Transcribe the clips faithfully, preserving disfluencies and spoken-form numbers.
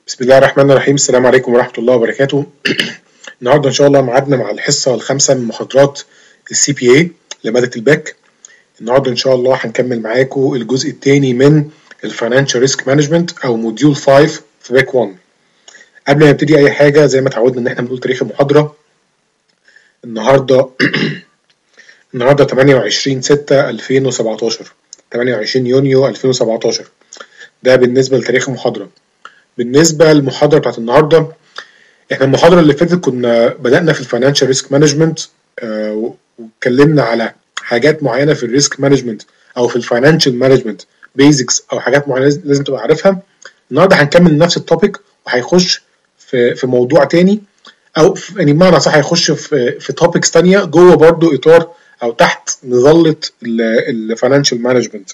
بسم الله الرحمن الرحيم. السلام عليكم ورحمة الله وبركاته. النهارده إن شاء الله ميعادنا مع الحصة الخامسة من محاضرات السي بي اي لمادة الباك. النهارده إن شاء الله هنكمل معاكم الجزء الثاني من الفاينانشال ريسك مانجمنت أو موديول خمسة في باك واحد. قبل ما نبتدي أي حاجة زي ما اتعودنا إن إحنا بنقول تاريخ المحاضرة. النهارده النهارده ثمانية وعشرين ستة ألفين وسبعتاشر، ثمانية وعشرين يونيو ألفين وسبعتاشر. ده بالنسبة لتاريخ المحاضرة. بالنسبة للمحاضرة بتاعت النهاردة، احنا المحاضرة اللي فاتت كنا بدأنا في الفاينانشال ريسك مانجمنت واتكلمنا على حاجات معينة في الريسك مانجمنت او في الفاينانشال مانجمنت بيزكس او حاجات معينة لازم تبقى عارفها. النهاردة هنكمل نفس التوبيك وهيخش في في موضوع تاني، او يعني بمعنى صح هيخش في في توبكس تانية جوه برضو اطار او تحت مظلة الفاينانشال مانجمنت.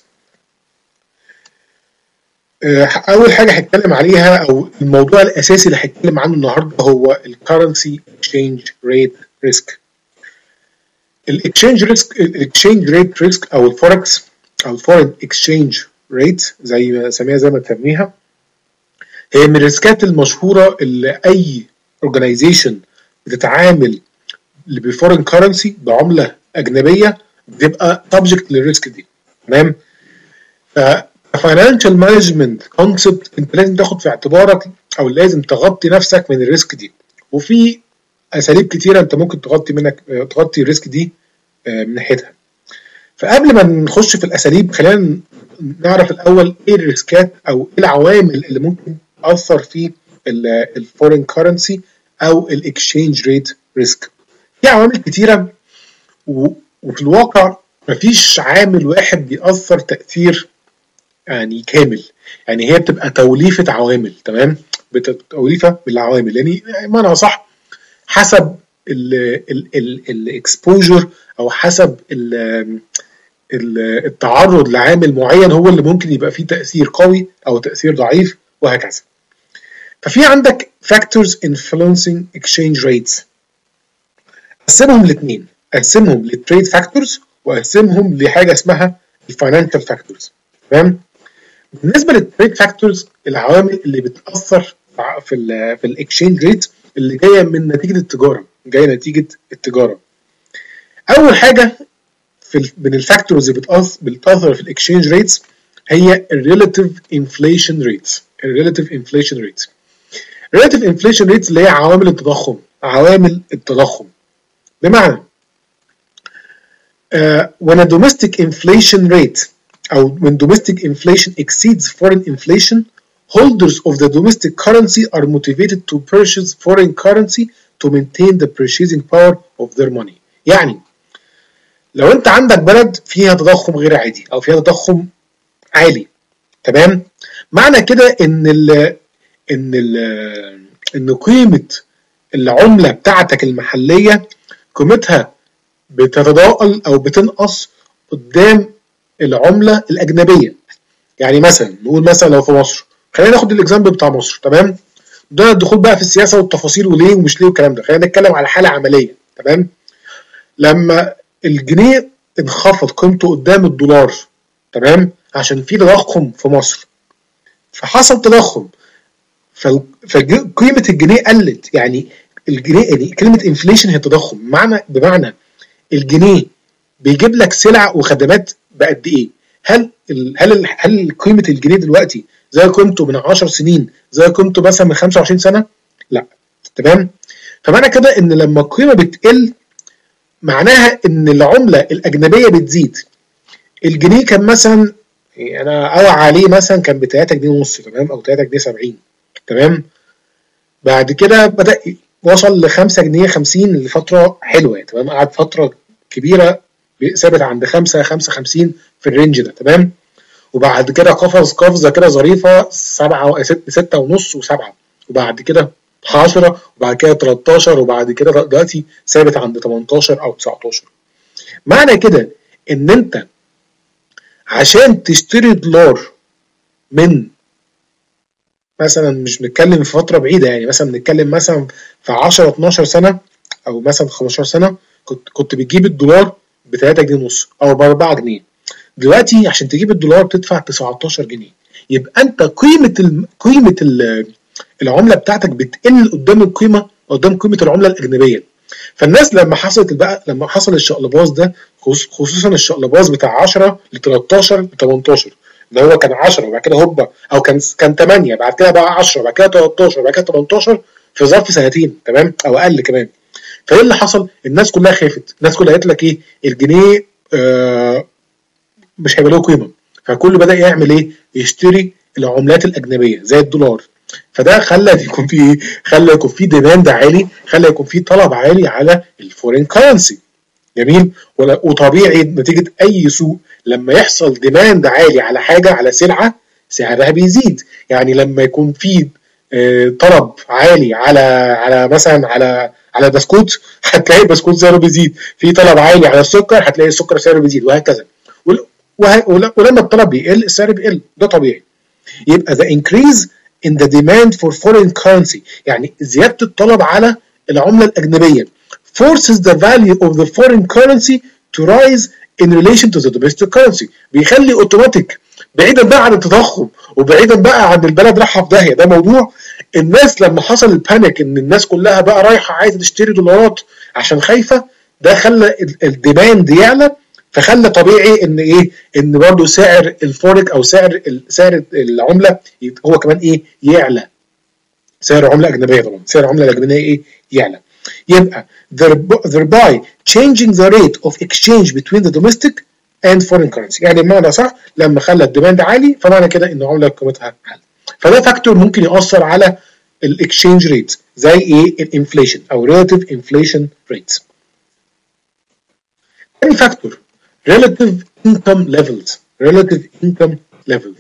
اول حاجه هتكلم عليها او الموضوع الاساسي اللي هتكلم عنه النهارده هو الكرنسي اكسشينج ريت ريسك. الاكسشينج ريسك الاكسشينج ريت ريسك او الفوركس او الفورين اكسشينج ريت زي ما سميها زي ما تسميها، هي من الريسكات المشهوره اللي اي اورجانيزيشن بتتعامل بفورين كرنسي بعمله اجنبيه بتبقى سبجكت للريسك دي. تمام؟ فاينانشال مانجمنت كونسبت انت لازم تاخد في اعتبارك او لازم تغطي نفسك من الريسك دي، وفي اساليب كتيره انت ممكن تغطي منك تغطي الريسك دي من ناحيتها. فقبل ما نخش في الاساليب خلينا نعرف الاول ايه الريسكات او ايه العوامل اللي ممكن تاثر في الفورين كرنسي او الاكسشينج ريت ريسك. في عوامل كتيره وفي الواقع مفيش عامل واحد بيأثر تأثير يعني كامل، يعني هي بتبقى توليفة عوامل. تمام؟ توليفة بالعوامل، يعني معنى صح حسب الاكسبوجر او حسب ال ال التعرض لعامل معين هو اللي ممكن يبقى فيه تأثير قوي او تأثير ضعيف وهكذا. ففي عندك factors influencing exchange rates، قسمهم لاثنين، قسمهم للتريد فاكتورز وقسمهم لحاجة اسمها الفاينانشال فاكتورز. تمام؟ بالنسبه للتريد فاكتورز، العوامل اللي بتاثر في ال في الاكسشينج ريت اللي جايه من نتيجه التجاره، جايه نتيجه التجاره. اول حاجه في من الفاكتورز اللي بتاثر بتاثر في الاكسشينج ريتس هي الريلاتيف انفليشن ريتس. الريلاتيف انفليشن ريتس الريلاتيف انفليشن ريتس اللي هي عوامل التضخم. عوامل التضخم بمعنى uh, when a domestic inflation rate أو when domestic inflation exceeds foreign inflation, holders of the domestic currency are motivated to purchase foreign currency to maintain the purchasing power of their money. يعني لو أنت عندك بلد فيها تضخم غير عادي أو فيها تضخم عالي، تمام؟ معنى كده إن ال إن ال إن قيمة العملة بتاعتك المحلية قيمتها بتتضاءل أو بتنقص قدام العملة الأجنبية. يعني مثلا نقول مثلا لو في مصر، خلينا ناخد الاكزامبل بتاع مصر. تمام؟ ده الدخول بقى في السياسة والتفاصيل وليه ومش ليه والكلام ده، خلينا نتكلم على حالة عملية. تمام؟ لما الجنيه انخفض قيمته قدام الدولار، تمام؟ عشان في تضخم في مصر، فحصل تضخم، فقيمة الجنيه قلت. يعني الجنيه، يعني كلمة انفليشن هي تضخم، معنى بمعنى الجنيه بيجيب لك سلع وخدمات بقد ايه؟ هل ال هل ال هل قيمه الجنيه دلوقتي زي قيمته من عشر سنين، زي قيمته مثلا من خمسة وعشرين سنه؟ لا. تمام؟ فمعنى كده ان لما القيمه بتقل معناها ان العمله الاجنبيه بتزيد. الجنيه كان مثلا انا اوعى عليه مثلا كان ب ثلاثة جنيه ونص، تمام؟ او ثلاثة جنيه سبعين، تمام؟ بعد كده بدا وصل ل خمسة جنيه خمسين لفتره حلوه، تمام؟ قعد فتره كبيره ثابت عند خمسة خمسة وخمسين في الرينج ده، تمام؟ وبعد كده قفز قفزه كده ظريفه سبعة ستة ونص وسبعة، وبعد كده عشرة، وبعد كده تلتاشر، وبعد كده دلوقتي ثابت عند تمنتاشر او تسعتاشر. معنى كده ان انت عشان تشتري دولار من مثلا، مش بنتكلم في فتره بعيده، يعني مثلا بنتكلم مثلا في عشرة اتناشر سنه او مثلا خمستاشر سنه، كنت كنت بتجيب الدولار ب ثلاثة جنيه ونص او ب أربعة جنيه. دلوقتي عشان تجيب الدولار بتدفع تسعتاشر جنيه. يبقى انت قيمه ال قيمه ال العمله بتاعتك بتقل قدام القيمه قدام قيمه العمله الاجنبيه. فالناس لما حصلت بقى لما حصل الشقلباز ده، خصوصا الشقلباز بتاع عشرة ل تلتاشر ل تمنتاشر، اللي هو كان عشرة وبعد كده هوبا، او كان كان تمانية بعد كده بقى عشرة بعد كده تلتاشر بعد كده تمنتاشر في ظرف سنتين، تمام، او اقل كمان. فايه اللي حصل؟ الناس كلها خافت، الناس كلها قالت لك ايه، الجنيه آه مش هيبقى له قيمه، فكله بدا يعمل ايه، يشتري العملات الاجنبيه زي الدولار. فده خلى يكون في ايه، خلى يكون في ديماند عالي، خلى يكون في طلب عالي على الفورين كرنسي. جميل. وطبيعي نتيجه اي سوق لما يحصل ديماند عالي على حاجه، على سلعه، سعرها بيزيد. يعني لما يكون في طلب عالي على على مثلا على على بسكوت، هتلاقي البسكوت سعره بيزيد. في طلب عالي على السكر، هتلاقي السكر سعره بيزيد، وهكذا. ولما الطلب بيقل السعر بيقل، ده طبيعي. يبقى the increase in the demand for foreign currency، يعني زيادة الطلب على العملة الأجنبية forces the value of the foreign currency to rise in relation to the domestic currency. بيخلي اوتوماتيك، بعيدا بقى عن التضخم وبعيدا بقى عن البلد رايحه في داهيه، ده موضوع الناس لما حصل البانيك ان الناس كلها بقى رايحه عايزه تشتري دولارات عشان خايفه، ده خلى الديماند يعلى، فخلى طبيعي ان ايه، ان برضه سعر الفورك او سعر سعر العمله هو كمان ايه، يعلى. سعر عمله اجنبيه طبعا، سعر العمله الاجنبيه ايه، يعلى. يبقى thereby changing the rate of exchange between the domestic and foreign currency. يعني بمعنى صح، لما خلى الديماند عالي فمعنى كده ان العمله قيمتها عاليه. فده فاكتور ممكن ياثر على الاكسشينج ريت، زي ايه، الانفليشن او relative inflation rates. ثاني فاكتور relative income levels. relative income levels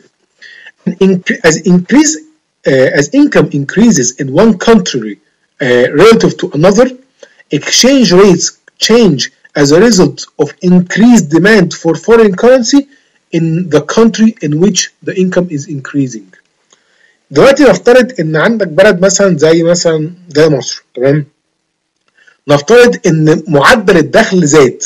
as increase uh, as income increases in one country uh, relative to another, exchange rates change as a result of increased demand for foreign currency in the country in which the income is increasing. دلوقتي نفترض ان عندك بلد مثلا زي مثلا زي مصر، تمام، نفترض ان معدل الدخل زاد،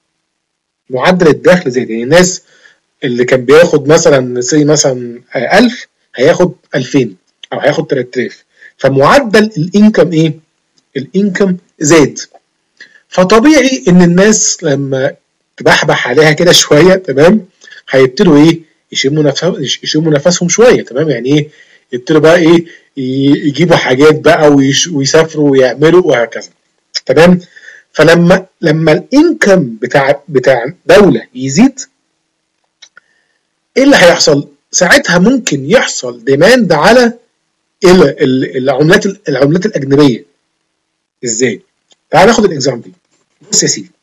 معدل الدخل زاد، يعني الناس اللي كان بياخد مثلا سي مثلا ألف هياخد ألفين او هياخد تلات آلاف، فمعدل الانكم ايه، الانكم زاد. فطبيعي ان الناس لما تبحبح عليها كده شويه، تمام، هيبتدوا ايه، يشموا نفسهم يشموا نفسهم شويه، تمام، يعني ايه، يبتدوا بقى ايه، يجيبوا حاجات بقى ويسافروا ويعملوا وهكذا، تمام. فلما لما الانكم بتاع بتاع دوله يزيد، ايه اللي هيحصل؟ ساعتها ممكن يحصل ديماند على العملات العملات الاجنبيه. ازاي؟ تعال ناخد الاكزامبل. بص يا سيدي،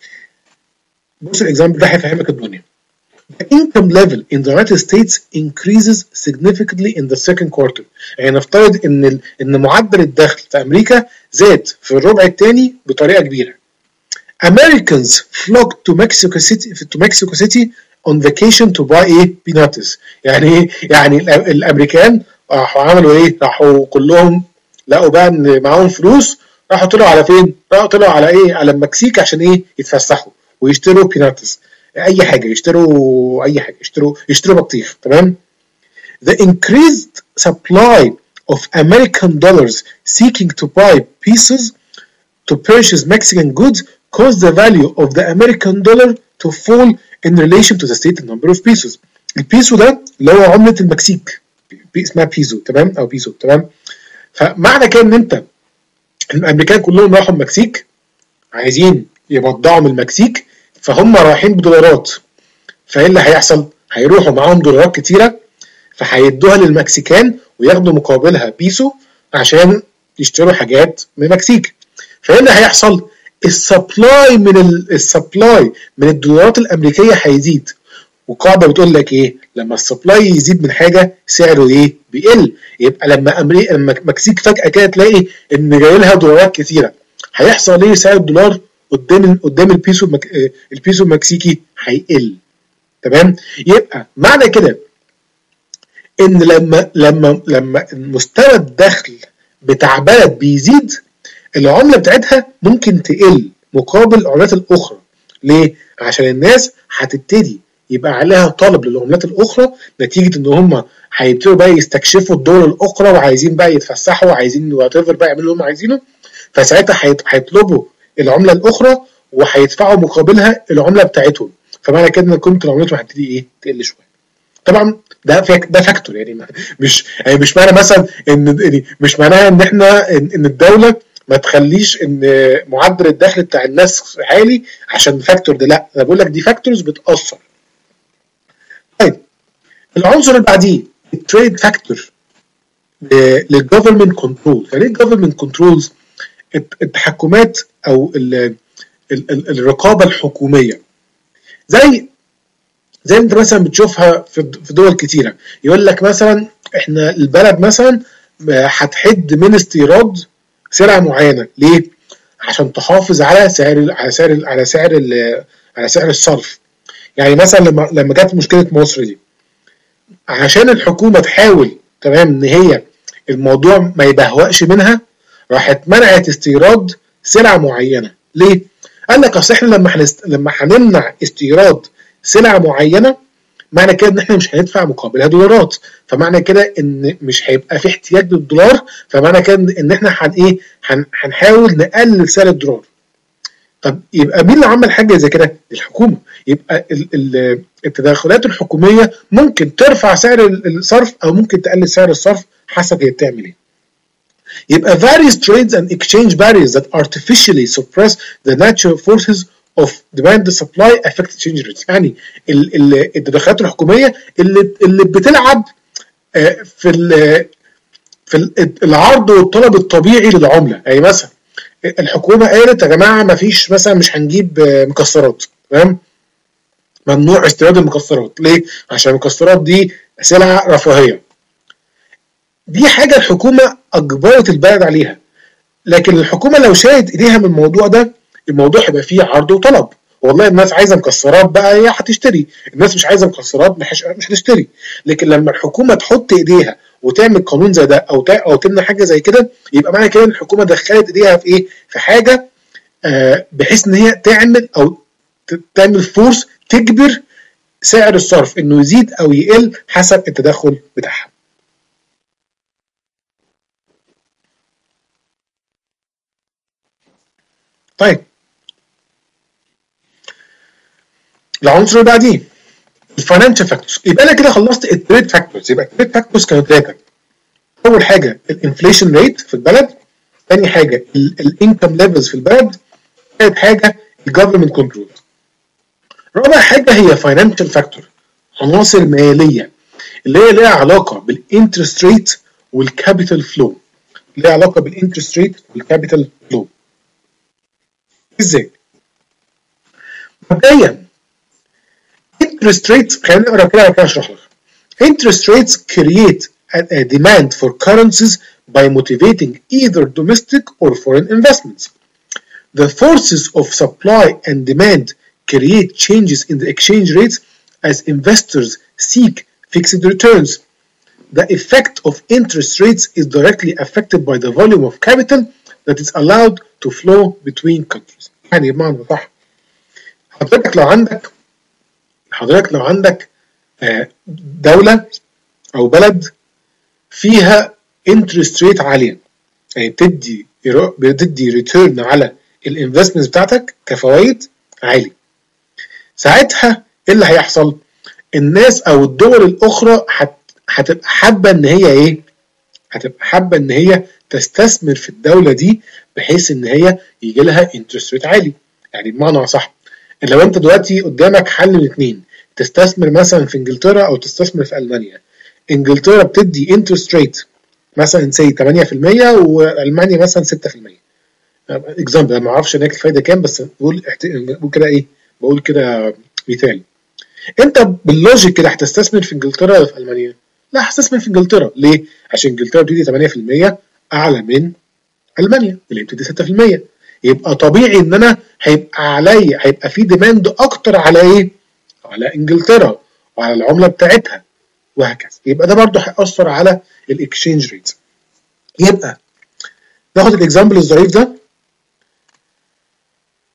بص الاكزامبل ده هيفهمك الدنيا. The income level in the United States increases significantly in the second quarter. يعني نفترض ان ان معدل الدخل في امريكا زاد في الربع الثاني بطريقه كبيره. Americans flock to Mexico City to Mexico City on vacation to buy ايه، peanuts. يعني ايه؟ يعني الامريكان راحوا عملوا ايه؟ راحوا كلهم لقوا بقى ان معاهم فلوس، راحوا طلعوا على فين؟ راحوا طلعوا على ايه؟ على المكسيك عشان ايه؟ يتفسحوا ويشتروا بيناتس، اي حاجه، يشتروا اي حاجه، يشتروا يشتروا بطيخ، تمام. The increased supply of American dollars seeking to buy pesos to purchase Mexican goods caused the value of the American dollar to fall in relation to the stated number of pesos. البيسو ده اللي هو عمله المكسيك، اسمها بيزو، تمام، او بيسو، تمام. فمعنى كده ان انت الامريكان كلهم راحوا المكسيك عايزين يبضعوا من المكسيك، فهم رايحين بدولارات، فايه اللي هيحصل؟ هيروحوا معاهم دولارات كتيره، فهيدوها للمكسيكان وياخدوا مقابلها بيسو عشان يشتروا حاجات من المكسيك. فايه اللي هيحصل؟ السبلاي من السبلاي من الدولارات الامريكيه هيزيد. والقاعده بتقول لك ايه؟ لما السبلاي يزيد من حاجه سعره ايه؟ بيقل. يبقى لما امريكا لما المكسيك فجاه كده تلاقي ان جاي لها دولارات كتيره، هيحصل ايه؟ سعر الدولار قدام قدام البيسو المك... البيسو المكسيكي هيقل، تمام. يبقى معنى كده ان لما لما لما مستوى الدخل بتاع بلد بيزيد، العمله بتاعتها ممكن تقل مقابل العملات الاخرى. ليه؟ عشان الناس هتبتدي يبقى عليها طلب للعملات الاخرى نتيجه ان هم هيبتدوا بقى يستكشفوا الدول الاخرى وعايزين بقى يتفسحوا وعايزين وات ايفر بقى يعملوا اللي هم عايزينه، فساعتها هيطلبوا العمله الاخرى وهيدفعوا مقابلها العمله بتاعتهم، فمعنى كده ان قيمه العملات هتبتدي ايه تقل شويه. طبعا ده فاك ده فاكتور، يعني مش يعني مش معنى مثلا ان مش معناها ان احنا ان الدوله ما تخليش ان معدل الدخل بتاع الناس عالي عشان فاكتور ده، لا انا بقول لك دي فاكتورز بتاثر. طيب العنصر اللي بعديه التريد فاكتور للجفرمنت كنترول. يعني ايه الجفرمنت كنترولز؟ التحكمات او ال ال ال الرقابه الحكوميه، زي زي انت مثلا بتشوفها في دول كتيره، يقول لك مثلا احنا البلد مثلا هتحد من استيراد سلعه معينه، ليه؟ عشان تحافظ على سعر على سعر على سعر على سعر الصرف. يعني مثلا لما لما جت مشكله مصر دي، عشان الحكومه تحاول تمام ان هي الموضوع ما يبهوأش منها، راحت منعت استيراد سلع معينه. ليه؟ قال لك اصل احنا لما حنست... لما هنمنع استيراد سلع معينه معنى كده ان احنا مش هندفع مقابلها دولارات، فمعنى كده ان مش هيبقى في احتياج للدولار، فمعنى كده ان احنا هن ايه هن... هنحاول نقلل سعر الدولار. طب يبقى مين اللي عمل حاجه زي كده؟ الحكومه. يبقى ال... ال... التدخلات الحكوميه ممكن ترفع سعر الصرف او ممكن تقلل سعر الصرف حسب هي بتعمل ايه. يبقى various trades and exchange barriers that artificially suppress the natural forces of demand and supply affect exchange rates. يعني التدخلات الحكوميه اللي اللي بتلعب في في العرض والطلب الطبيعي للعمله. يعني مثلا الحكومه قالت يا جماعه ما فيش مثلا مش هنجيب مكسرات، تمام؟ ممنوع استيراد المكسرات. ليه؟ عشان المكسرات دي سلعه رفاهيه. دي حاجه الحكومه اجبرت البلد عليها، لكن الحكومه لو شالت ايديها من الموضوع ده الموضوع هيبقى فيه عرض وطلب. والله الناس عايزه مكسرات بقى هي هتشتري، الناس مش عايزه مكسرات مش هتشتري. لكن لما الحكومه تحط ايديها وتعمل قانون زي ده او او تمنع حاجه زي كده، يبقى معنى كده الحكومه دخلت ايديها في ايه؟ في حاجه آه بحيث ان هي تعمل او تعمل فورس تجبر سعر الصرف انه يزيد او يقل حسب التدخل بتاعها. طيب العنصر اللي بعديه الفاينانشال فاكتورز. يبقى انا كده خلصت التريد فاكتورز. يبقى التريد فاكتورز كانوا ثلاثه. اول حاجه الانفليشن ريت في البلد، ثاني حاجه الانكم ليفلز في البلد، ثالث حاجه الجفرمنت كنترول. رابع حاجه هي فاينانشال فاكتور، عناصر ماليه اللي هي ليها علاقه بالانترست ريت والكابيتال فلو. ليها علاقه بالانترست ريت والكابيتال فلو. ازاي؟ مبدئيا interest rates، خلينا نقرا كده وكده اشرح لك. Interest rates create a demand for currencies by motivating either domestic or foreign investments. The forces of supply and demand create changes in the exchange rates as investors seek fixed returns. The effect of interest rates is directly affected by the volume of capital that is allowed to flow between countries. يعني بمعنى صح، حضرتك لو عندك حضرتك لو عندك دولة أو بلد فيها انترست ريت عالية، يعني بتدي بتدي ريتيرن على الانفستمنت بتاعتك كفوائد عالي، ساعتها ايه اللي هيحصل؟ الناس أو الدول الأخرى هتبقى حابة إن هي إيه؟ هتبقى حابة إن هي تستثمر في الدولة دي بحيث إن هي يجي لها انترست ريت عالي. يعني بمعنى صح، لو أنت دلوقتي قدامك حل من اتنين، تستثمر مثلا في انجلترا او تستثمر في المانيا. انجلترا بتدي انترست ريت مثلا سي ثمانية في المية والمانيا مثلا ستة في المية. اكزامبل، انا ما اعرفش هناك الفايده كام، بس بقول بقول كده ايه بقول كده مثال. انت باللوجيك كده هتستثمر في انجلترا ولا في المانيا؟ لا، هستثمر في انجلترا. ليه؟ عشان انجلترا بتدي ثمانية في المية اعلى من المانيا اللي بتدي ستة في المية. يبقى طبيعي ان انا هيبقى عليا هيبقى في ديماند اكتر على ايه؟ على انجلترا وعلى العمله بتاعتها وهكذا. يبقى ده برضو هيأثر على الاكسشينج ريت. يبقى ناخد الاكزامبل الظريف ده.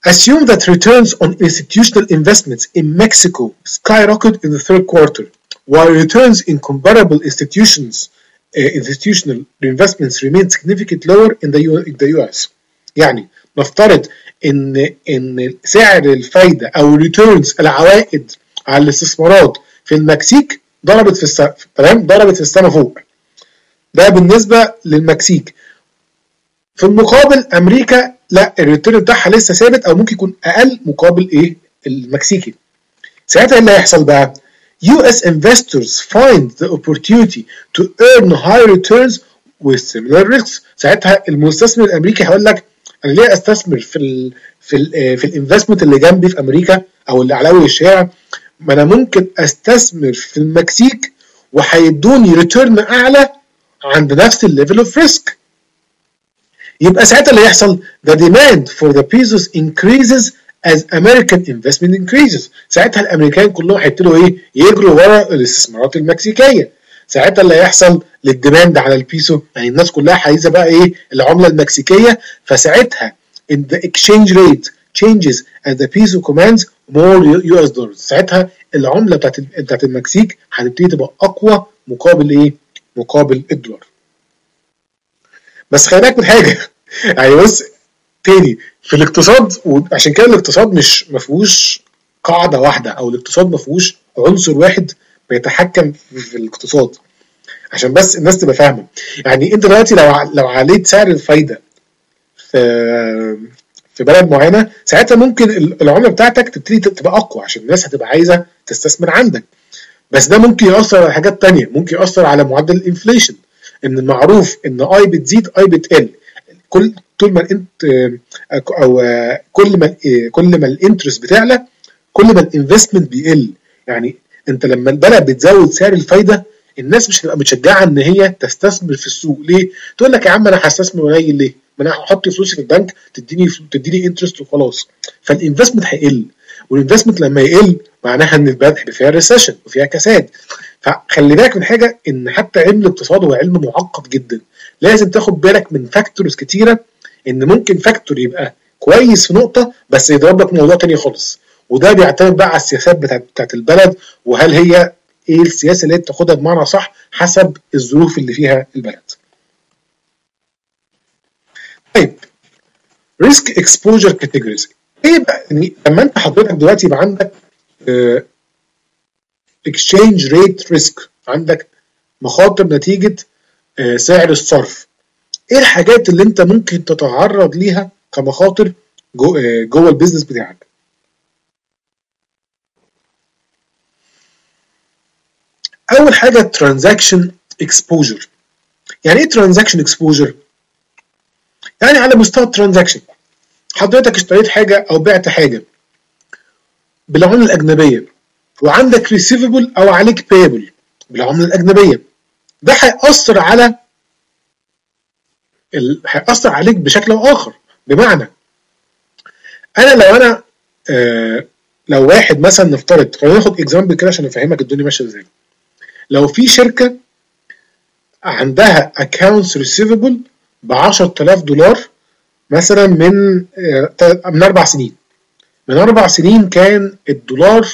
Assume that returns on institutional investments in Mexico skyrocketed in the third quarter, while returns in comparable institutions uh, institutional investments remain significantly lower in the, in the U S. يعني نفترض ان ان سعر الفايده او returns العوائد على الاستثمارات في المكسيك ضربت في السقف، تمام؟ ضربت في السما فوق. ده بالنسبه للمكسيك. في المقابل امريكا لا، الريتيرن بتاعها لسه ثابت او ممكن يكون اقل مقابل ايه المكسيكي. ساعتها ايه اللي هيحصل بقى؟ U S investors find the opportunity to earn high returns with similar risks. ساعتها المستثمر الامريكي هيقول لك انا ليه استثمر في ال في ال في الانفستمنت اللي جنبي في امريكا او اللي على اول الشارع، ما انا ممكن استثمر في المكسيك وهيدوني ريتيرن اعلى عند نفس الليفل اوف ريسك. يبقى ساعتها اللي يحصل the demand for the pesos increases as American investment increases. ساعتها الامريكان كلهم هيبتدوا ايه؟ يجروا ورا الاستثمارات المكسيكيه. ساعتها اللي هيحصل للديماند على البيسو، يعني الناس كلها عايزه بقى ايه؟ العمله المكسيكيه. فساعتها in the exchange rate changes as the peso commands more يو إس dollars. ساعتها العمله بتاعت بتاعت المكسيك هتبتدي تبقى اقوى مقابل ايه؟ مقابل الدولار. بس خلي بالك من حاجه يعني بص تاني في الاقتصاد، وعشان كده الاقتصاد مش ما فيهوش قاعده واحده، او الاقتصاد ما فيهوش عنصر واحد بيتحكم في الاقتصاد، عشان بس الناس تبقى فاهمه. يعني انت دلوقتي لو لو عليت سعر الفايده في في بلد معينه، ساعتها ممكن العمله بتاعتك تبتدي تبقى اقوى عشان الناس هتبقى عايزه تستثمر عندك. بس ده ممكن ياثر على حاجات تانية، ممكن ياثر على معدل الانفليشن، ان المعروف ان اي بتزيد اي بتقل. كل طول ما انت او كل ما كل ما الانترست بتعلى كل ما الانفستمنت بيقل. يعني انت لما البلد بتزود سعر الفايده الناس مش هتبقى متشجعه ان هي تستثمر في السوق. ليه؟ تقول لك يا عم انا هستثمر قليل ليه؟ ما انا هحط فلوسي في البنك تديني تديني انترست وخلاص. فالانفستمنت هيقل، والانفستمنت لما يقل معناها ان البلد هيبقى فيها ريسيشن وفيها كساد. فخلي بالك من حاجه، ان حتى علم الاقتصاد هو علم معقد جدا، لازم تاخد بالك من فاكتورز كتيره، ان ممكن فاكتور يبقى كويس في نقطه بس يضرب لك موضوع تاني خالص. وده بيعتمد بقى على السياسات بتاعت, بتاعت البلد، وهل هي ايه السياسه اللي انت تاخدها بمعنى صح حسب الظروف اللي فيها البلد. طيب ريسك اكسبوجر كاتيجوريز ايه بقى؟ يعني لما انت حضرتك دلوقتي يبقى عندك اكسشينج ريت ريسك، عندك مخاطر نتيجه اه سعر الصرف، ايه الحاجات اللي انت ممكن تتعرض ليها كمخاطر جوه اه جوه البيزنس بتاعك؟ اول حاجه ترانزاكشن اكسبوجر. يعني ايه ترانزاكشن اكسبوجر؟ يعني على مستوى الترانزاكشن حضرتك اشتريت حاجه او بعت حاجه بالعمله الاجنبيه، وعندك ريسيفبل او عليك بايبل بالعمله الاجنبيه، ده هيأثر على ال... هيأثر عليك بشكل او اخر. بمعنى انا لو انا آه لو واحد مثلا نفترض، خلينا ناخد اكزامبل كده عشان افهمك الدنيا ماشيه ازاي. لو في شركه عندها accounts receivable ب عشرة آلاف دولار مثلا من من اربع سنين، من اربع سنين كان الدولار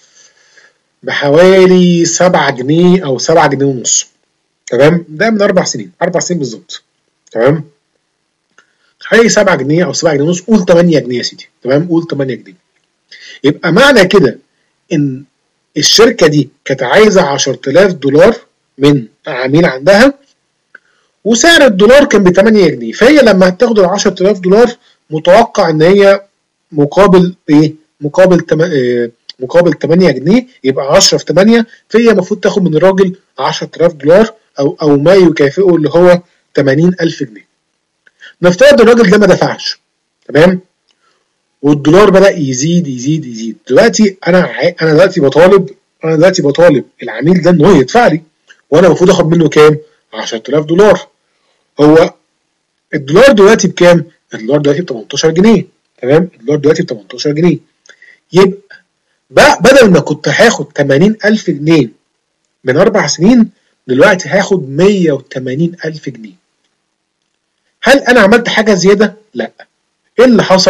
بحوالي سبعة جنيه او سبعة جنيه ونص، تمام؟ ده من اربع سنين، اربع سنين بالظبط، تمام؟ حوالي سبعة جنيه او سبعة جنيه ونص، قول تمانية جنيه يا سيدي، تمام؟ قول تمانية جنيه. يبقى معنى كده ان الشركه دي كانت عايزه عشرة آلاف دولار من عميل عندها، وسعر الدولار كان ب تمانية جنيه، فهي لما هتاخد ال عشرة آلاف دولار متوقع ان هي مقابل ايه؟ مقابل تم... إيه؟ مقابل تمانية جنيه، يبقى عشرة في تمانية، فهي المفروض تاخد من الراجل عشرة آلاف دولار او او ما يكافئه اللي هو تمانين ألف جنيه. نفترض الراجل ده ما دفعش، تمام؟ والدولار بدأ يزيد يزيد يزيد. دلوقتي انا ع... انا دلوقتي بطالب انا دلوقتي بطالب العميل ده ان هو يدفع لي، وانا المفروض اخد منه كام؟ عشرة آلاف دولار. هو الدولار دلوقتي بكام؟ الدولار دلوقتي ب تمنتاشر جنيه، تمام؟ الدولار دلوقتي ب تمنتاشر جنيه. يبقى بقى بدل ما كنت هاخد تمانين ألف جنيه من اربع سنين، دلوقتي هاخد مية وتمانين ألف جنيه. هل انا عملت حاجه زياده؟ لا. ايه اللي حصل؟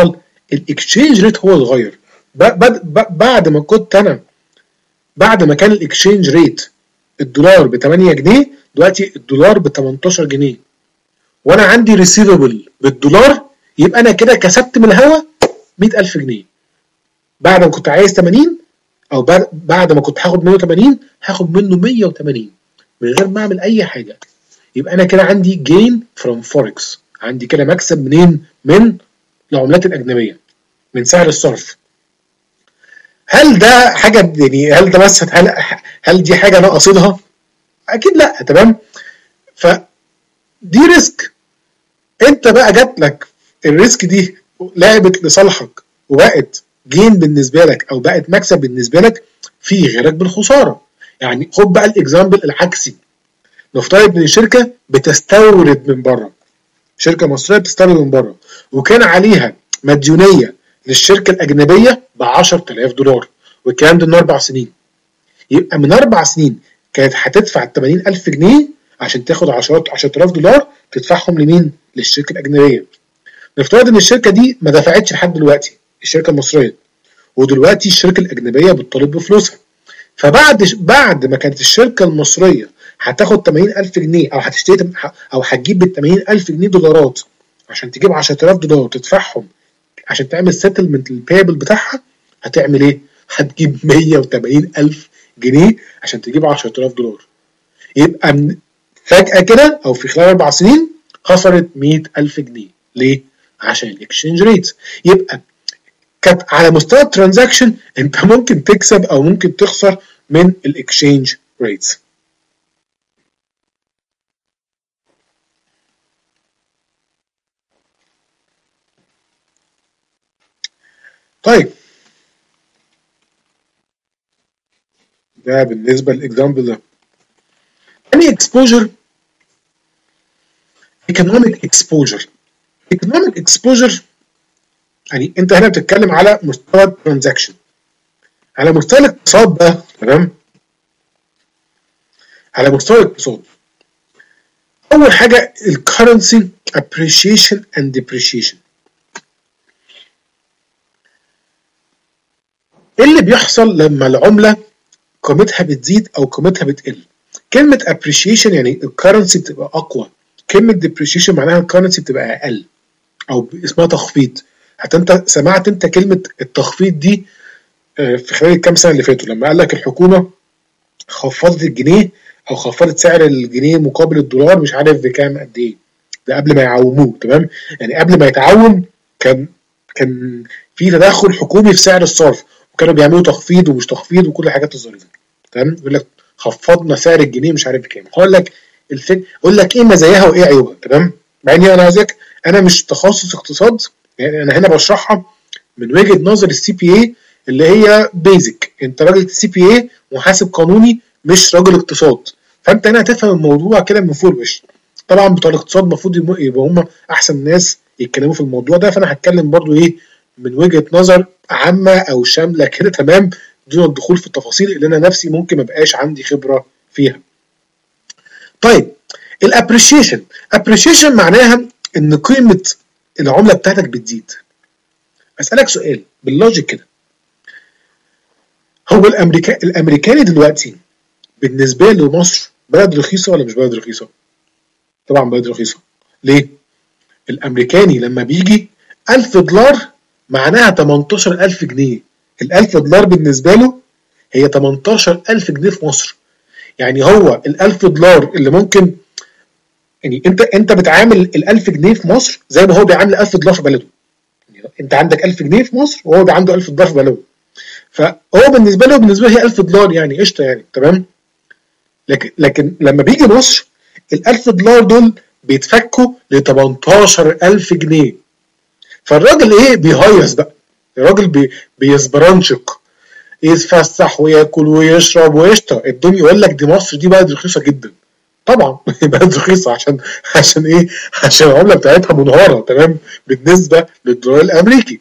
الاكسشينج ريت هو اتغير. بعد ما كنت انا بعد ما كان الاكسشينج ريت الدولار ب تمانية جنيه، دلوقتي الدولار ب تمنتاشر جنيه، وانا عندي ريسيفبل بالدولار، يبقى انا كده كسبت من الهوا مية ألف جنيه. بعد ما كنت عايز تمانين او بعد ما كنت هاخد منه تمانين هاخد منه مية وتمانين من غير ما اعمل اي حاجه. يبقى انا كده عندي جين فروم فوركس، عندي كده مكسب منين؟ من العملات الاجنبيه، من سعر الصرف. هل ده حاجه يعني هل ده بس هل هل دي حاجه انا قاصدها؟ اكيد لا. تمام. ف دي ريسك، انت بقى جات لك الريسك دي لعبت لصالحك وبقت جين بالنسبه لك او بقت مكسب بالنسبه لك في غيرك بالخساره. يعني خد بقى الاكزامبل العكسي، نفترض ان الشركه بتستورد من بره، شركه مصريه بتستورد من بره وكان عليها مديونيه للشركه الاجنبيه ب عشرة آلاف دولار، والكلام ده من اربع سنين. يبقى من اربع سنين كانت هتدفع تمانين ألف جنيه عشان تاخد عشرات عشرة آلاف دولار تدفعهم لمين؟ للشركه الاجنبيه. نفترض ان الشركه دي ما دفعتش لحد دلوقتي، الشركه المصريه، ودلوقتي الشركه الاجنبيه بتطالب بفلوسها. فبعد بعد ما كانت الشركه المصريه هتاخد تمانين ألف جنيه او هتشتري او هتجيب بال تمانين ألف جنيه دولارات عشان تجيب عشرة آلاف دولار وتدفعهم عشان تعمل سيتلمنت للبيبل بتاعها، هتعمل ايه؟ هتجيب مية وتمانين ألف جنيه عشان تجيب عشرة آلاف دولار. يبقى فجأة كده او في خلال اربع سنين خسرت مية ألف جنيه. ليه؟ عشان الاكسشينج ريت. يبقى كانت على مستوى الترانزاكشن انت ممكن تكسب او ممكن تخسر من الاكسشينج ريتس. طيب ده بالنسبه للاكزامبل ده. تاني اكسبوجر ايكونوميك اكسبوجر. ايكونوميك اكسبوجر يعني انت هنا بتتكلم على مستوى الترانزاكشن. على مستوى الاقتصاد بقى، تمام، على مستوى الاقتصاد اول حاجه الكرنسي appreciation and depreciation. ايه اللي بيحصل لما العمله قيمتها بتزيد او قيمتها بتقل؟ كلمه appreciation يعني الكرنسي بتبقى اقوى، كلمه depreciation معناها الكرنسي بتبقى اقل او اسمها تخفيض. حتى انت سمعت انت كلمه التخفيض دي في خلال الكام سنه اللي فاتوا لما قال لك الحكومه خفضت الجنيه او خفضت سعر الجنيه مقابل الدولار مش عارف بكام قد ايه، ده قبل ما يعوموه. تمام، يعني قبل ما يتعوم كان كان في تدخل حكومي في سعر الصرف وكانوا بيعملوا تخفيض ومش تخفيض وكل الحاجات الظريفه. تمام، يقول لك خفضنا سعر الجنيه مش عارف بكام. هقول لك الفكره، اقول لك ايه مزاياها وايه عيوبها. تمام، مع اني انا عايزك، انا مش تخصص اقتصاد، يعني انا هنا بشرحها من وجهه نظر السي بي اي اللي هي بيزك. انت راجل سي بي اي محاسب قانوني مش راجل اقتصاد، فانت هنا هتفهم الموضوع كده من فوق الوش. طبعا بتوع الاقتصاد المفروض يبقوا هم احسن ناس يتكلموا في الموضوع ده، فانا هتكلم برضو ايه من وجهه نظر عامه او شامله كده، تمام، دون الدخول في التفاصيل اللي انا نفسي ممكن ما بقاش عندي خبره فيها. طيب الابريشيشن، ابريشيشن معناها ان قيمه العمله بتاعتك بتزيد. اسالك سؤال باللوجيك كده، هو الامريكا الامريكاني دلوقتي بالنسبه لمصر بلد رخيصه ولا مش بلد رخيصه؟ طبعا بلد رخيصه. ليه؟ الامريكاني لما بيجي ألف دولار معناها تمنتاشر ألف جنيه، ال1000 دولار بالنسبه له هي تمنتاشر ألف جنيه في مصر. يعني هو ال1000 دولار اللي ممكن، يعني انت انت بتعامل ال1000 جنيه في مصر زي ما هو بيعامل ألف دولار في بلده. يعني انت عندك ألف جنيه في مصر وهو عنده ألف دولار في بلده، فهو بالنسبه له بالنسبه له هي ألف دولار، يعني قشطه يعني. تمام، لكن لكن لما بيجي مصر الألف دولار دول بيتفكوا ل تمنتاشر ألف جنيه. فالراجل ايه بيهيص بقى، الراجل بي بيسبرانشق، يتفسح وياكل ويشرب ويشطى الدنيا، يقول لك دي مصر دي بلد رخيصه جدا. طبعا بلد رخيصه عشان عشان ايه؟ عشان العمله بتاعتها منهاره، تمام، بالنسبه للدولار الامريكي.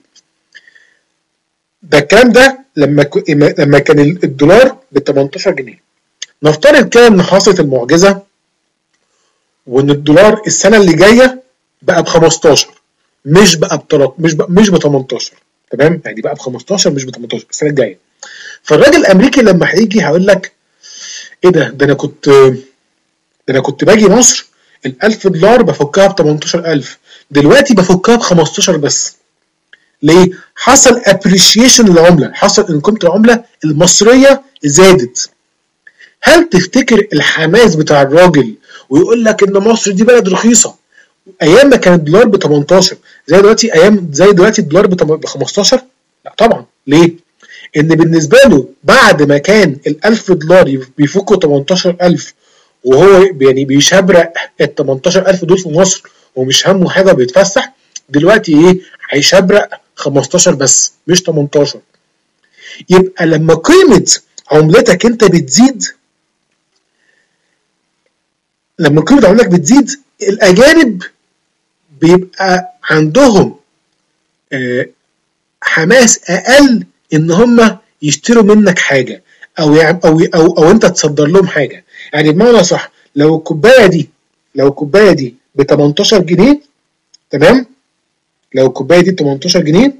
ده الكلام ده لما ك... لما كان الدولار ب تمنتاشر جنيه. نفترض كده ان حصلت المعجزه وان الدولار السنه اللي جايه بقى ب خمستاشر، مش بقى ب مش بقى مش ب تمنتاشر، تمام؟ يعني بقى ب خمستاشر مش ب تمنتاشر السنه الجايه. فالراجل الامريكي لما هيجي هيقول لك ايه ده ده انا كنت ده انا كنت باجي مصر ال ألف دولار بفكها ب تمنتاشر ألف، دلوقتي بفكها ب خمستاشر بس. ليه؟ حصل ابريشيشن للعمله، حصل ان قيمه العمله المصريه زادت. هل تفتكر الحماس بتاع الراجل ويقول لك ان مصر دي بلد رخيصه ايام ما كان الدولار ب تمنتاشر زي دلوقتي ايام زي دلوقتي الدولار ب خمستاشر؟ لا طبعا. ليه؟ ان بالنسبه له بعد ما كان ال ألف دولار بيفكوا تمنتاشر ألف وهو يعني بيشبرق ال تمنتاشر ألف دول في مصر ومش همه حاجه بيتفسح، دلوقتي ايه؟ هيشبرق خمستاشر بس مش تمنتاشر. يبقى لما قيمه عملتك انت بتزيد، لما قيمه عملتك بتزيد الاجانب بيبقى عندهم آه حماس اقل ان هم يشتروا منك حاجه او يعني او او او انت تصدر لهم حاجه. يعني بمعنى صح، لو الكوبايه دي لو الكوبايه دي ب تمنتاشر جنيه، تمام؟ لو الكوبايه دي ب تمنتاشر جنيه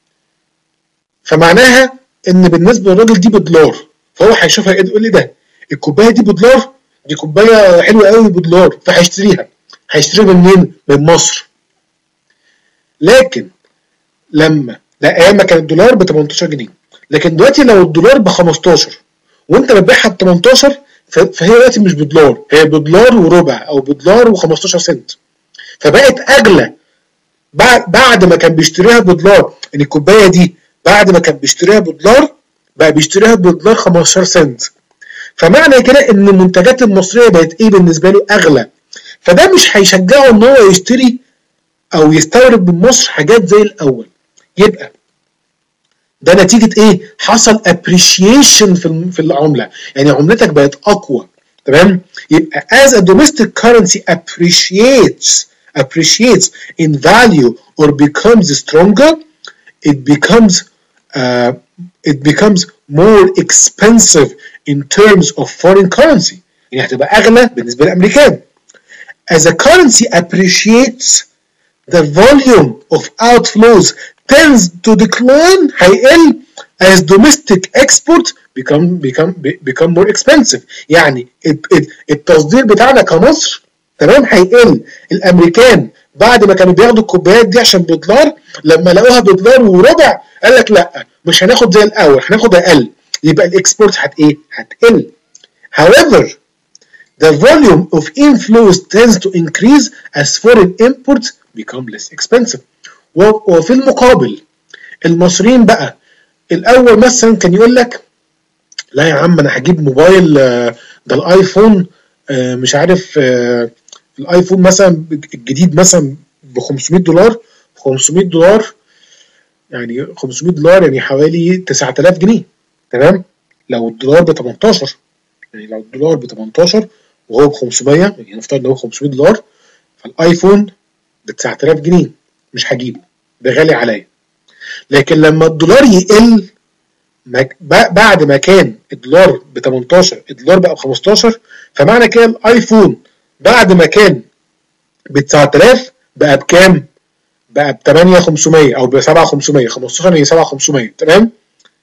فمعناها ان بالنسبه للراجل دي بدولار، فهو هيشوفها ايه؟ يقول لي ده الكوبايه دي بدولار، دي كوبايه حلوه قوي بدولار، فهيشتريها. هيشتريها منين؟ من مصر. لكن لما ده ايام ما كان الدولار ب تمنتاشر جنيه، لكن دلوقتي لو الدولار ب خمستاشر وانت بتبيعها ب تمنتاشر فهي دلوقتي مش بدولار، هي بدولار وربع او بدولار و15 سنت، فبقت اغلى. بعد ما كان بيشتريها بدولار، ان الكوبايه دي بعد ما كان بيشتريها بدولار بقى بيشتريها بدولار خمستاشر سنت. فمعنى كده ان المنتجات المصريه بقت ايه بالنسبه له؟ اغلى. فده مش هيشجعه ان هو يشتري او يستورد من مصر حاجات زي الاول. يبقى ده نتيجه ايه؟ حصل appreciation في في العمله، يعني عملتك بقت اقوى، تمام؟ يبقى as a domestic currency appreciates appreciates in value or becomes stronger, it becomes uh, it becomes more expensive in terms of foreign currency. يعني هتبقى اغلى بالنسبه للامريكان. As a currency appreciates, the volume of outflows tends to decline, هيقل as domestic exports become become become more expensive. يعني التصدير بتاعنا كمصر، تمام، هيقل. الامريكان بعد ما كانوا بياخدوا الكوبايات دي عشان بدولار، لما لقوها بدولار وربع قال لك لا مش هناخد زي الاول، هناخد اقل، يبقى الاكسبورت هت ايه؟ هتقل. However, the volume of inflows tends to increase as foreign imports become less expensive. وفي المقابل المصريين بقى الاول مثلا كان يقول لك لا يا عم انا هجيب موبايل ده الايفون مش عارف الايفون مثلا الجديد مثلا ب خمسمية دولار، خمسمية دولار يعني خمسمية دولار يعني حوالي تسعة آلاف جنيه، تمام؟ لو الدولار ب تمنتاشر، يعني لو الدولار ب تمنتاشر وهو ب خمسمية، يعني نفترض ان هو خمسمية دولار، فالايفون ب تسعة آلاف جنيه مش هجيبه، ده غالي عليا. لكن لما الدولار يقل بعد ما كان الدولار ب تمنتاشر الدولار بقى ب خمستاشر، فمعنى كده الايفون بعد ما كان ب تسعة آلاف بقى بكام؟ بقى ب تمنية آلاف وخمسمية او ب سبعة آلاف وخمسمية، خمستاشر هي سبعة آلاف وخمسمية، تمام؟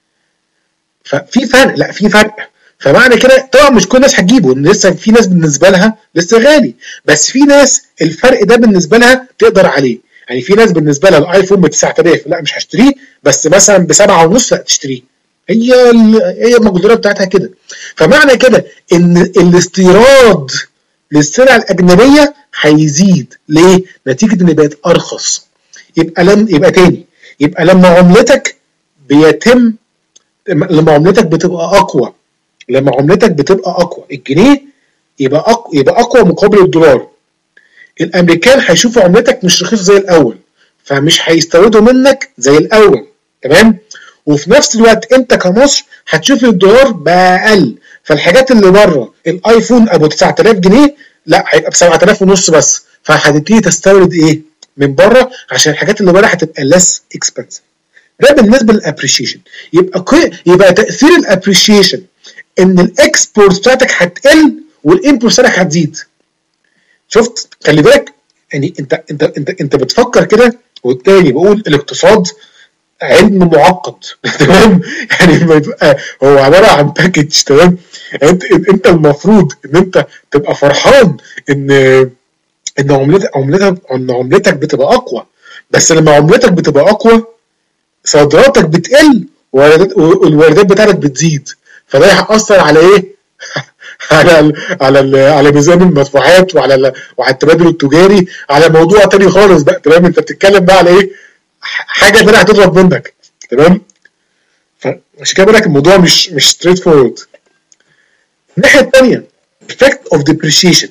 ففي فرق، لا في فرق. فمعنى كده طبعا مش كل الناس هتجيبه، ان لسه في ناس بالنسبه لها لسه غالي، بس في ناس الفرق ده بالنسبه لها تقدر عليه. يعني في ناس بالنسبه لها الايفون ب تسعة آلاف لا مش هشتريه، بس مثلا ب سبعة ونص لا تشتريه، هي هي المقدره بتاعتها كده. فمعنى كده ان الاستيراد للسلع الاجنبيه هيزيد. ليه؟ نتيجه ان بقت ارخص. يبقى لم يبقى تاني يبقى لما عملتك بيتم لما عملتك بتبقى اقوى لما عملتك بتبقى اقوى الجنيه يبقى اقوى يبقى اقوى مقابل الدولار. الامريكان هيشوفوا عملتك مش رخيصه زي الاول، فمش هيستوردوا منك زي الاول، تمام؟ وفي نفس الوقت انت كمصر هتشوف الدولار باقل، فالحاجات اللي بره الايفون ابو تسعة آلاف جنيه لا هيبقى ب سبعة آلاف ونص بس، فهتبتدي تستورد ايه؟ من بره، عشان الحاجات اللي بره هتبقى less expensive. ده بالنسبه للابريشيشن. يبقى كي... يبقى تاثير الابريشيشن ان الاكسبورت بتاعتك هتقل والامبورت بتاعتك هتزيد. شفت؟ خلي بالك، يعني انت انت انت انت بتفكر كده والتاني بقول الاقتصاد علم معقد تمام. يعني ما يبقى هو عباره عن باكج تمام. انت انت المفروض ان انت تبقى فرحان ان ان عملتك عملتك ان عملتك بتبقى اقوى، بس لما عملتك بتبقى اقوى صادراتك بتقل والواردات بتاعتك بتزيد، فده هيأثر على ايه؟ على ال على ال على ميزان المدفوعات وعلى ال وعلى التبادل التجاري، على موضوع تاني خالص بقى تمام. انت بتتكلم بقى على ايه؟ حاجه تانية هتضرب منك تمام. فعشان كده بقول لك الموضوع مش مش ستريت فورورد. الناحيه الثانيه effect of depreciation.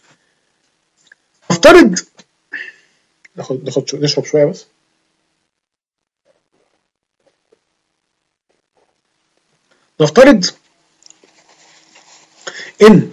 نفترض ناخد ناخد نشرب شويه بس. نفترض ان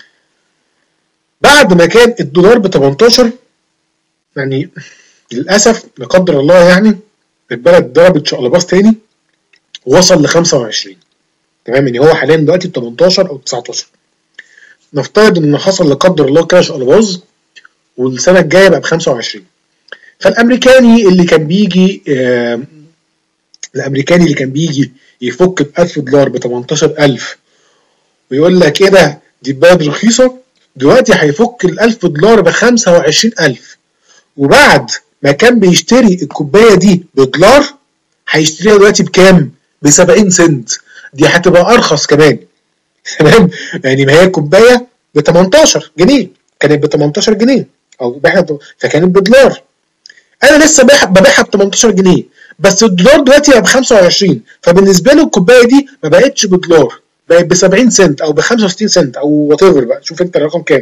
بعد ما كان الدولار ب تمنتاشر، يعني للاسف لا قدر الله يعني البلد ضربت شقلباز تاني ووصل ل خمسة وعشرين تمام. يعني هو حاليا دلوقتي ب تمنتاشر او تسعتاشر. نفترض ان حصل لا قدر الله كده شقلباز والسنه الجايه بقى ب خمسة وعشرين. فالامريكاني اللي كان بيجي آه الامريكاني اللي كان بيجي يفك ب ألف دولار ب تمنتاشر ألف ويقول لك ايه ده دي بلد رخيصه، دلوقتي هيفك ال ألف دولار ب خمسة وعشرين ألف، وبعد ما كان بيشتري الكوبايه دي بدولار هيشتريها دلوقتي بكام؟ ب سبعين سنت. دي هتبقى ارخص كمان تمام. يعني ما هي كوبايه ب تمنتاشر جنيه، كانت ب تمنتاشر جنيه او فكانت بدولار، انا لسه ببيعها ب تمنتاشر جنيه بس الدولار دلوقتي بقى ب خمسة وعشرين، فبالنسبه له الكوبايه دي ما بقتش بدولار، بقت ب سبعين سنت او ب خمسة وستين سنت او وات ايفر بقى، شوف انت الرقم كام.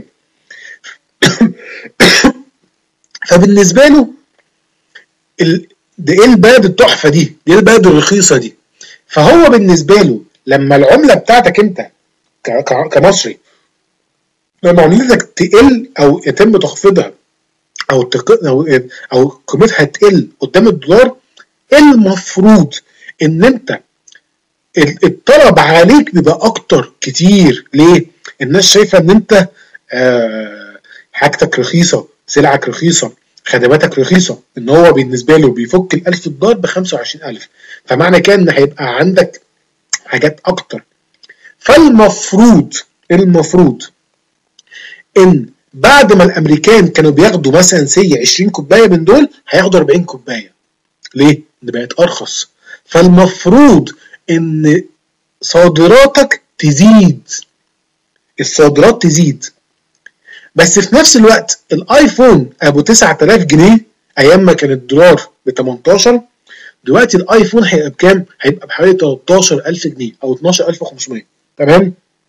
فبالنسبه له ال... ده ايه البلد التحفه دي؟ دي ايه البلد الرخيصه دي؟ فهو بالنسبه له لما العمله بتاعتك انت ك... ك... كمصري لما عملتك تقل او يتم تخفيضها او تق... او او قيمتها تقل قدام الدولار، المفروض ان انت الطلب عليك بيبقى اكتر كتير. ليه؟ الناس شايفه ان انت آه حاجتك رخيصه، سلعك رخيصه، خدماتك رخيصه، ان هو بالنسبه له بيفك ال ألف دولار ب خمسة وعشرين ألف، فمعنى كده ان هيبقى عندك حاجات اكتر. فالمفروض المفروض ان بعد ما الامريكان كانوا بياخدوا مثلا سي عشرين كوبايه من دول هياخدوا أربعين كوبايه. ليه؟ ان بقت ارخص. فالمفروض ان صادراتك تزيد، الصادرات تزيد، بس في نفس الوقت الايفون ابو تسعة آلاف جنيه ايام ما كان الدولار ب تمنتاشر، دلوقتي الايفون هيبقى بكام؟ هيبقى بحوالي تلتاشر ألف جنيه او اتناشر ألف وخمسمية تمام.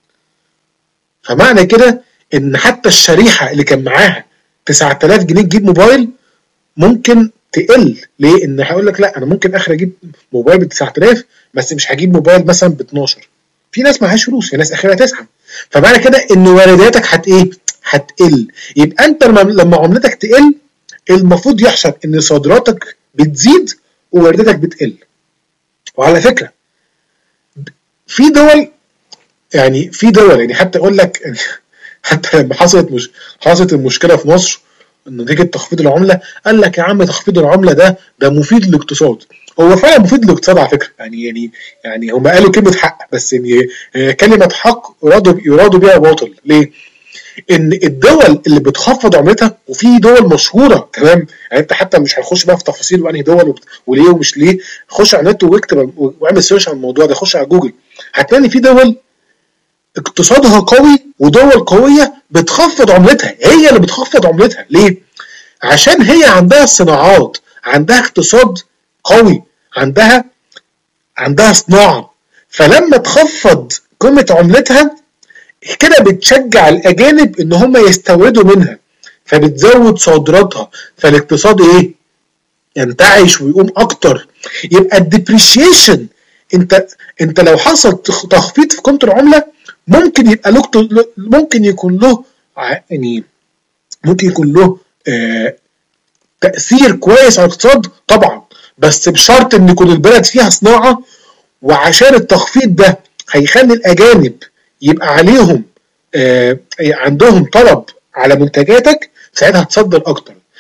فمعنى كده ان حتى الشريحه اللي كان معاها تسعة آلاف جنيه تجيب موبايل ممكن تقل. ليه؟ ان هيقول لك لا انا ممكن اخر اجيب موبايل ب تسعة آلاف بس مش هجيب موبايل مثلا ب اتناشر. في ناس معهاش فلوس، في ناس اخرها تسعة، فمعنى كده ان وارداتك هت ايه؟ هتقل. يبقى انت لما عملتك تقل المفروض يحصل ان صادراتك بتزيد ووارداتك بتقل. وعلى فكره في دول يعني في دول يعني حتى اقول لك حتى لما حصلت مش حصلت المشكله في مصر نتيجه تخفيض العمله، قال لك يا عم تخفيض العمله ده ده مفيد للاقتصاد. هو فعلا مفيد للاقتصاد على فكره، يعني يعني يعني هم قالوا كلمه حق، بس يعني كلمه حق يرادوا يرادوا بيها باطل. ليه؟ ان الدول اللي بتخفض عملتها، وفي دول مشهوره تمام، يعني انت حتى مش هنخش بقى في تفاصيل وانهي دول وليه ومش ليه، خش على النت واكتب واعمل سيرش عن الموضوع ده، خش على جوجل هتلاقي في دول اقتصادها قوي ودول قويه بتخفض عملتها، هي اللي بتخفض عملتها. ليه؟ عشان هي عندها صناعات، عندها اقتصاد قوي، عندها عندها صناعه، فلما تخفض قيمه عملتها كده بتشجع الاجانب ان هم يستوردوا منها، فبتزود صادراتها، فالاقتصاد ايه؟ ينتعش ويقوم اكتر. يبقى الديبريشيشن انت انت لو حصل تخفيض في قيمه العمله ممكن يبقى له ممكن يكون له يعني ممكن يكون له آه تاثير كويس على الاقتصاد طبعا، بس بشرط ان يكون البلد فيها صناعه، وعشان التخفيض ده هيخلي الاجانب يبقى عليهم آه عندهم طلب على منتجاتك، ساعتها هتصدر اكتر.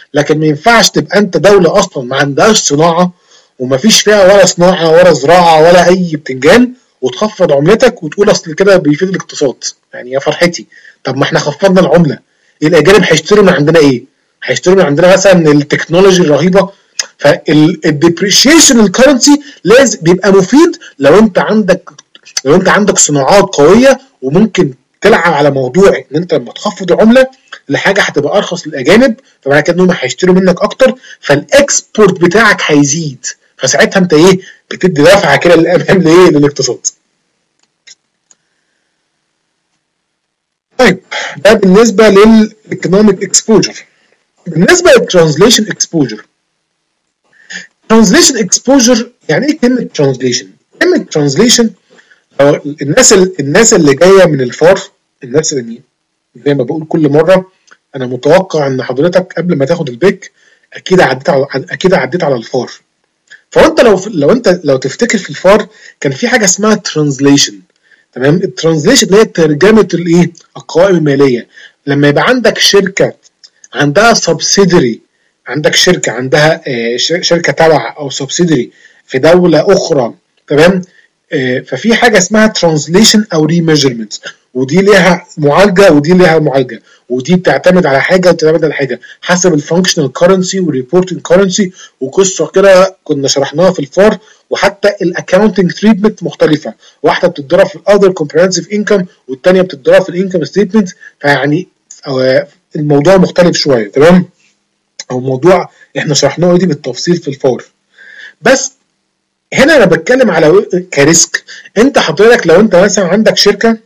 لكن ما ينفعش تبقى انت دوله اصلا ما عندهاش صناعه وما فيش فيها ولا صناعه ولا زراعه ولا اي بتنجان وتخفض عملتك وتقول اصل كده بيفيد الاقتصاد. يعني يا فرحتي، طب ما احنا خفضنا العمله، الاجانب هيشتروا من عندنا ايه؟ هيشتروا من عندنا مثلا التكنولوجي الرهيبه. فالديبريشيشن الكرنسي لازم بيبقى مفيد لو انت عندك لو انت عندك صناعات قويه وممكن تلعب على موضوع ان انت لما تخفض العمله لحاجه هتبقى ارخص للاجانب، فمعنى كده انهم هيشتروا منك اكتر، فالاكسبورت بتاعك هيزيد، فساعتها انت ايه بتدي دفعه كده للامام لايه للاقتصاد. طيب ده بالنسبه للايكونوميك اكسبوجر. بالنسبه للترانزليشن اكسبوجر، ترانزليشن اكسبوجر يعني ايه كلمه ترانزليشن؟ كلمه ترانزليشن الناس الناس اللي جايه من الفار، الناس اللي زي ما بقول كل مره انا متوقع ان حضرتك قبل ما تاخد البيك اكيد عديت على اكيد عديت على الفار. فانت لو لو انت لو تفتكر في الفار كان في حاجه اسمها ترانزليشن، تمام؟ الترانزليشن اللي هي ترجمه الايه القوائم الماليه. لما يبقى عندك شركه عندها سبسيدري، عندك شركه عندها آه شركه تبع او سبسيدري في دوله اخرى، تمام؟ آه ففي حاجه اسمها ترانزليشن او ريميجرمنت، ودي ليها معالجه ودي ليها معالجه، ودي بتعتمد على حاجه وبتعتمد على حاجه حسب الفانكشنال كرنسي والريبورتنج كرنسي، وقصه كده كنا شرحناها في الفار. وحتى الاكونتنج تريتمنت مختلفه، واحده بتتضرب في الاذر كومبريهنسيف انكم والثانيه بتتضرب في الانكم ستيتمنت، فيعني الموضوع مختلف شويه، تمام؟ او موضوع احنا شرحناه دي بالتفصيل في الفار. بس هنا انا بتكلم على كريسك. انت حضرتك لو انت مثلا عندك شركه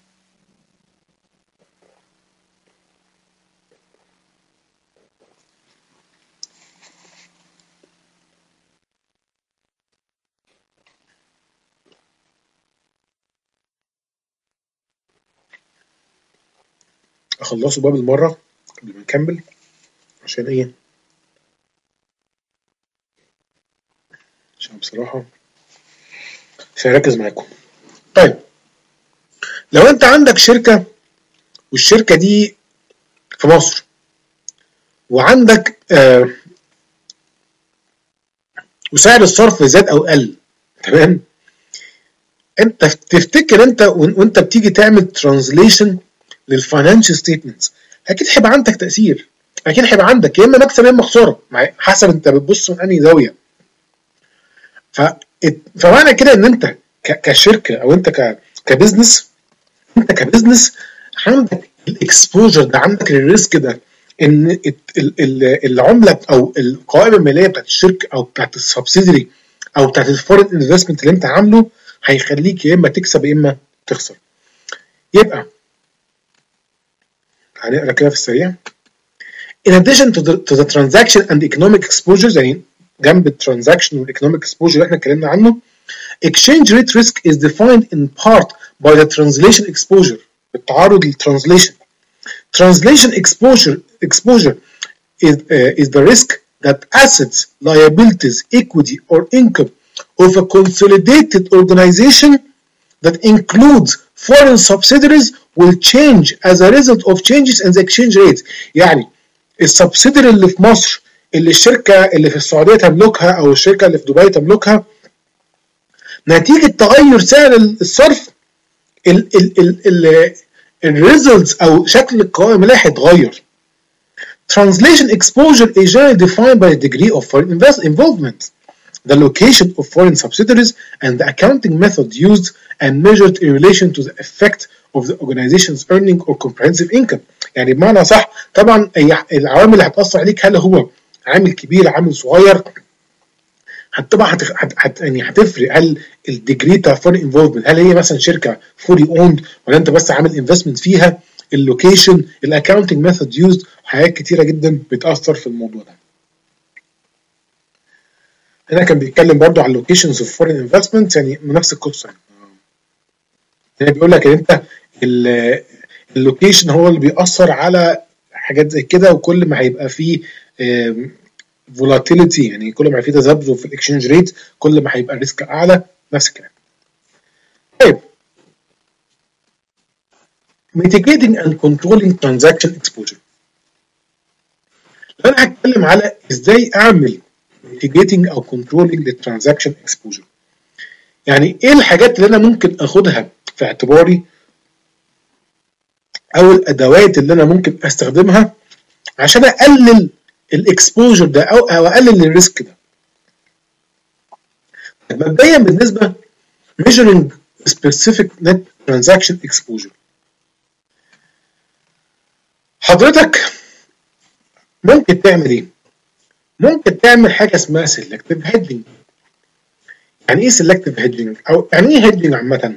اخلصوا باب المره قبل ما نكمل عشان ايه، عشان بصراحه مش هركز معاكم. طيب لو انت عندك شركه والشركه دي في مصر وعندك آه وسعر الصرف زاد او قل، تمام؟ انت تفتكر انت وانت بتيجي تعمل ترانزليشن للفاينانشال ستيتمنتس اكيد هيبقى عندك تاثير، اكيد هيبقى عندك يا اما مكسب يا اما خساره حسب انت بتبص من انهي زاويه. ف فمعنى كده ان انت كشركه او انت كبزنس، انت كبزنس عندك الاكسبوجر ده، عندك الريسك ده، ان العمله او القوائم الماليه بتاعت الشركه او بتاعت السبسيدري او بتاعت الفورين انفستمنت اللي انت عامله هيخليك يا اما تكسب يا اما تخسر. يبقى هنقرا كده في السريع. In addition to the, to the transaction and economic exposures، يعني جنب الترانزاكشن والايكونوميك exposure اللي احنا اتكلمنا عنه، exchange rate risk is defined in part by the translation exposure، التعرض للترانزليشن. Translation exposure exposure is uh, is the risk that assets, liabilities, equity, or income of a consolidated organization that includes foreign subsidiaries will change as a result of changes in the exchange rate. يعني السبسيدري اللي في مصر اللي الشركه اللي في السعوديه تملكها او الشركه اللي في دبي تملكها، نتيجه تغير سعر الصرف الريزلتس او شكل القوائم الماليه هيتغير. Translation exposure is generally defined by the degree of foreign involvement, the location of foreign subsidiaries, and the accounting method used and measured in relation to the effect of the organization's earning or comprehensive income. يعني بمعنى صح طبعا العوامل اللي هتأثر عليك هل هو عامل كبير عامل صغير، طبعا هت... هت... يعني هتفرق. هل الديجري بتاع فورين انفولفمنت، هل هي مثلا شركه فولي اوند ولا انت بس عامل انفستمنت فيها، اللوكيشن، الاكاونتنج ميثود يوزد، حاجات كتيره جدا بتاثر في الموضوع ده. هنا كان بيتكلم برضو على اللوكيشنز اوف فورين انفستمنت، يعني نفس القصه. هنا بيقول لك ان انت اللوكيشن هو اللي بيأثر على حاجات زي كده، وكل ما هيبقى فيه فولاتيليتي، يعني كل ما في تذبذب في الاكسشينج ريت كل ما هيبقى الريسك اعلى، نفس الكلام. طيب mitigating and controlling transaction exposure. انا هتكلم على ازاي اعمل mitigating او controlling للترانزاكشن exposure. يعني ايه الحاجات اللي انا ممكن اخدها في اعتباري او الادوات اللي انا ممكن استخدمها عشان اقلل الاكسبوجر ده او او اقلل الريسك ده. مبدئيا بالنسبه measuring specific net transaction exposure، حضرتك ممكن تعمل ايه؟ ممكن تعمل حاجه اسمها selective hedging. يعني ايه selective hedging او يعني ايه hedging عامه؟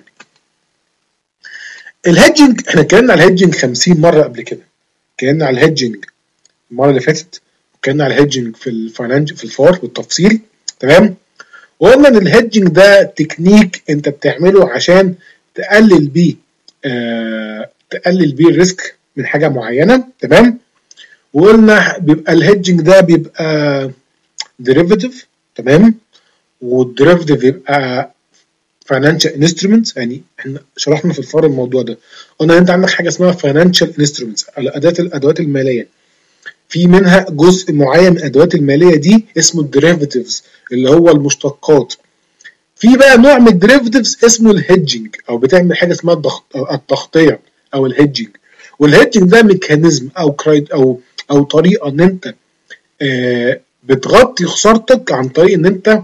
الهيدجنج احنا اتكلمنا على الهيدجنج خمسين مره قبل كده. اتكلمنا على الهيدجنج المره اللي فاتت، واتكلمنا على الهيدجنج في الفاينانش في الفار بالتفصيل، تمام؟ وقلنا ان الهيدجنج ده تكنيك انت بتعمله عشان تقلل بيه آه تقلل بيه الريسك من حاجه معينه، تمام؟ وقلنا بيبقى الهيدجنج ده بيبقى ديريفيتيف، تمام؟ والديريفيتيف بيبقى فاينانشال انسترومنتس. يعني احنا شرحنا في الفار الموضوع ده، قلنا انت عندك حاجه اسمها فاينانشال انسترومنتس، الادوات الادوات الماليه، في منها جزء معين من الادوات الماليه دي اسمه الديريفيتيفز اللي هو المشتقات. في بقى نوع من الديريفيتيفز اسمه الهيدجنج او بتعمل حاجه اسمها التغطيه او الهيدجنج. والهيدجنج ده ميكانيزم او كرايد او او طريقه ان انت آه بتغطي خسارتك عن طريق ان انت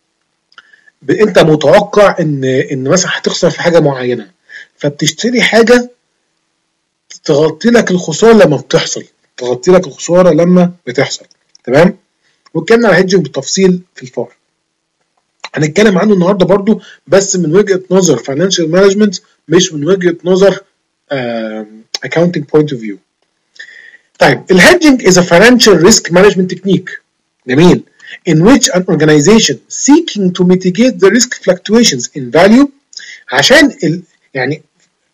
انت متوقع ان ان مثلا هتخسر في حاجه معينه، فبتشتري حاجه تغطي لك الخساره لما بتحصل، تغطي لك الخساره لما بتحصل، تمام؟ واتكلمنا على الهيدجنج بالتفصيل في الفار. هنتكلم عنه النهارده برضو بس من وجهه نظر فاينانشال مانجمنت، مش من وجهه نظر accounting point of view. طيب الهيدجنج is a financial risk management technique، جميل، in which an organization seeking to mitigate the risk fluctuations in value. عشان ال يعني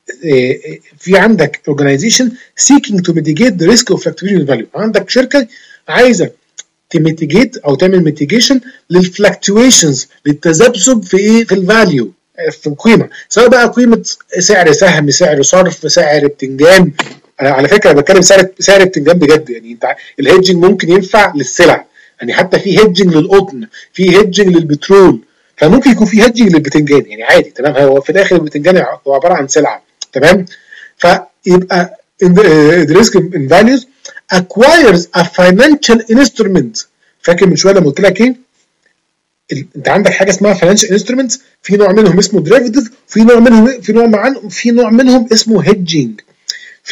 في عندك organization seeking to mitigate the risk of fluctuation in value، عندك شركه عايزه تميتيجيت او تعمل mitigation للفلكتويشنز، للتذبذب في ايه؟ في الفاليو، في القيمه، سواء بقى قيمه سعر سهم، سعر صرف، سعر بتنجان. على فكره انا بتكلم سعر سعر بتنجان بجد، يعني انت الهيدجنج ممكن ينفع للسلع، يعني حتى في هيدجنج للقطن، في هيدجنج للبترول، فممكن يكون في هيدجنج للبتنجان، يعني عادي، تمام؟ هو في الاخر البتنجان هو عباره عن سلعه، تمام؟ فيبقى the risk in values acquires a financial instrument. فاكر من شويه لما قلت لك ايه؟ انت عندك حاجه اسمها financial instruments، في نوع منهم اسمه derivative، في نوع منهم في نوع معين في نوع منهم اسمه hedging. ف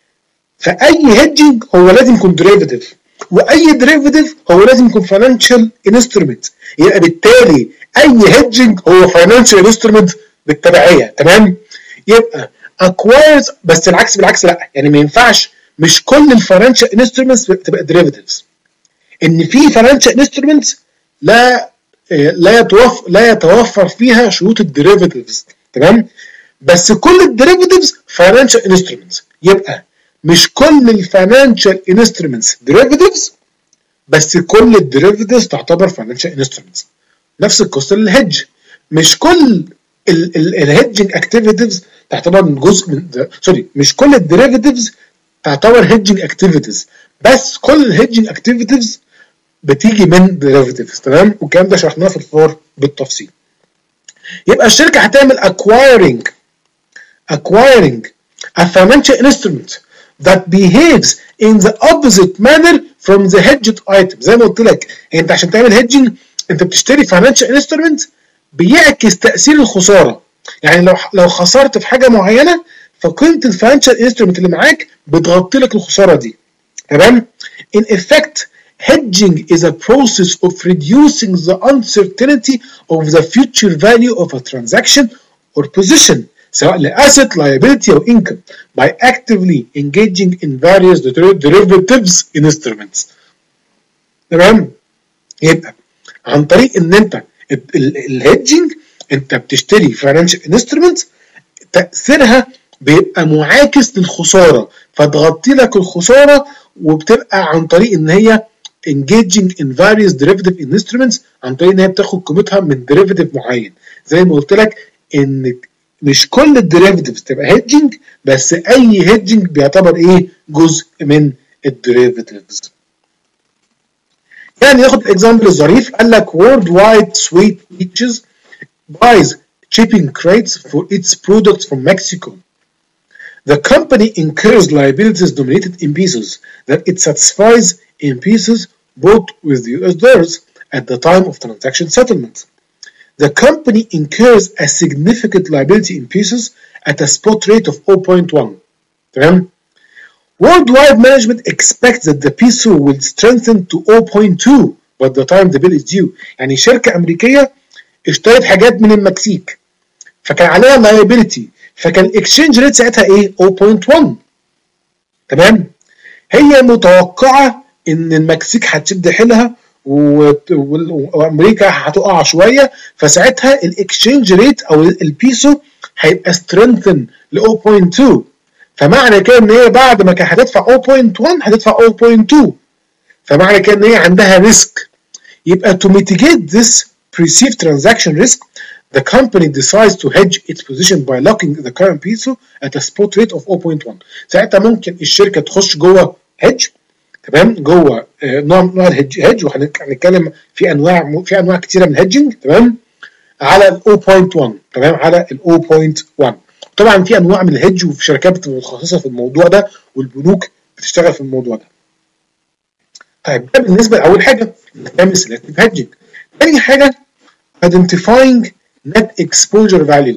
فاي hedging هو لازم يكون derivative، واي ديريفيتيف هو لازم يكون فاينانشال انسترومنت، يبقى بالتالي اي هيدجنج هو فاينانشال انسترومنت بالتبعيه، تمام؟ يبقى اكوايرز، بس العكس بالعكس لا، يعني ما ينفعش مش كل الفاينانشال انسترومنتس تبقى ديريفيتيفز، ان في فاينانشال انسترومنتس لا لا يتوفر لا يتوفر فيها شروط الديريفيتيفز، تمام؟ بس كل الديريفيتيفز فاينانشال انسترومنتس، يبقى مش كل الفاينانشال انسترومنتس ديريفيتيفز، بس كل الديريفيتيفز تعتبر فاينانشال انسترومنتس. نفس القصه للهيدج، مش كل الهيدجنج اكتيفيتيز تعتبر من جزء من سوري مش كل الديريفيتيفز تعتبر هيدجنج اكتيفيتيز، بس كل الهيدجنج اكتيفيتيز بتيجي من ديريفيتيفز، تمام؟ والكلام ده شرحناه في الفور بالتفصيل. يبقى الشركه هتعمل acquiring acquiring a financial instrument that behaves in the opposite manner from the hedged item. زي ما قلت لك انت عشان تعمل hedging انت بتشتري financial instrument بيعكس تاثير الخساره، يعني لو لو خسرت في حاجه معينه فقيمه الفاينانشال انسترومنت اللي معاك بتغطي لك الخساره دي، تمام؟ In effect, hedging is a process of reducing the uncertainty of the future value of a transaction or position, سواء لأسيت liability أو income, by actively engaging in various derivatives instruments. تمام؟ يبقى عن طريق ان انت الهيدجنج انت بتشتري financial instruments تأثيرها بيبقى معاكس للخسارة، فتغطي لك الخسارة، وبتبقى عن طريق ان هي engaging in various derivative instruments، عن طريق ان هي بتاخد قيمتها من derivative معين. زي ما قلت لك ان مش كل الديريفيتيفز تبقى هيدجنج، بس اي هيدجنج بيعتبر ايه؟ جزء من الديريفيتيفز. يعني ياخد الاكزامبل الظريف، قال لك worldwide sweet peaches buys shipping crates for its products from Mexico. The company incurs liabilities denominated in pesos that it satisfies in pesos bought with U S dollars at the time of transaction settlement. The company incurs a significant liability in pesos at a spot rate of zero point one. تمام؟ Worldwide management expects that the peso will strengthen to zero point two by the time the bill is due. يعني شركة أمريكية اشترت حاجات من المكسيك فكان عليها liability، فكان الاكسشينج ريت ساعتها ايه؟ zero point one. تمام؟ هي متوقعة ان المكسيك هتشد حيلها وامريكا هتقع شويه، فساعتها الاكسشينج ريت او البيسو هيبقى strengthen ل zero point two، فمعنى كده ان هي بعد ما كانت هتدفع zero point one هتدفع zero point two، فمعنى كده ان هي عندها ريسك. يبقى to mitigate this perceived transaction risk the company decides to hedge its position by locking the current peso at a spot rate of zero point one. ساعتها ممكن الشركه تخش جوه hedge، تمام، جوه نوع نوع الهيدج هيدج، وهنتكلم في انواع في انواع كتيره من الهيدجنج، تمام، على ال zero point one، تمام، على ال zero point one. طبعا في انواع من الهيدج وفي شركات بتبقى متخصصه في الموضوع ده والبنوك بتشتغل في الموضوع ده. طيب ده بالنسبه لاول حاجه نعمل سيلكتيف هيدجنج. ثاني حاجه identifying net exposure value.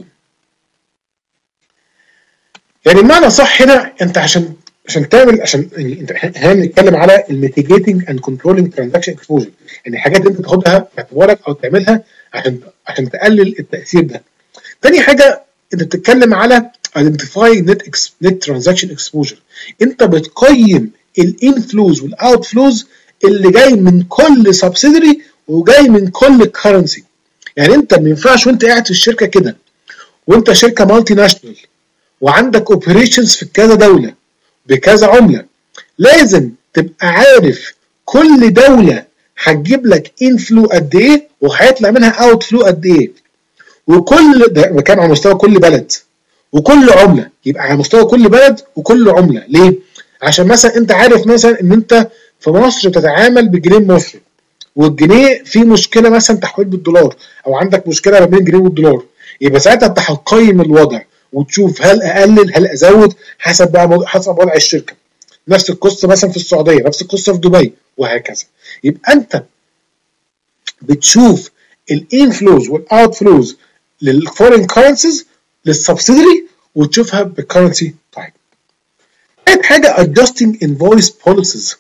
يعني بمعنى صح هنا انت عشان عشان تعمل عشان يعني انت احنا بنتكلم على الميتيجيتنج اند كنترولينج ترانزاكشن اكسبوجر، يعني حاجات انت تاخدها في اعتبارك او تعملها عشان عشان تقلل التاثير ده. تاني حاجه انت بتتكلم على ايدنتيفاي نت نت ترانزاكشن اكسبوجر، انت بتقيم الانفلوز والاوت فلوز اللي جاي من كل سبسيدري وجاي من كل كرنسي. يعني انت ما ينفعش وانت قاعد في الشركه كده وانت شركه مالتي ناشونال وعندك اوبريشنز في كذا دوله بكذا عمله، لازم تبقى عارف كل دوله هتجيب لك انفلو قد ايه وهيطلع منها اوت فلو قد ايه، وكل ده كان على مستوى كل بلد، وكل عمله يبقى على مستوى كل بلد وكل عمله. ليه؟ عشان مثلا انت عارف مثلا ان انت في مصر بتتعامل بالجنيه المصري والجنيه في مشكله مثلا تحويل بالدولار او عندك مشكله ما بين الجنيه والدولار، يبقى ساعتها انت هتقيم الوضع وتشوف هل اقلل هل ازود حسب بقى حسب وضع الشركه. نفس القصه مثلا في السعوديه، نفس القصه في دبي، وهكذا. يبقى انت بتشوف الانفلوز والاوت فلوز للفورين كرنسيز للسبسيدري وتشوفها بالكرنسي تايب. ثالث حاجه adjusting invoice policies.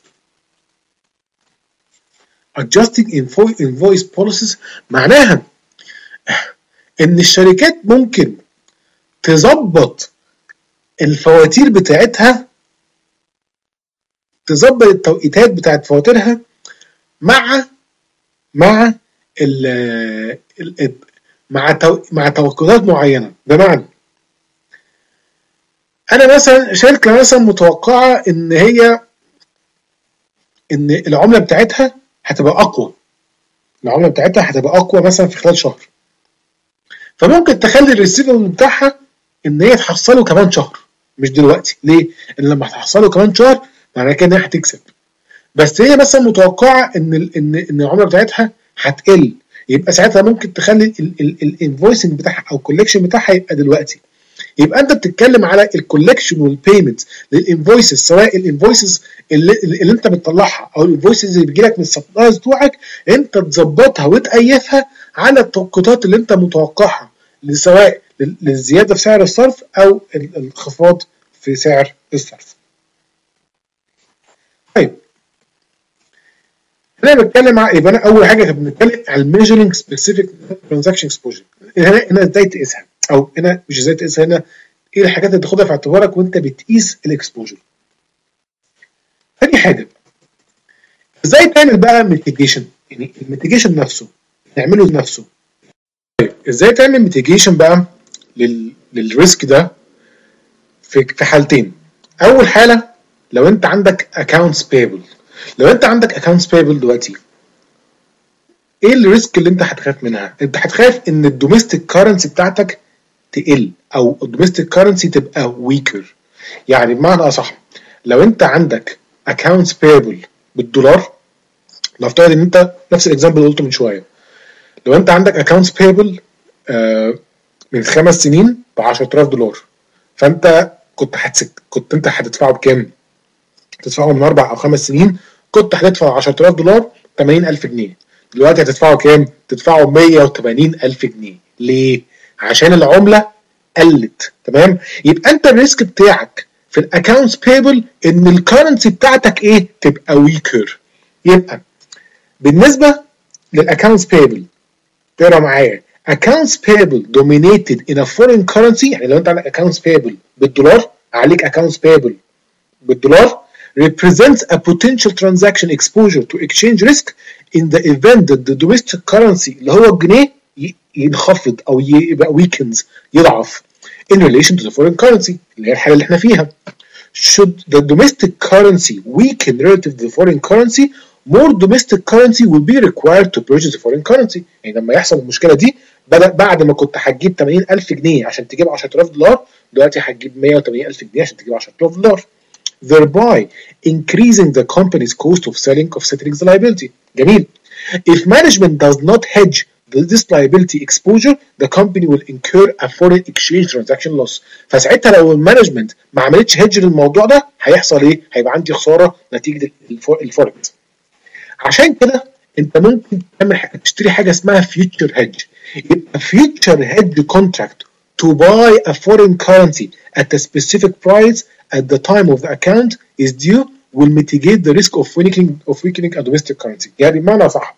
adjusting invoice policies معناها ان الشركات ممكن تظبط الفواتير بتاعتها، تظبط التوقيتات بتاعت فواتيرها مع مع ال مع تو مع توقيتات معينه. بمعنى انا مثلا شركه مثلا متوقعه ان هي ان العمله بتاعتها هتبقى اقوى، العمله بتاعتها هتبقى اقوى مثلا في خلال شهر، فممكن تخلي الريسيفبل بتاعها ان هي تحصله كمان شهر مش دلوقتي. ليه؟ ان لما تحصله كمان شهر معناه كده ان هي هتكسب، بس هي مثلا متوقعه ان ال ان ان العمله بتاعتها هتقل، يبقى ساعتها ممكن تخلي الانفويسنج بتاعها او الكولكشن بتاعها يبقى دلوقتي. يبقى انت بتتكلم على الكولكشن والبيمنت للانفويسز، سواء الانفويسز اللي, اللي انت بتطلعها او الانفويسز اللي بيجيلك من السبلايرز بتوعك، انت تظبطها وتقيفها على التوقيتات اللي انت متوقعها، سواء للزياده في سعر الصرف او الانخفاض في سعر الصرف. طيب انا بتكلم على يبقى انا اول حاجه بنتكلم على الميجرنج سبيسيفيك ترانزاكشن اكسبوجر. هنا هنا ازاي تقيسها، او هنا مش ازاي تقيسها، هنا ايه الحاجات اللي تاخدها في اعتبارك وانت بتقيس الاكسبوجر. تاني حاجه ازاي تعمل بقى ميتيجيشن، يعني الميتيجيشن نفسه نعمله نفسه. طيب ازاي تعمل ميتيجيشن بقى لل للريسك ده في في حالتين. اول حاله لو انت عندك اكونتس بيبل، لو انت عندك اكونتس بيبل دلوقتي ايه الريسك اللي انت هتخاف منها؟ انت هتخاف ان الدوميستيك كارنسي بتاعتك تقل او الدوميستيك كارنسي تبقى ويكر. يعني بمعنى اصح لو انت عندك اكونتس بيبل بالدولار نفترض ان انت نفس الاكزامبل اللي قلته من شويه، لو انت عندك اكونتس بيبل آه من خمس سنين ب عشرة آلاف دولار، فانت كنت هتسك كنت انت هتدفعه بكام؟ تدفعه من اربع او خمس سنين كنت هتدفع عشرة آلاف دولار ثمانين ألف جنيه، دلوقتي هتدفعه كام؟ تدفعه مية وثمانين ألف جنيه. ليه؟ عشان العمله قلت. تمام؟ يبقى انت الريسك بتاعك في الاكونتس بيبل ان الكرنسي بتاعتك ايه؟ تبقى ويكر. يبقى بالنسبه للاكونتس بيبل تقرا معايا accounts payable dominated in a foreign currency، يعني لو انت عندك accounts payable بالدولار عليك accounts payable بالدولار represents a potential transaction exposure to exchange risk in the event that the domestic currency اللي هو الجنيه ينخفض او يبقى weakens يضعف in relation to the foreign currency اللي هي الحاله اللي احنا فيها. Should the domestic currency weaken relative to the foreign currency, more domestic currency will be required to purchase the foreign currency. يعني لما يحصل المشكله دي بدأ بعد ما كنت هتجيب ثمانين ألف جنيه عشان تجيب عشرة آلاف دولار، دلوقتي هتجيب مية وثمانين ألف جنيه عشان تجيب عشرة آلاف دولار. thereby increasing the company's cost of selling of settling the liability. جميل. If management does not hedge this liability exposure, the company will incur a foreign exchange transaction loss. فساعتها لو المانجمنت ما عملتش هيدج للموضوع ده هيحصل ايه؟ هيبقى عندي خساره نتيجه الفوركس. عشان كده انت ممكن تعمل تشتري حاجه اسمها فيوتشر هيدج. يبقى فيوتشر هيدج كونتراكت to buy a foreign currency at a specific price at the time of the account is due will mitigate the risk of weakening of weakening a domestic currency. يعني بمعنى صح،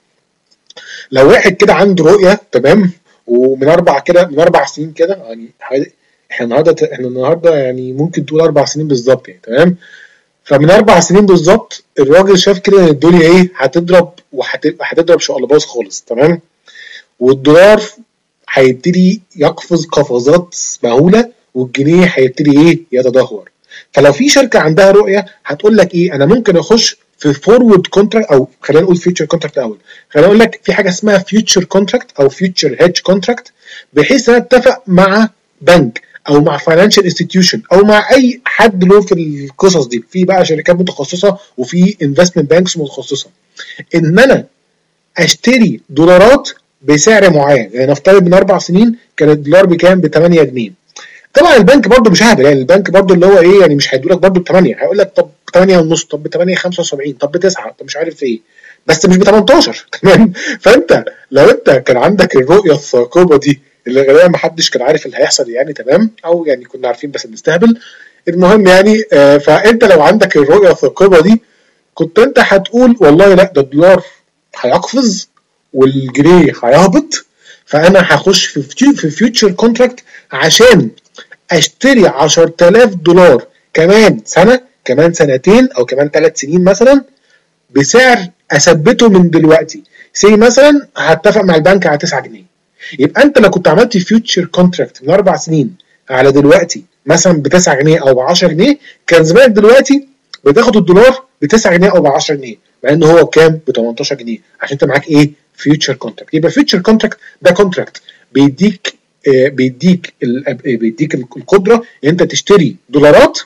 لو واحد كده عنده رؤيه تمام ومن اربع كده من اربع سنين كده، يعني احنا النهارده احنا النهارده يعني ممكن تقول اربع سنين بالظبط يعني تمام، فمن اربع سنين بالظبط الراجل شاف كده ان الدنيا ايه هتضرب وهتبقى هتضرب شقلباظ خالص تمام، والدولار هيبتدي يقفز قفزات مهوله والجنيه هيبتدي ايه يتدهور. فلو في شركه عندها رؤيه هتقول لك ايه، انا ممكن اخش في فورورد كونتراكت او خلينا نقول فيوتشر كونتراكت الاول. خلينا اقول لك في حاجه اسمها فيوتشر كونتراكت او فيوتشر هيدج كونتراكت، بحيث ان اتفق مع بنك او مع فاينانشال انستتيوشن او مع اي حد له في القصص دي، في بقى شركات متخصصه وفي انفستمنت بانكس متخصصه، ان انا اشتري دولارات بسعر معين. يعني نفترض من اربع سنين كان الدولار بكام؟ ب ثمانية جنيه. طبعا البنك برضه مش ههبل، يعني البنك برضه اللي هو ايه يعني مش هيدولك برضه ب ثمانية، هيقول لك طب ب ثمانية ونص، طب ب ثمانية خمسة وسبعين، طب ب تسعة، طب مش عارف ايه، بس مش ب تمنتاشر. تمام؟ فانت لو انت كان عندك الرؤيه الثاقبه دي اللي غالبا ما حدش كان عارف اللي هيحصل يعني تمام، او يعني كنا عارفين بس بنستهبل، المهم يعني آه فانت لو عندك الرؤيه الثاقبه دي كنت انت هتقول والله لا ده الدولار هيقفز والجنيه هيهبط، فانا هخش في في فيوتشر كونتراكت عشان اشتري عشرة آلاف دولار كمان سنه، كمان سنتين او كمان ثلاث سنين مثلا، بسعر اثبته من دلوقتي. سي مثلا هتفق مع البنك على تسعة جنيه، يبقى انت لو كنت عملت فيوتشر كونتراكت من اربع سنين على دلوقتي مثلا ب تسعة جنيه او ب عشرة جنيه، كان زمانك دلوقتي بتاخد الدولار ب تسعة جنيه او ب عشرة جنيه، مع ان هو بكام؟ ب تمنتاشر جنيه، عشان انت معاك ايه؟ فيوتشر كونتراكت. يبقى فيوتشر كونتراكت ده كونتراكت بيديك آه بيديك بيديك القدره ان انت تشتري دولارات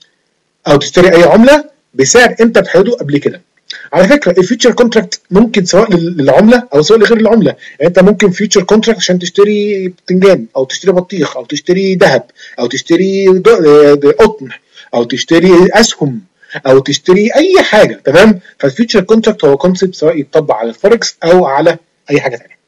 او تشتري اي عمله بسعر انت بتحدده قبل كده. على فكره الفيوتشر كونتراكت ممكن سواء للعمله او سواء لغير العمله، يعني انت ممكن فيوتشر كونتراكت عشان تشتري بتنجان او تشتري بطيخ او تشتري ذهب او تشتري قطن او تشتري اسهم او تشتري اي حاجه. تمام؟ فالفيوتشر كونتراكت هو كونسيبت سواء يتطبق على الفوركس او على اي حاجه ثانيه.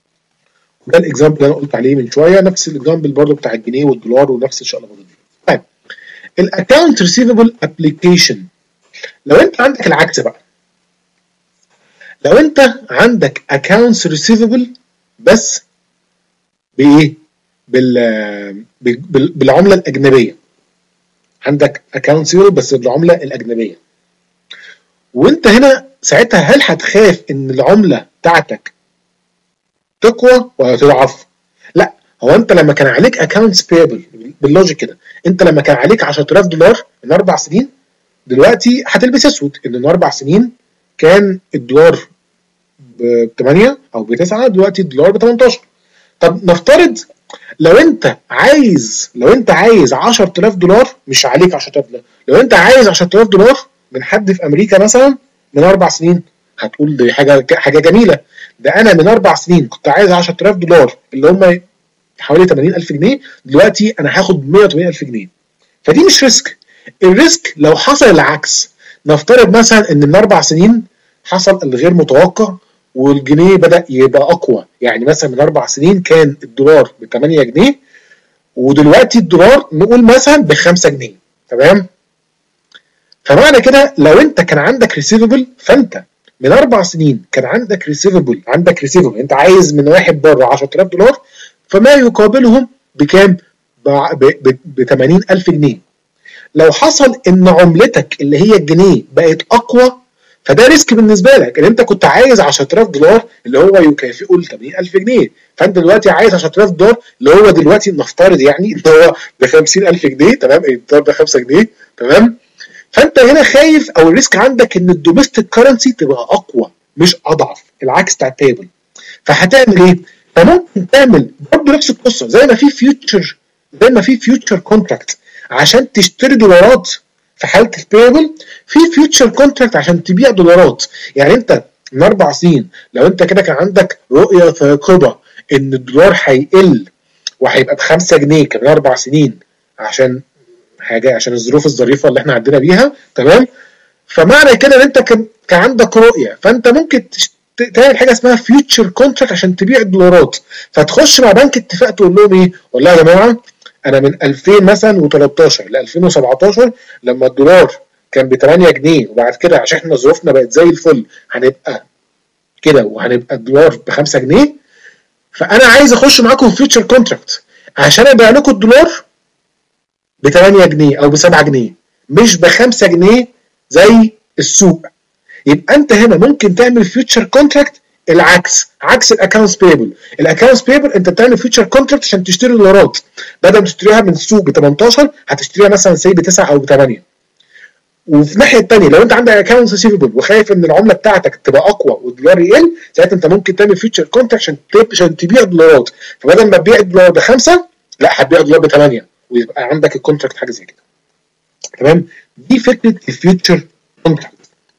ده الاكزامبل اللي انا قلت عليه من شويه، نفس الاكزامبل برضو بتاع الجنيه والدولار ونفس الشغله دي. طيب الاكونت ريسيفبل ابلكيشن، لو انت عندك العكس بقى، لو انت عندك accounts receivable بس بايه؟ بال بالعمله الاجنبيه، عندك accounts receivable بس بالعمله الاجنبيه، وانت هنا ساعتها هل هتخاف ان العمله بتاعتك تقوى ولا تضعف؟ لا، هو انت لما كان عليك accounts payable باللوجيك كده، انت لما كان عليك عشرة آلاف دولار من اربع سنين، دلوقتي هتلبس اسود ان من اربع سنين كان الدولار ب ثمانية او ب تسعة، دلوقتي الدولار ب تمنتاشر. طب نفترض لو انت عايز لو انت عايز عشرة آلاف دولار، مش عليك عشرة آلاف دولار، لو انت عايز عشرة آلاف دولار من حد في امريكا مثلا من اربع سنين، هتقول دي حاجه حاجه جميله، ده انا من اربع سنين كنت عايز عشرة آلاف دولار اللي هم حوالي ثمانين ألف جنيه، دلوقتي انا هاخد مية وثمانين ألف جنيه. فدي مش ريسك. الريسك لو حصل العكس، نفترض مثلا ان من اربع سنين حصل الغير متوقع والجنيه بدا يبقى اقوى، يعني مثلا من اربع سنين كان الدولار ب ثمانية جنيه ودلوقتي الدولار نقول مثلا ب خمسة جنيه، تمام؟ فمعنى كده لو انت كان عندك ريسيفبل، فانت من اربع سنين كان عندك ريسيفبل، عندك ريسيفبل انت عايز من واحد بره عشرة آلاف دولار، فما يقابلهم بكام؟ ب ثمانين ألف جنيه. لو حصل ان عملتك اللي هي الجنيه بقت اقوى، فده ريسك بالنسبه لك، ان انت كنت عايز عشرة آلاف دولار اللي هو يكافئه ل ثمانين ألف جنيه، فانت دلوقتي عايز عشرة آلاف دولار اللي هو دلوقتي نفترض يعني اللي هو ب خمسين ألف جنيه، تمام؟ الدولار ب خمسة جنيه، تمام؟ فانت هنا خايف او الريسك عندك ان الدوميستيك كرنسي تبقى اقوى مش اضعف، العكس بتاع التيبل. فهتعمل ايه؟ فممكن تعمل برضه نفس القصه زي ما في فيوتشر، زي ما في فيوتشر كونتراكت عشان تشتري دولارات في حاله البيبل، في فيوتشر كونتراكت عشان تبيع دولارات. يعني انت من اربع سنين لو انت كده كان عندك رؤيه ثاقبه ان الدولار هيقل وهيبقى ب خمسة جنيه كمان اربع سنين عشان حاجه، عشان الظروف الظريفه اللي احنا عدينا بيها، تمام؟ فمعنى كده ان انت كان عندك رؤيه، فانت ممكن تعمل حاجه اسمها فيوتشر كونتراكت عشان تبيع الدولارات، فتخش مع بنك اتفاق تقول لهم ايه؟ والله يا جماعه انا من ألفين مثلا وتلتاشر ل ألفين وسبعتاشر لما الدولار كان ب ثمانية جنيه، وبعد كده عشان احنا ظروفنا بقت زي الفل هنبقى كده وهنبقى الدولار ب خمسة جنيه، فانا عايز اخش معاكم في فيوتشر كونتراكت عشان ابيع لكم الدولار ب ثمانية جنيه او ب سبعة جنيه مش ب خمسة جنيه زي السوق. يبقى انت هنا ممكن تعمل فيوتشر كونتراكت العكس، عكس الاكونتس بيبل. الاكونتس بيبل انت بتعمل فيوتشر كونتراكت عشان تشتري دولارات، بدل ما تشتريها من السوق ب تمنتاشر هتشتريها مثلا سي ب تسعة او ب ثمانية. وفي الناحيه الثانيه لو انت عندك اكونتس ريسيفبل وخايف ان العمله بتاعتك تبقى اقوى والدولار يقل، ساعتها انت ممكن تعمل فيوتشر كونتراكت عشان عشان تبيع دولارات، فبدل ما تبيع الدولار بخمسه لا هتبيع الدولار ب ثمانية ويبقى عندك الكونتراكت حاجه زي كده، تمام؟ دي فكره الفيوتشر كونتراكت.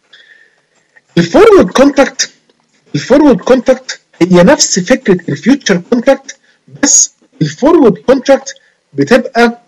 الفورورد كونتراكت، الفورورد كونتراكت هي نفس فكره الفيوتشر كونتراكت، بس الفورورد كونتراكت بتبقى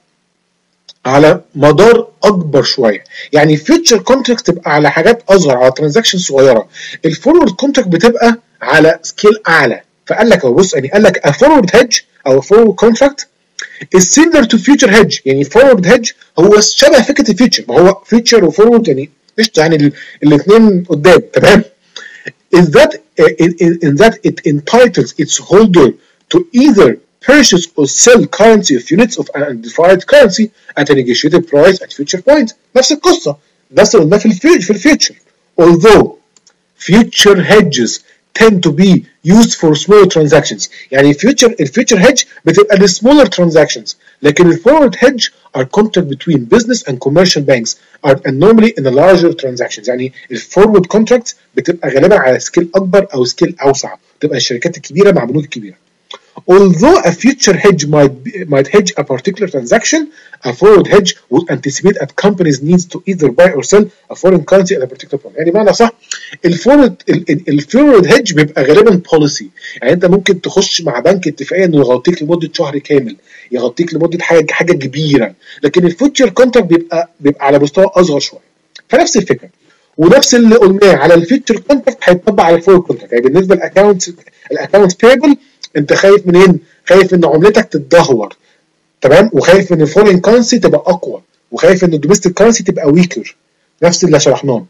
على مدار اكبر شويه. يعني الفيوتشر كونتراكت تبقى على حاجات اصغر، على ترانزاكشن صغيره. الفورورد كونتراكت بتبقى على سكيل اعلى. فقال لك، بص يعني قال لك فورورد هيدج او فورورد كونتراكت is similar to future hedge. يعني forward hedge هو شبه فكره الفيوتشر، ما هو فيوتشر وفورورد يعني قشطه، يعني الاثنين قدام، تمام؟ is that in, in that it entitles its holder to either purchase or sell currency of units of an undefined currency at a negotiated price at future point. نفس القصه، نفس اللي قلناه في في الفيوتشر. although future hedges tend to be used for smaller transactions. يعني future الفيوتشر hedge بتبقى ل smaller transactions، لكن الفورورد hedge are contract between business and commercial banks are and normally in a larger transactions. يعني الفورورد contract بتبقى غالبا على سكيل اكبر او سكيل اوسع، بتبقى الشركات الكبيره مع بنوك الكبيره. Although a future hedge might be, might hedge a particular transaction, a forward hedge would anticipate a company's needs to either buy or sell a foreign currency at a particular point. يعني معنى صح الفورورد الفورورد هيدج بيبقى غالبا بوليسي، يعني انت ممكن تخش مع بنك اتفاقيه انه يغطيك لمده شهر كامل، يغطيك لمده حاجه حاجه كبيره، لكن الفيوتشر كونتراكت بيبقى بيبقى على مستوى اصغر شويه. فنفس الفكره ونفس اللي قلناه على الفيوتشر كونتراكت هيتطبق على الفورورد كونتراكت. يعني بالنسبه للاكونت الاكونت بيبل انت خايف منين؟ خايف ان عملتك تتدهور، تمام؟ وخايف ان الفورين كرنسي تبقى اقوى، وخايف ان الدوميستيك كرنسي تبقى ويكر، نفس اللي شرحناه.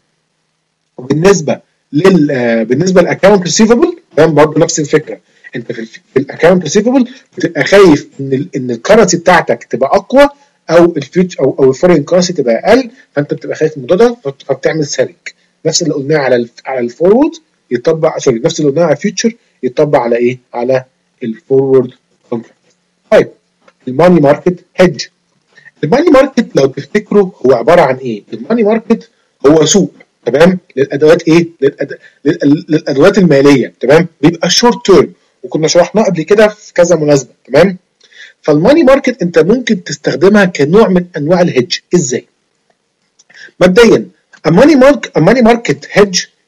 وبالنسبه لل آه بالنسبه للاكونت ريسيفبل تمام برضه نفس الفكره، انت في, في الاكونت ريسيفبل بتبقى خايف ان ال ان الكرنسي بتاعتك تبقى اقوى او الفيوتش او او الفورين كرنسي تبقى اقل، فانت بتبقى خايف من الموضوع ده فبتعمل سيلينج. نفس اللي قلناه على على الفورورد يطبق، سوري نفس اللي قلناه على الفيوتشر يطبق على ايه؟ على الفورورد كونتراكت. طيب الماني ماركت هيدج. الماني ماركت لو تفتكروا هو عباره عن ايه؟ الماني ماركت هو سوق، تمام؟ للادوات ايه؟ للأد... للادوات الماليه، تمام؟ بيبقى شورت تيرم وكنا شرحناه قبل كده في كذا مناسبه، تمام؟ فالماني ماركت انت ممكن تستخدمها كنوع من انواع الهيدج. ازاي؟ مبدئيا الماني مارك الماني ماركت هيدج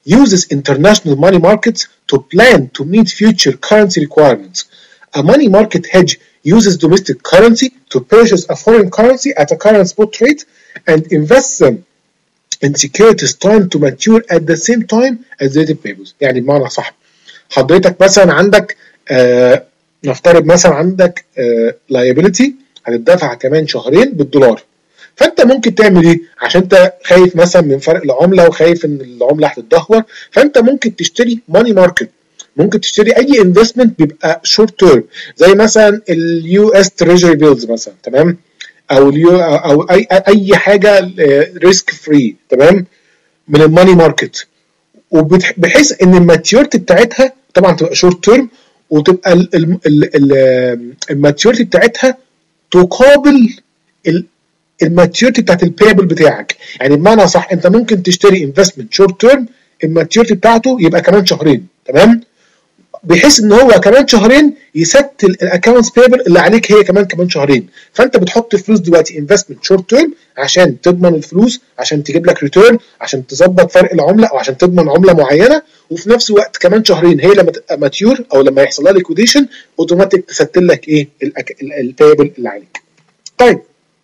uses international money markets to plan to meet future currency requirements. A money market hedge uses domestic currency to purchase a foreign currency at a current spot rate and invest them in securities time to mature at the same time as relative payables. يعني بمعنى صح، حضرتك مثلا عندك آه نفترض مثلا عندك آه liability هتدفع كمان شهرين بالدولار، فانت ممكن تعمل ايه؟ عشان انت خايف مثلا من فرق العمله وخايف ان العمله هتتدهور، فانت ممكن تشتري ماني ماركت، ممكن تشتري اي انفستمنت بيبقى شورت تيرم زي مثلا اليو اس تريجري بيلز مثلا، تمام؟ او اليو او اي اي حاجه ريسك فري، تمام؟ من الماني ماركت، وبحيث ان الماتيورتي بتاعتها طبعا تبقى شورت تيرم، وتبقى الماتيورتي بتاعتها تقابل الماتيورتي بتاعت البيبل بتاعك. يعني بمعنى صح انت ممكن تشتري انفستمنت شورت تيرم الماتيورتي بتاعته يبقى كمان شهرين، تمام؟ بحيث ان هو كمان شهرين يستل الاكونتس بيبل اللي عليك هي كمان كمان شهرين، فانت بتحط فلوس دلوقتي انفستمنت شورت تيرم عشان تضمن الفلوس، عشان تجيب لك ريتيرن، عشان تظبط فرق العمله، او عشان تضمن عمله معينه، وفي نفس الوقت كمان شهرين هي لما تبقى ماتيور او لما يحصل لها ليكويديشن اوتوماتيك تستل لك ايه البيبل اللي عليك. طيب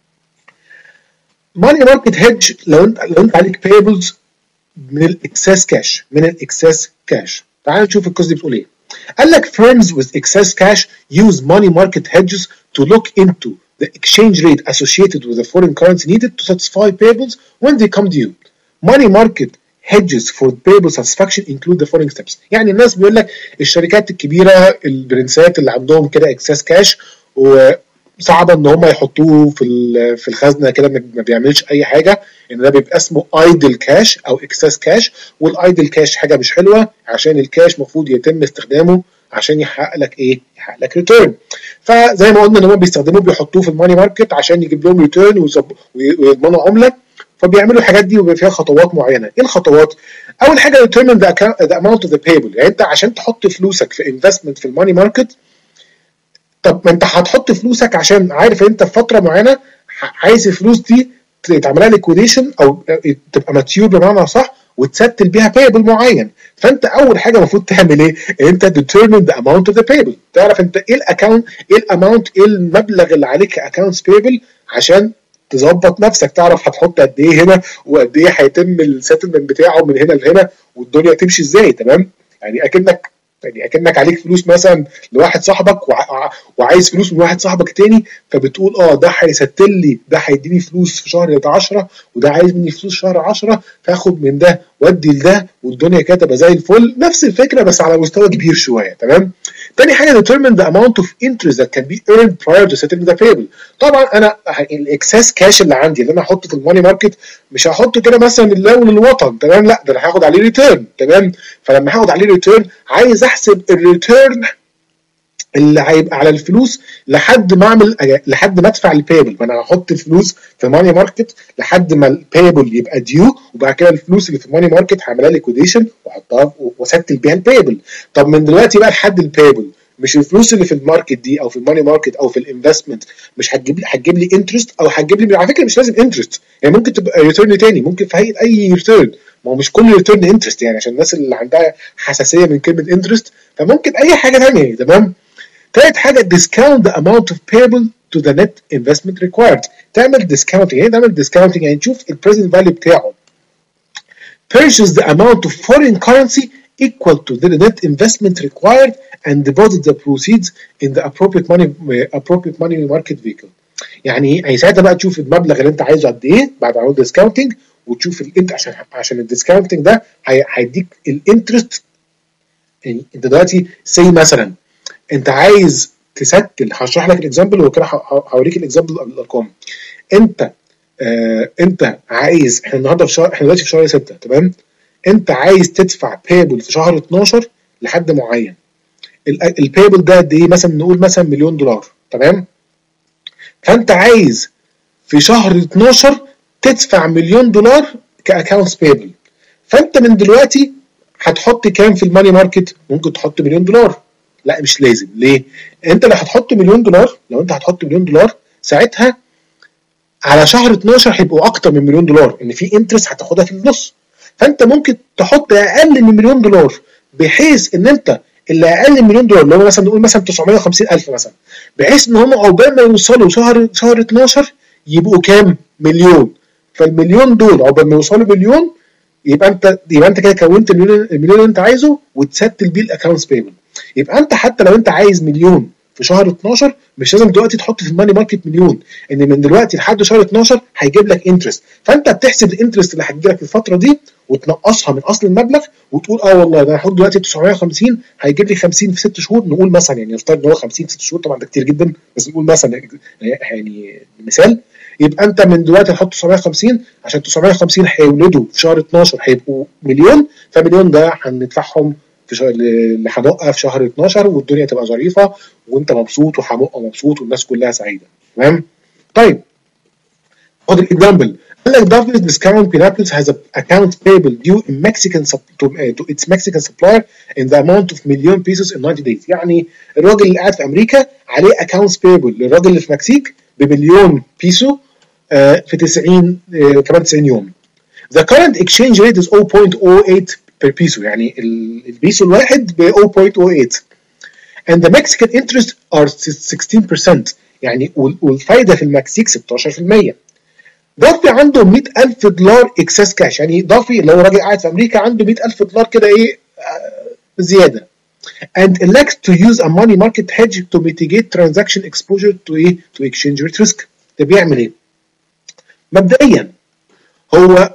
ماني ماركت هيدج لو انت لو انت عليك payables من الاكسس كاش، من الاكسس كاش. تعال نشوف القصه دي بتقول ايه. قال لك firms with excess cash use money market hedges to look into the exchange rate associated with the foreign currency needed to satisfy payables when they come due. Money market hedges for payable satisfaction include the following steps. يعني الناس بيقول لك الشركات الكبيره البرنسات اللي عندهم كده excess cash و صعب ان هم يحطوه في في الخزنه كده ما بيعملش اي حاجه، ان ده بيبقى اسمه ايدل كاش او اكسس كاش، والايدل كاش حاجه مش حلوه عشان الكاش المفروض يتم استخدامه عشان يحقق لك ايه؟ يحقق لك ريتيرن. فزي ما قلنا ان هم بيستخدموه بيحطوه في الماني ماركت عشان يجيب لهم ريتيرن ويضمنوا عمله، فبيعملوا الحاجات دي وبيبقى فيها خطوات معينه. ايه الخطوات؟ اول حاجه determine the, the amount of the payable. يعني انت عشان تحط فلوسك في انفستمنت في الماني ماركت، طب ما انت هتحط فلوسك عشان عارف انت في فتره معينه عايز الفلوس دي تعملها ليكويديشن او تبقى ماتيور بمعنى صح وتستل بيها بيبل معين. فانت اول حاجه المفروض تعمل ايه؟ انت determine the amount of the payable، تعرف انت ايه الاكونت ايه الاماونت ايه المبلغ اللي عليك كاكونتس بيبل عشان تظبط نفسك، تعرف هتحط قد ايه هنا وقد ايه هيتم السيتلمنت بتاعه من هنا لهنا والدنيا تمشي ازاي، تمام؟ يعني اكنك يعني اكنك عليك فلوس مثلا لواحد صاحبك وع... وعايز فلوس من واحد صاحبك تاني، فبتقول اه ده هيستل لي، ده هيديني فلوس في شهر عشرة وده عايز مني فلوس شهر عشرة، فاخد من ده وادي لده والدنيا كده تبقى زي الفل. نفس الفكره بس على مستوى كبير شويه، تمام؟ تاني حاجه determine the amount of interest that can be earned prior to settling the payable. طبعا انا الاكسس كاش اللي عندي اللي انا احطه في الماني ماركت مش هحطه كده مثلا لله وللوطن، تمام؟ لا ده انا هاخد عليه ريتيرن، تمام؟ فلما هاخد عليه ريتيرن عايز احسب الريتيرن اللي هيبقى على الفلوس لحد ما اعمل لحد ما ادفع البيبل. ما انا هحط فلوس في ماني ماركت لحد ما البيبل يبقى ديو، وبعد كده الفلوس اللي في الماني ماركت هعملها ليكويديشن واحطها واسجل بيها البيبل. طب من دلوقتي بقى لحد البيبل مش الفلوس اللي في الماركت دي او في الماني ماركت او في الانفستمنت مش هتجيب لي هتجيب لي انترست او هتجيب لي، على فكره مش لازم انترست، يعني ممكن تبقى ريتيرن تاني، ممكن في هيئه اي ريتيرن، ما هو مش كل ريتيرن انترست يعني عشان الناس اللي عندها حساسيه من كلمه انترست، فممكن اي حاجه ثانيه، تمام؟ ثالث حاجه discount the amount of payable to the net investment required. تعمل discounting، يعني تعمل discounting يعني تشوف البريزنت فاليو بتاعه. Purchase the amount of foreign currency equal to the net investment required and deposit the proceeds in the appropriate money appropriate money market vehicle. يعني يعني ساعتها بقى تشوف المبلغ اللي انت عايزه قد ايه بعد عمل ديسكاونتنج، وتشوف الانت عشان عشان الديسكاونتنج ده هيديك الانترست. يعني انت دلوقتي سي مثلا انت عايز تسجل، هشرح لك الاكزامبل وكده هوريك الاكزامبل بالارقام. انت آه انت عايز، احنا النهارده في شهر، احنا دلوقتي في شهر ستة، تمام؟ انت عايز تدفع بيبل في شهر اتناشر لحد معين. البيبل ده قد ايه؟ مثلا نقول مثلا مليون دولار، تمام؟ فانت عايز في شهر اتناشر تدفع مليون دولار كاكونتس بيبل. فانت من دلوقتي هتحط كام في الماني ماركت؟ ممكن تحط مليون دولار. لا مش لازم. ليه؟ انت لو هتحط مليون دولار، لو انت هتحط مليون دولار ساعتها على شهر اتناشر هيبقوا اكتر من مليون دولار، ان في انترست هتاخدها في النص. فانت ممكن تحط اقل من مليون دولار، بحيث ان انت اللي اقل من مليون دولار اللي هو مثلا نقول مثلا تسعمية وخمسين الف مثلا، بحيث ان هم عقبال ما يوصلوا شهر شهر اتناشر يبقوا كام؟ مليون. فالمليون دول عقبال ما يوصلوا مليون يبقى انت يبقى انت كده كونت المليون المليون اللي انت عايزه وتستل بيه الاكونتس بيبل. يبقى انت حتى لو انت عايز مليون في شهر اتناشر مش لازم دلوقتي تحط في الماني ماركت مليون، ان من دلوقتي لحد شهر اتناشر هيجيب لك انترست، فانت بتحسب الانترست اللي هتجي لك في الفتره دي وتنقصها من اصل المبلغ وتقول اه والله ده انا هاخد دلوقتي تسعمية وخمسين هيجيب لي خمسين في ست شهور، نقول مثلا يعني نفترض ان هو خمسين في ست شهور، طبعا ده كتير جدا بس نقول مثلا يعني مثال. يبقى انت من دلوقتي هتحط تسعمية وخمسين عشان تسعمية وخمسين هيولدوا في شهر اتناشر هيبقوا مليون، فمليون ده هندفعهم في شهر لحمقه في شهر اتناشر والدنيا تبقى ظريفه وانت مبسوط وحمقه مبسوط والناس كلها سعيده. تمام؟ طيب خد الاكزامبل. قال لك Davis Discount Pinnacles has an account payable due in Mexican to, uh, to its Mexican supplier in the amount of million pesos in ninety days. يعني الراجل اللي قاعد في امريكا عليه accounts payable للراجل اللي في المكسيك بمليون بيسو uh, في تسعين uh, كمان تسعين يوم. The current exchange rate is zero point zero eight per peso، يعني البيسو الواحد ب zero point zero eight. And the Mexican interest are sixteen percent، يعني والفايده في المكسيك ستاشر في المية. ضافي عنده مية الف دولار اكسس كاش، يعني ضافي اللي هو راجل قاعد في امريكا عنده مية الف دولار كده ايه زياده. And elects to use a money market hedge to mitigate transaction exposure to ايه to exchange rate risk. ده بيعمل ايه؟ مبدئيا هو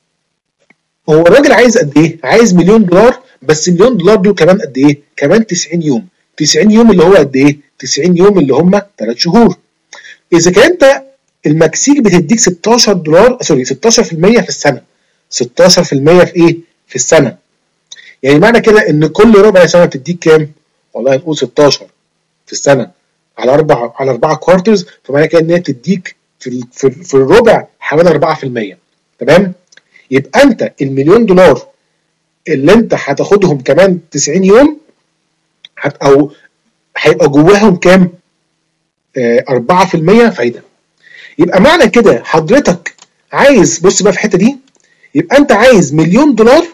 هو الراجل عايز قد ايه؟ عايز مليون دولار، بس مليون دولار دول كمان قد ايه؟ كمان تسعين يوم. تسعين يوم اللي هو قد ايه؟ تسعين يوم اللي هم ثلاث شهور. اذا كان انت المكسيك بتديك ستاشر دولار سوري ستاشر في المية في السنه. ستاشر في المية في ايه؟ في السنه. يعني معنى كده ان كل ربع سنه بتديك كام؟ والله نقول ستاشر في السنه على اربع على اربعه كوارترز، فمعنى كده ان هي بتديك في في, في الربع حوالي اربعة في المية. تمام؟ يبقى انت المليون دولار اللي انت هتاخدهم كمان تسعين يوم هت او هيبقى جواهم كام؟ آه اربعة في المية فايده. يبقى معنى كده حضرتك عايز بص بقى في الحته دي، يبقى انت عايز مليون دولار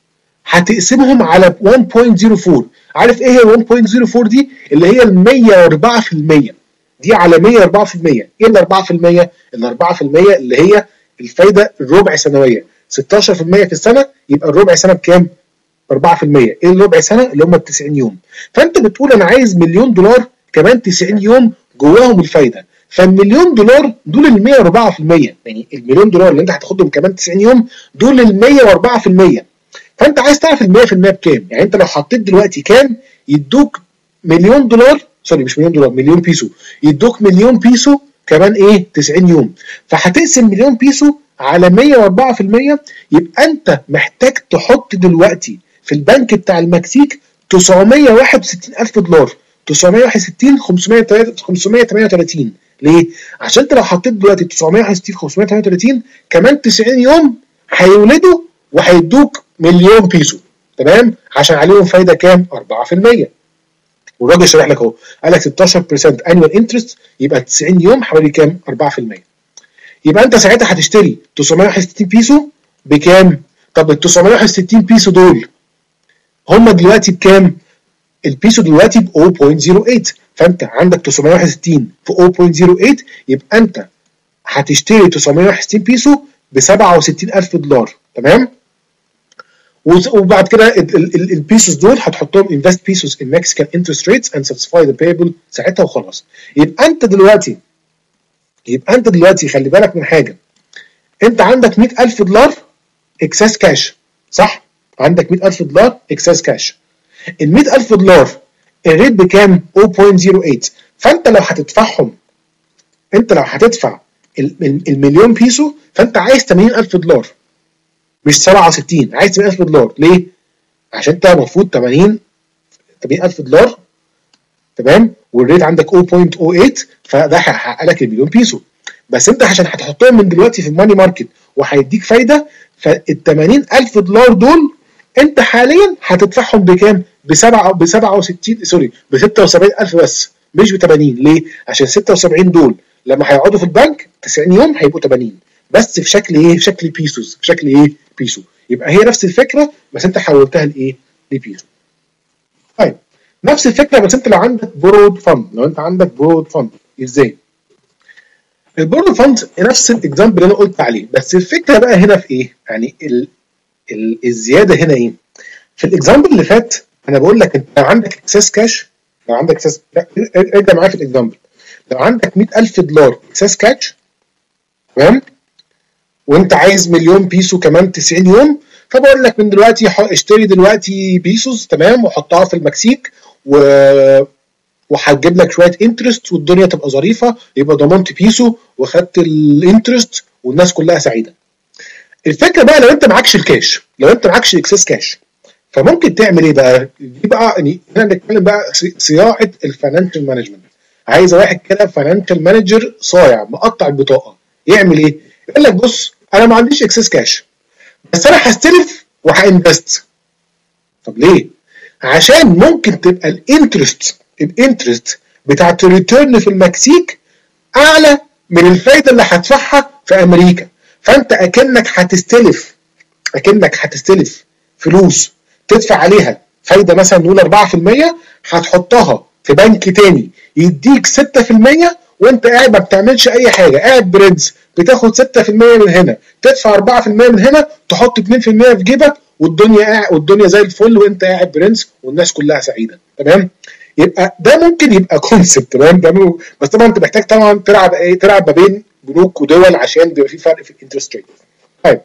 هتقسمهم على واحد فاصلة صفر اربعة. عارف ايه هي واحد فاصلة صفر اربعة دي؟ اللي هي ال مية واربعة في المية دي على مية واربعة في المية. ايه ال اربعة في المية؟ ال اربعة في المية اللي هي الفايده الربع سنويه. ستاشر في المية في السنه يبقى الربع سنه بكام؟ اربعة في المية. ايه الربع سنه؟ اللي هم ال تسعين يوم. فانت بتقول انا عايز مليون دولار كمان تسعين يوم جواهم الفايده، فالمليون دولار دول ال مية واربعة في المية، يعني المليون دولار اللي انت هتاخدهم كمان تسعين يوم دول ال مية واربعة في المية. فانت عايز تعرف ال مية في المية بكام؟ يعني انت لو حطيت دلوقتي كام يدوك مليون دولار سوري مش مليون دولار مليون بيسو، يدوك مليون بيسو كمان ايه؟ تسعين يوم. فهتقسم مليون بيسو على مية واربعة في المية، يبقى انت محتاج تحط دلوقتي في البنك بتاع المكسيك تسعمية وواحد وستين الف دولار. تسعمية وواحد وستين خمسمية وتمنية وتلاتين. ليه؟ عشان انت لو حطيت دلوقتي تسعمية وواحد وستين خمسمية وتمنية وتلاتين كمان تسعين يوم هيولدوا وهيدوك مليون بيسو. تمام؟ عشان عليهم فايده كام؟ اربعة في المية. والراجل شرح لك اهو قال لك ستاشر بالمية annual interest يبقى تسعين يوم حوالي كام؟ اربعة في المية. يبقى انت ساعتها هتشتري تسعمية وواحد وستين بيسو بكام؟ طب ال تسعمية وواحد وستين بيسو دول هم دلوقتي بكام؟ البيسو دلوقتي ب صفر فاصلة صفر تمانية، فانت عندك تسعمية وواحد وستين في صفر فاصلة صفر تمانية يبقى انت هتشتري تسعمية وواحد وستين بيسو ب سبعة وستين الف دولار. تمام؟ وبعد كده البيسوس دول هتحطهم انفست بيسوس ان مكسيكان انترست ريتس اند ساتسفاي ذا بيبل ساعتها وخلاص. يبقى انت دلوقتي يبقى انت دلوقتي خلي بالك من حاجه، انت عندك مية الف دولار اكسس كاش صح؟ عندك مية الف دولار اكسس كاش. ال مية الف دولار الريت بكام؟ صفر فاصلة صفر تمانية. فانت لو هتدفعهم انت لو هتدفع المليون بيسو فانت عايز تمانين الف دولار مش سبعة وستين، عايز تمانين الف دولار. ليه؟ عشان انت المفروض تمانين الف دولار تمام، والريت عندك صفر فاصلة صفر تمانية فده هيحقق لك المليون بيسو. بس انت عشان هتحطهم من دلوقتي في الماني ماركت وهيديك فايده، فال تمانين الف دولار دول انت حاليا هتدفعهم بكام؟ بسبعة ب سبعة وستين سوري ب ستة وسبعين الف بس مش ب تمانين. ليه؟ عشان ستة وسبعين دول لما هيقعدوا في البنك تسعين يوم هيبقوا تمانين بس في شكل ايه؟ في شكل بيسوس، في شكل ايه؟ بيسو. يبقى هي نفس الفكره بس انت حولتها لايه؟ لبيسو. طيب نفس الفكره بس انت لو عندك بورود فند، لو انت عندك بورود فند ازاي؟ البورود فند نفس الاكزامبل اللي انا قلت عليه، بس الفكره بقى هنا في ايه؟ يعني ال ال الزياده هنا ايه؟ في الاكزامبل اللي فات انا بقول لك انت لو عندك اكسس كاش، لو عندك اكسس، ارجع معايا في الاكزامبل، لو عندك مئة ألف دولار اكسس كاش تمام، وانت عايز مليون بيسو كمان تسعين يوم، فبقول لك من دلوقتي اشتري دلوقتي بيسوس تمام وحطها في المكسيك و وهتجيب لك شويه انترست والدنيا تبقى ظريفه، يبقى ضمنت بيسو وخدت الانترست والناس كلها سعيده. الفكره بقى لو انت معكش الكاش، لو انت معكش اكسس كاش، فممكن تعمل ايه بقى؟ دي بقى يعني احنا بنتكلم بقى صياعه الفاينانشال مانجمنت. عايز واحد كده فاينانشال مانجر صايع مقطع البطاقه، يعمل ايه؟ يقول لك بص انا ما عنديش اكسس كاش بس انا هستلف وهانفست. طب ليه؟ عشان ممكن تبقى الانترست الانترست بتاعت الريتيرن في المكسيك اعلى من الفايده اللي هتدفعها في امريكا، فانت اكنك هتستلف اكنك هتستلف فلوس تدفع عليها فايده مثلا نقول أربعة في المية، هتحطها في بنك تاني يديك ستة في المية وانت قاعد ما بتعملش اي حاجه، قاعد بريدز بتاخد ستة في المية من هنا، تدفع أربعة في المية من هنا، تحط اتنين في المية في جيبك والدنيا قاعد والدنيا زي الفل وانت قاعد برنس والناس كلها سعيده. تمام؟ يبقى ده ممكن يبقى كونسبت. تمام؟ ده بس طبعا انت محتاج طبعا تلعب ايه؟ تلعب ما بين بنوك ودول عشان بيبقى في فرق في الانترست ريت. طيب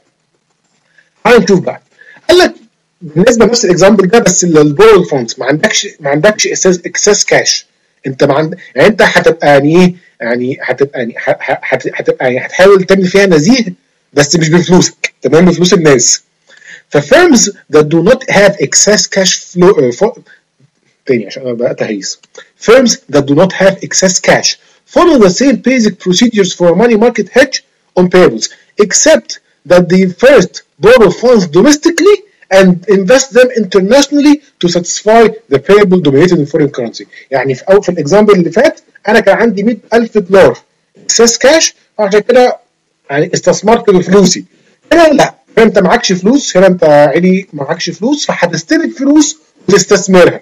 تعال نشوف بقى. قال لك بالنسبه لنفس الاكزامبل ده بس للبورو فوندز ما عندكش ما عندكش اكسس كاش، انت ما عند... يعني انت هتبقى يعني ايه؟ يعني هتبقى يعني هتبقى يعني هتحاول تعمل فيها نزيه بس مش بفلوسك، تمام؟ بفلوس الناس. ففيرمز that do not have excess cash flow uh, for... تاني عشان انا بقى تهيس. Firms that do not have excess cash follow the same basic procedures for a money market hedge on payables except that they first borrow funds domestically and invest them internationally to satisfy the payable dominated in foreign currency. يعني في أو في الاكزامبل اللي فات انا كان عندي مئة ألف دولار excess cash عشان كده يعني استثمرت بفلوسي. هنا لا، هنا انت معكش فلوس، هنا انت عيني معكش فلوس فهتستلف فلوس وتستثمرها.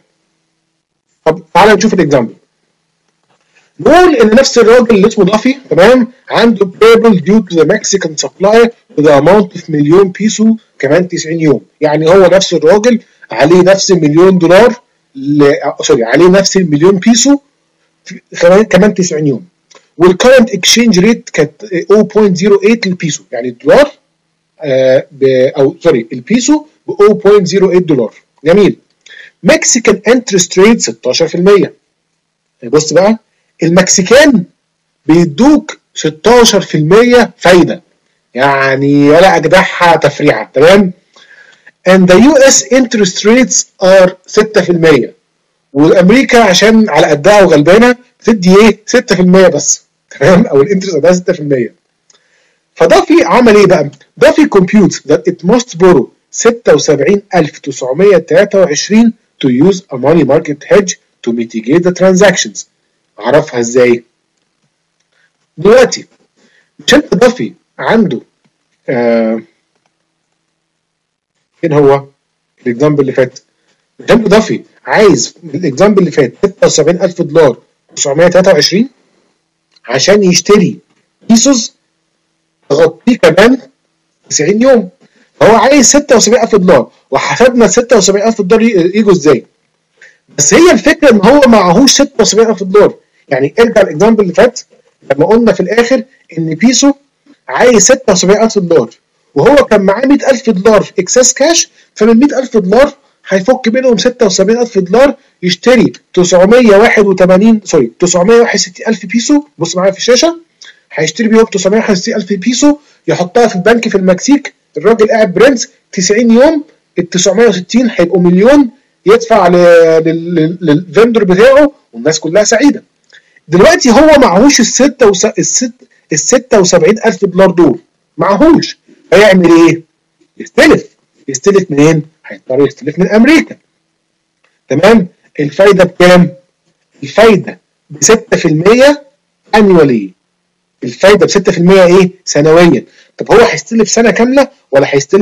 طب تعالى نشوف الاكزامبل. نقول ان نفس الراجل اللي اسمه دافي تمام عنده payable due to the Mexican supplier with the amount of مليون بيسو كمان تسعين يوم، يعني هو نفس الراجل عليه نفس المليون دولار ل... سوري عليه نفس المليون بيسو كمان كمان تسعين يوم، والكرنت اكسشينج ريت كانت صفر فاصلة صفر ثمانية للبيسو، يعني الدولار آه ب... او سوري البيسو ب صفر فاصلة صفر ثمانية دولار. جميل. مكسيكان انترست ريت ستاشر في المية. بص بقى المكسيكان بيدوك ستاشر في المية فايده، يعني ولا اجدعها تفريعه. تمام؟ and the يو إس interest rates are ستة في المية، والامريكا عشان على قدها وغلبانه بتدي ايه؟ ستة في المية بس. تمام؟ او الانترست ده ستة في المية. فدافي عمل ايه بقى؟ دافي computes that it must borrow ستة وسبعين ألف وتسعمية وتلاتة وعشرين to use a money market hedge to mitigate the transactions. اعرفها ازاي؟ دلوقتي مش انت دافي عنده آه فين هو الاكزامبل اللي فات؟ مش انت دافي عايز الاكزامبل اللي فات ستة وسبعين ألف دولار تسعمية وتلاتة وعشرين عشان يشتري بيسوس تغطيه كمان تسعين يوم، فهو عايز ستة وسبعين ألف دولار، وحسبنا ستة وسبعين ألف دولار يجوا ازاي؟ بس هي الفكره ان هو معهوش ستة وسبعين ألف دولار. يعني ارجع الاكزامبل اللي فات لما قلنا في الاخر ان بيسو عايز ستة وسبعين ألف دولار وهو كان معاه مئة ألف دولار اكسس كاش، فمن مئة ألف دولار هيفك منهم ستة وسبعين ألف دولار يشتري تسعمية وواحد وتمانين سوري تسعمية وواحد وستين ألف بيسو. بص معايا في الشاشه، هيشتري بيهم تسعمية وواحد وستين ألف بيسو يحطها في البنك في المكسيك، الراجل قاعد برنس تسعين يوم، ال تسعمية وستين هيبقوا مليون، يدفع للفندور بتاعه والناس كلها سعيده. دلوقتي هو معهوش الستة وس... الست ال ستة وسبعين ألف دولار دول، معهوش، هيعمل ايه؟ يستلف. يستلف منين؟ هيضطر يستلف من امريكا. تمام؟ الفايده بكام؟ الفايده ب ستة في المية انيوالي. الفايده ب ستة في المية ايه؟ سنويا. طب هو هيستلف سنه كامله ولا هيستلف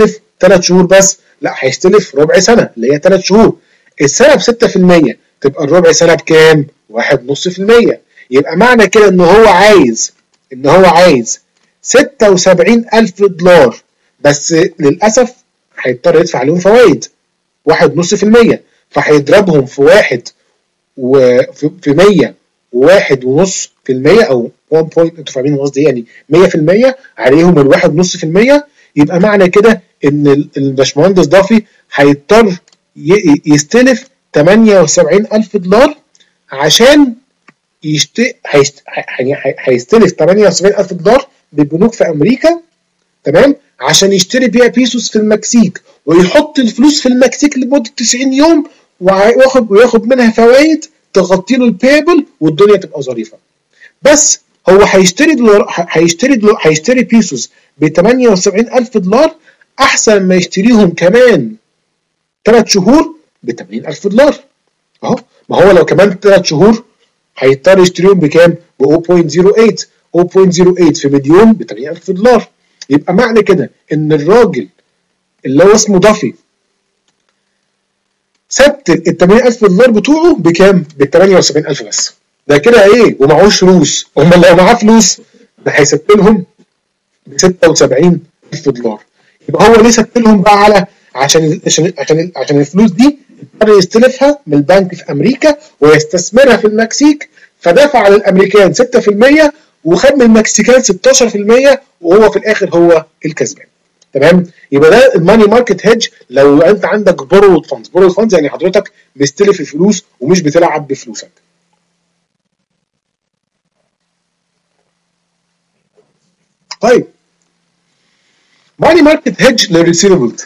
ثلاث شهور بس؟ لا، هيستلف ربع سنه اللي هي ثلاث شهور. السنه ب ستة في المية، تبقى الربع سنه بكام؟ واحد فاصلة خمسة في المية. يبقى معنى كده ان هو عايز ان هو عايز ستة وسبعين ألف دولار، بس للاسف هيضطر يدفع عليهم فوائد واحد فاصلة خمسة في المية، فهيضربهم في واحد وفي مية وواحد ونص في المية او واحد بوينت، انتوا فاهمين قصدي يعني مية في المية عليهم الواحد ونص في المية. يبقى معنى كده ان الباشمهندس ضافي هيضطر يستلف ثمانية وسبعين ألف دولار عشان يشت... هيست... هيستلف ثمانية وسبعين ألف دولار بالبنوك في امريكا، تمام، عشان يشتري بيها بيسوس في المكسيك، ويحط الفلوس في المكسيك لمده تسعين يوم، وياخد وياخد منها فوائد تغطي له البيبل، والدنيا تبقى ظريفه. بس هو هيشتري دولار هيشتري دولار هيشتري بيسوس ب ثمانية وسبعين ألف دولار احسن ما يشتريهم كمان ثلاث شهور ب ثمانين ألف دولار. اهو، ما هو لو كمان ثلاث شهور هيضطر يشتريهم بكام؟ ب صفر فاصلة صفر ثمانية صفر فاصلة صفر ثمانية في مليون ب ثمانين ألف دولار. يبقى معنى كده ان الراجل اللي هو اسمه ضافي ثبت ال ثمانين ألف دولار بتوعه بكام؟ ب ثمانية وسبعين ألف بس. ده كده ايه؟ ومعهوش فلوس. امال لو معاه فلوس ده هيسبلهم ب ستة وسبعين ألف دولار. يبقى هو ليه سبلهم بقى؟ على عشان عشان عشان, عشان الفلوس دي يقدر يستلفها من البنك في امريكا ويستثمرها في المكسيك، فدفع للامريكان ستة في المية وخد من المكسيكان ستاشر في المية، وهو في الاخر هو الكسبان. تمام؟ يبقى ده الماني ماركت هيدج. لو انت عندك بورود فاندز، بورود فاندز يعني حضرتك مستلف الفلوس ومش بتلعب بفلوسك. طيب، ماني ماركت هيدج للريسيفبلز.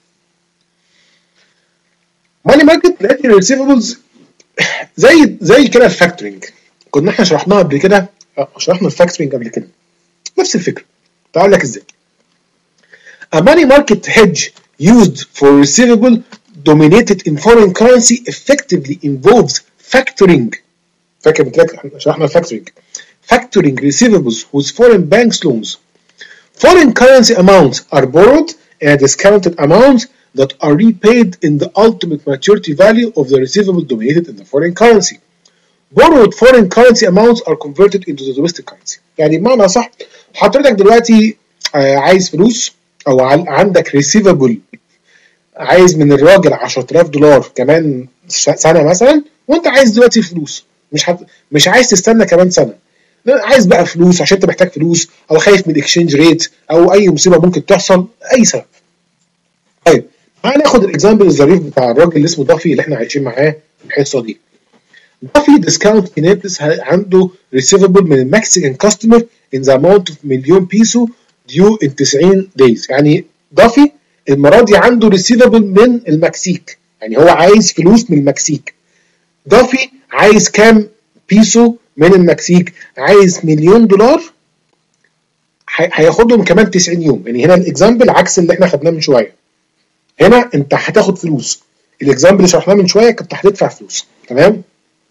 ماني ماركت للريسيفبلز زي زي كده الفاكتورنج، كنا احنا شرحناها قبل كده، شرحنا الفاكتورنج قبل كده، نفس الفكره. تعال لك ازاي. A money market hedge used for receivable dominated in foreign currency effectively involves factoring. فاكر قلت لك شرحنا الفاكتورنج. Factoring receivables whose foreign banks loans. Foreign currency amounts are borrowed and discounted amounts that are repaid in the ultimate maturity value of the receivable dominated in the foreign currency. Borrowed foreign currency amounts are converted into the domestic currency. يعني بمعنى صح، حضرتك دلوقتي عايز فلوس او عندك ريسيفبل عايز من الراجل عشرة آلاف دولار كمان سنه مثلا، وانت عايز دلوقتي فلوس، مش حت... مش عايز تستنى كمان سنه، عايز بقى فلوس عشان انت محتاج فلوس، او خايف من الاكسشينج ريت، او اي مصيبه ممكن تحصل، اي سبب. طيب، تعالى ناخد الاكزامبل الظريف بتاع الراجل اللي اسمه ضافي اللي احنا عايشين معاه الحصه دي. ضافي ديسكاونت في نابلس عنده ريسيفبل من المكسيكان كاستمر in the amount of مليون بيسو due in تسعين days. يعني ضافي المره دي عنده ريسيفبل من المكسيك، يعني هو عايز فلوس من المكسيك. ضافي عايز كام بيسو من المكسيك؟ عايز مليون دولار، هياخدهم كمان تسعين يوم. يعني هنا الاكزامبل عكس اللي احنا خدناه من شويه. هنا انت هتاخد فلوس، الاكزامبل اللي شرحناه من شويه كنت هتدفع فلوس. تمام؟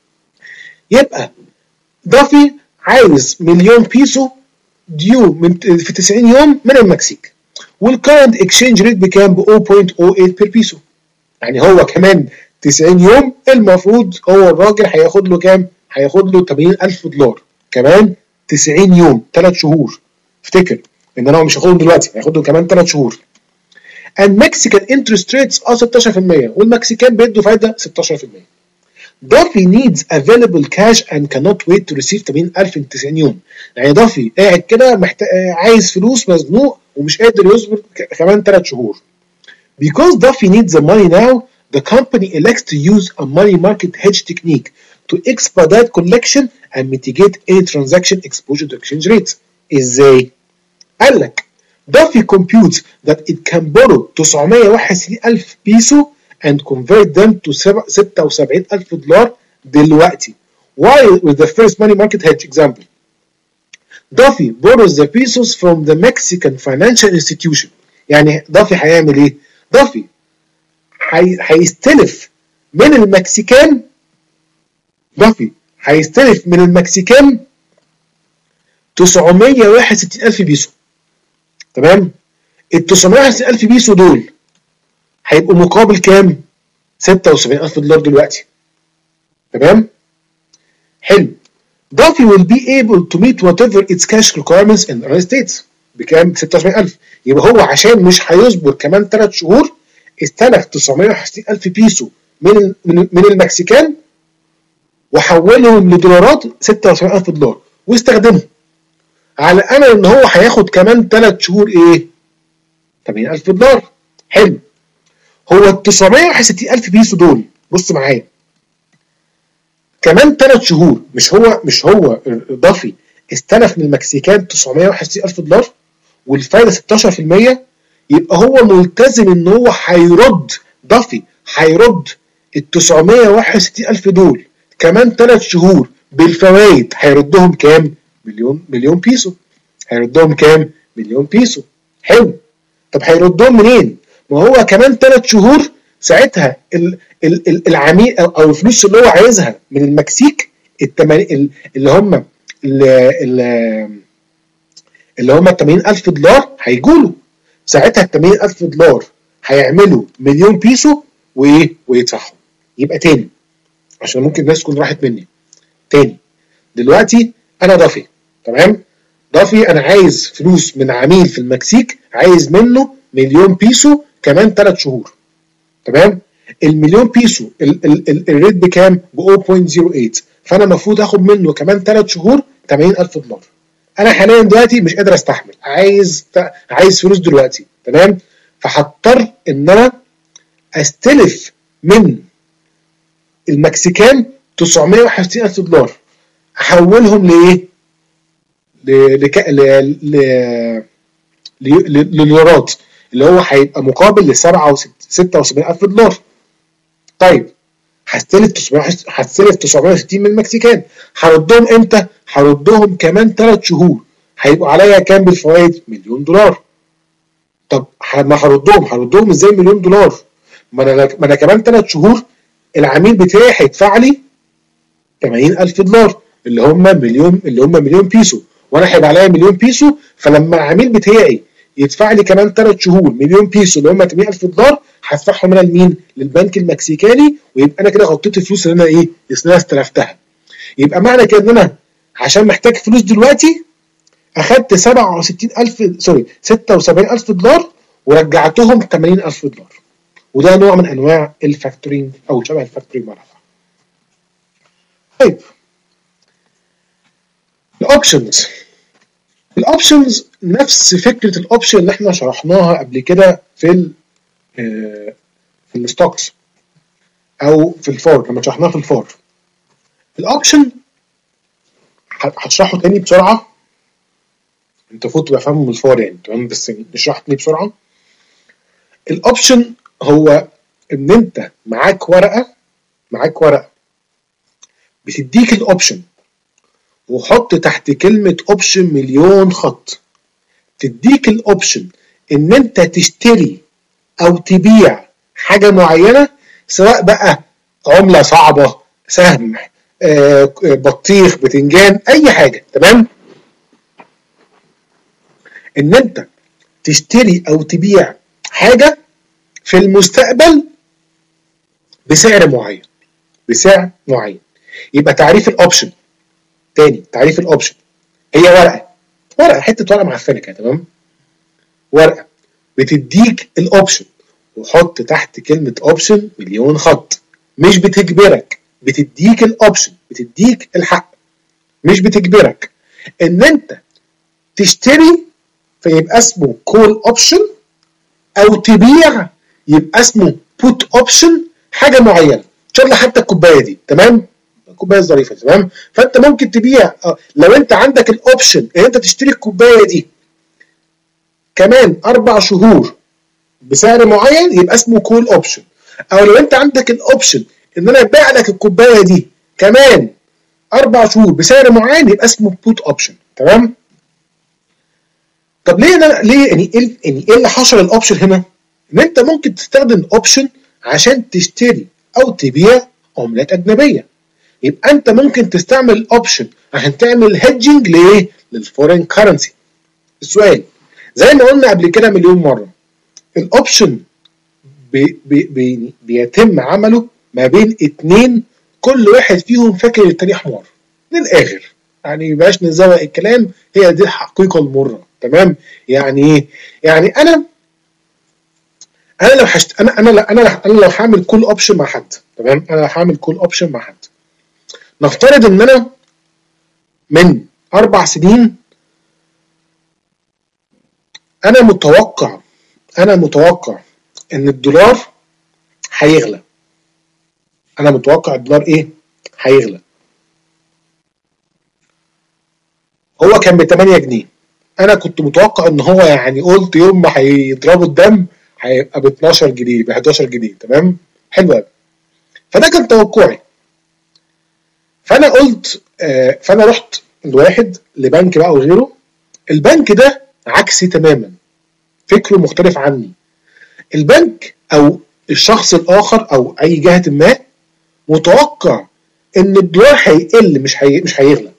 يبقى ضافي عايز مليون بيسو ديو من في تسعين يوم من المكسيك، والكارنت اكسشينج ريت بكام؟ ب صفر فاصلة صفر ثمانية بير بيسو. يعني هو كمان تسعين يوم المفروض هو الراجل هياخد له كام؟ هياخد له ثمانين ألف دولار كمان تسعين يوم، ثلاث شهور. افتكر ان انا مش هاخدهم دلوقتي، هياخدهم كمان ثلاث شهور. and Mexican interest rates اه ستاشر في المية، والمكسيكان بيدوا فايده ستاشر في المية. ضافي needs available cash and cannot wait to receive ثمانين ألف في تسعين يوم. يعني ضافي قاعد كده محتاج، عايز فلوس، مزنوق ومش قادر يصبر كمان ثلاث شهور. Because Duffy needs the money now, the company elects to use a money market hedge technique to expedite collection and mitigate any transaction exposure to exchange rates. ازاي؟ قال لك Duffy computes that it can borrow تسعمية وواحد وستين ألف بيسو and convert them to ستة وسبعين ألف دولار دلوقتي. While with the first money market hedge example, Duffy borrows the pesos from the Mexican financial institution. يعني Duffy هيعمل ايه؟ Duffy هيستلف من المكسيكان Duffy هيستلف من المكسيكان تسعمية وواحد وستين ألف بيسو. تمام؟ ال تسعمية وواحد وستين ألف بيسو دول هيبقوا مقابل كام؟ ستة وسبعين ألف دولار دلوقتي. تمام؟ حلو. Duffy will be able to meet whatever its cash requirements in the United States. بكام؟ ستة وسبعين ألف. يبقى هو عشان مش هيصبر كمان ثلاث شهور استلف تسعمية وواحد وستين ألف بيسو من من من المكسيكان وحولهم لدولارات ستة وسبعين ألف دولار واستخدمهم على امل ان هو هياخد كمان ثلاث شهور ايه؟ ثمانين ألف دولار. حلو. هو ال تسعمية وواحد وستين ألف بيسو دول بص معايا كمان ثلاث شهور مش هو مش هو دافي استلف من المكسيكان تسعمية وواحد وستين ألف دولار والفايده ستاشر في المية، يبقى هو ملتزم ان هو هيرد دافي هيرد ال تسعمية وواحد وستين ألف دول كمان ثلاث شهور بالفوائد. هيردهم كام؟ مليون مليون بيسو. هيردهم كام؟ مليون بيسو. حلو. طب هيردهم منين؟ ما هو كمان ثلاث شهور ساعتها ال ال ال العميل او, أو الفلوس اللي هو عايزها من المكسيك التمانين اللي هم اللي هم ثمانين ألف دولار هيجوا له. ساعتها ال ثمانين ألف دولار هيعملوا مليون بيسو وايه؟ ويدفعهم. يبقى تاني عشان ممكن الناس تكون راحت مني. تاني دلوقتي انا دافي، تمام؟ دافي انا عايز فلوس من عميل في المكسيك، عايز منه مليون بيسو كمان ثلاث شهور. تمام؟ المليون بيسو الريت بكام؟ ب صفر فاصلة صفر تمانية، فانا المفروض اخد منه كمان ثلاث شهور ثمانين ألف دولار. انا حاليا دلوقتي مش قادر استحمل، عايز عايز فلوس دلوقتي. تمام؟ فهضطر ان انا استلف من المكسيكان تسعمية وواحد وستين ألف دولار احولهم لايه؟ ل ل لدولارات اللي هو هيبقى مقابل ل ستة وسبعين ألف دولار. طيب هستلف تسعمية هستلف تسعمية وستين من المكسيكان، هردهم امتى؟ هردهم كمان ثلاث شهور، هيبقوا عليا كام بالفوائد؟ مليون دولار. طب ما هردهم هردهم ازاي مليون دولار؟ ما انا ما انا كمان ثلاث شهور العميل بتاعي هيدفع لي ثمانين ألف دولار اللي هم مليون اللي هم مليون بيسو، وانا هيبقى عليا مليون بيسو. فلما العميل بتاعي يدفع لي كمان ثلاث شهور مليون بيسو اللي هم ثمانين ألف دولار هدفعهم انا لمين؟ للبنك المكسيكاني، ويبقى انا كده غطيت الفلوس اللي انا ايه؟ اللي انا استلفتها. يبقى معنى كده ان انا عشان محتاج فلوس دلوقتي اخدت سبعة وستين ألف سوري ستة وسبعين ألف دولار ورجعتهم ثمانين ألف دولار. وده نوع من انواع الفاكتورينج او شبه الفاكتورينج مع بعض. طيب الاوبشنز الاوبشنز نفس فكره الاوبشن اللي احنا شرحناها قبل كده في ال في الستوكس او في الفار لما شرحناها في الفار. الاوبشن هشرحه تاني بسرعه، انت المفروض تبقى فاهمه من الفار يعني، تمام؟ بس نشرح تاني بسرعه. الاوبشن هو ان انت معاك ورقه معاك ورقه بتديك الاوبشن وحط تحت كلمه اوبشن مليون خط. تديك الاوبشن ان انت تشتري او تبيع حاجه معينه، سواء بقى عمله صعبه، سهم، آه، بطيخ، بتنجان، اي حاجه. تمام؟ ان انت تشتري او تبيع حاجه في المستقبل بسعر معين بسعر معين. يبقى تعريف الاوبشن تاني، تعريف الاوبشن هي ورقه ورقه حته ورقه معفنه كده، تمام؟ ورقه بتديك الاوبشن وحط تحت كلمه اوبشن مليون خط. مش بتجبرك، بتديك الاوبشن، بتديك الحق، مش بتجبرك ان انت تشتري فيبقى اسمه كول اوبشن، او تبيع يبقى اسمه بوت اوبشن حاجه معينه. ان شاء الله حتى الكوبايه دي، تمام؟ كوبايه ظريفه، تمام؟ فانت ممكن تبيع لو انت عندك الاوبشن ان انت تشتري الكوبايه دي كمان اربع شهور بسعر معين يبقى اسمه كول اوبشن. او لو انت عندك الاوبشن ان انا ابيع لك الكوبايه دي كمان اربع شهور بسعر معين يبقى اسمه بوت اوبشن. تمام؟ طب ليه انا ليه يعني ايه يعني ايه اللي حصل الاوبشن هنا؟ ان انت ممكن تستخدم اوبشن عشان تشتري او تبيع عملات اجنبيه. يبقى انت ممكن تستعمل اوبشن عشان تعمل هيدجنج لايه؟ للفورين كرنسي. السؤال، زي ما قلنا قبل كده مليون مره، الاوبشن بي بي بي بيتم عمله ما بين اتنين كل واحد فيهم فاكر التاني حمار من الاخر، يعني مبقاش نزوق الكلام، هي دي الحقيقه المره. تمام؟ يعني ايه؟ يعني انا انا لو حشت انا انا انا انا لو هعمل كول اوبشن مع حد، تمام، انا هعمل كول اوبشن مع حد، نفترض ان انا من اربع سنين انا متوقع انا متوقع ان الدولار هيغلى، انا متوقع الدولار ايه؟ هيغلى. هو كان ب تمانية جنيه، انا كنت متوقع ان هو يعني قلت يوم ما هيضربوا الدم هيبقى ب اتناشر جنيه ب حداشر جنيه. تمام؟ حلو قوي. فده كان توقعي. فانا قلت آه فانا رحت لواحد لبنك بقى وغيره، البنك ده عكسي تماما، فكره مختلف عني. البنك او الشخص الاخر او اي جهه ما متوقع ان الدولار هيقل مش هي... مش هيغلى.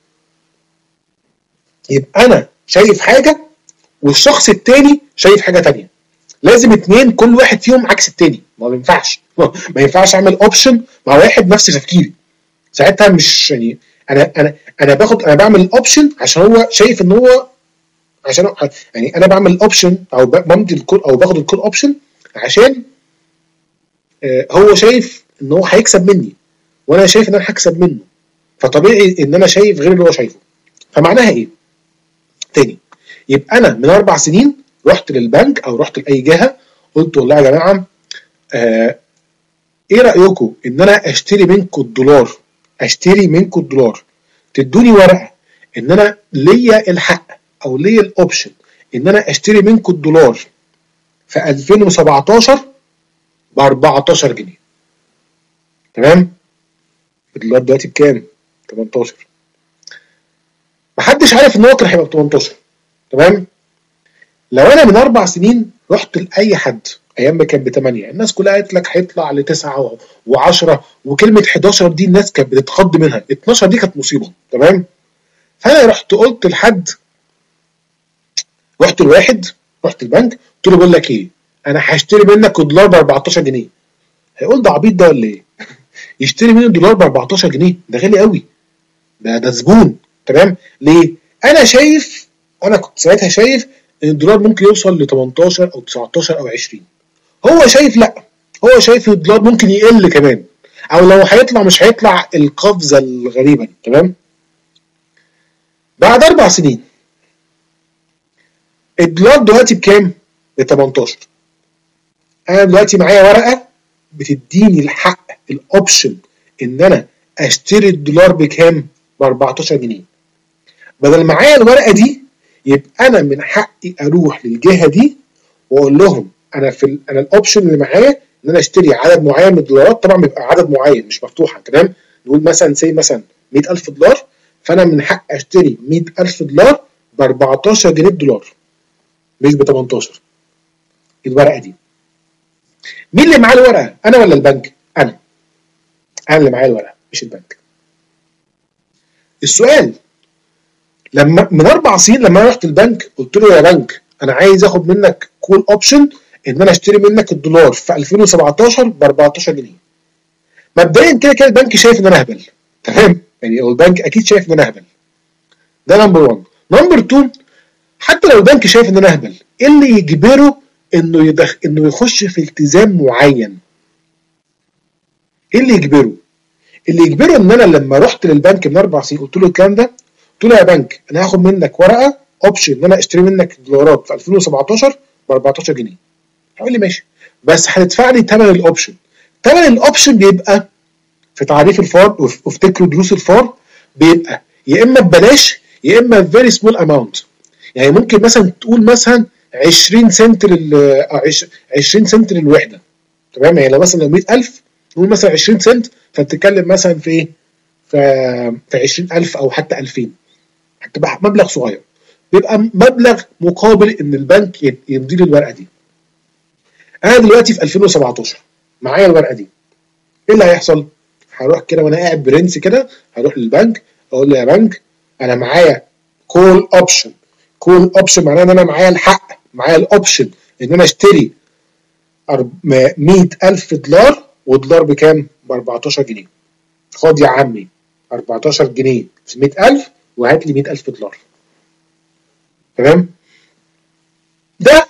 يبقى انا شايف حاجه والشخص التاني شايف حاجه تانيه، لازم اتنين كل واحد فيهم عكس التاني، ما ينفعش ما ينفعش اعمل اوبشن مع واحد نفس تفكيري، ساعتها مش يعني انا انا انا باخد انا بعمل الاوبشن عشان هو شايف ان هو عشان يعني انا بعمل الاوبشن او بمضي الكول او باخد الكول اوبشن عشان آه هو شايف ان هو هيكسب مني وانا شايف ان انا هكسب منه، فطبيعي ان انا شايف غير اللي هو شايفه. فمعناها ايه؟ تاني، يبقى انا من اربع سنين رحت للبنك او رحت لاي جهه قلت والله يا جماعه آه ايه رايكم ان انا اشتري منكم الدولار اشتري منكم الدولار تدوني ورقه ان انا ليا الحق او ليا الاوبشن ان انا اشتري منكم الدولار في الفين وسبعتاشر ب اربعتاشر جنيه. تمام؟ الدولار دلوقتي بكام؟ تمنتاشر. محدش عارف ان هو كان هيبقى ب تمنتاشر. تمام؟ لو انا من اربع سنين رحت لاي حد ايام ما كان ب تمانية، الناس كلها قالت لك هيطلع ل تسعة و10، وكلمه حداشر دي الناس كانت بتتخض منها، اتناشر دي كانت مصيبه. تمام؟ فانا رحت قلت لحد، رحت لواحد، رحت البنك قلت له بقول لك ايه، انا هشتري منك الدولار ب اربعتاشر جنيه. هيقول ده عبيط ده ولا ايه؟ يشتري مني الدولار ب اربعتاشر جنيه؟ ده غالي قوي، ده ده زبون. تمام؟ ليه؟ انا شايف، انا كنت ساعتها شايف ان الدولار ممكن يوصل ل تمنتاشر او تسعتاشر او عشرين، هو شايف لا، هو شايف الدولار ممكن يقل كمان، او لو هيطلع مش هيطلع القفزه الغريبه دي. تمام؟ بعد اربع سنين الدولار دلوقتي بكام؟ ب تمنتاشر. انا دلوقتي معايا ورقه بتديني الحق الاوبشن ان انا اشتري الدولار بكام؟ ب اربعتاشر جنيه. بدل معايا الورقه دي يبقى انا من حقي اروح للجهه دي واقول لهم انا في ال انا الاوبشن اللي معايا ان انا اشتري عدد معين من الدولارات، طبعا بيبقى عدد معين مش مفتوحه. تمام؟ نقول مثلا سي مثلا مية الف دولار، فانا من حق اشتري مية الف دولار ب اربعتاشر جنيه الدولار مش ب تمنتاشر. الورقه دي مين اللي معاه الورقه؟ انا ولا البنك؟ انا انا اللي معايا الورقه مش البنك. السؤال، لما من اربع سنين لما انا رحت البنك قلت له يا بنك انا عايز اخد منك كول اوبشن ان انا اشتري منك الدولار في الفين وسبعتاشر ب اربعتاشر جنيه. مبدئيا كده كده البنك شايف ان انا اهبل. تمام؟ يعني هو البنك اكيد شايف ان انا اهبل. ده نمبر واحد. نمبر اتنين، حتى لو البنك شايف ان انا اهبل، ايه اللي يجبره انه يدخ... انه يخش في التزام معين؟ ايه اللي يجبره؟ اللي يجبره ان انا لما رحت للبنك من اربع سنين قلت له الكلام ده، قلت له يا بنك انا هاخد منك ورقه اوبشن ان انا اشتري منك دولارات في الفين وسبعتاشر ب اربعتاشر جنيه. هيقول لي ماشي، بس هتدفع لي ثمن الاوبشن. ثمن الاوبشن بيبقى في تعريف الفار وافتكروا دروس الفار، بيبقى يا اما ببلاش يا اما فيري سمول اماونت. يعني ممكن مثلا تقول مثلا عشرين سنت لل عشرين سنت للوحده. تمام؟ يعني لو مثلا لو مية الف نقول مثلا عشرين سنت، فبتتكلم مثلا في ايه؟ في عشرين الف او حتى الفين، هتبقى مبلغ صغير، بيبقى مبلغ مقابل ان البنك يمضي لي الورقه دي. انا دلوقتي في الفين وسبعتاشر معايا الورقه دي، ايه اللي هيحصل؟ هروح كده وانا قاعد برنس كده، هروح للبنك اقول له يا بنك انا معايا كول اوبشن كول اوبشن معناه ان انا معايا الحق، معايا الاوبشن ان انا اشتري مية ألف دولار، ودولار بكام؟ ب أربعتاشر جنيه. خد يا عمي أربعتاشر جنيه في مية ألف وهات لي مية ألف دولار. تمام؟ ده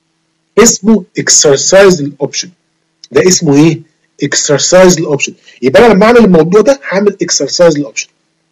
اسمه اكسرسايز الاوبشن. ده اسمه ايه؟ اكسرسايز الاوبشن. يبقى انا لما اعمل الموضوع ده هعمل اكسرسايز الاوبشن.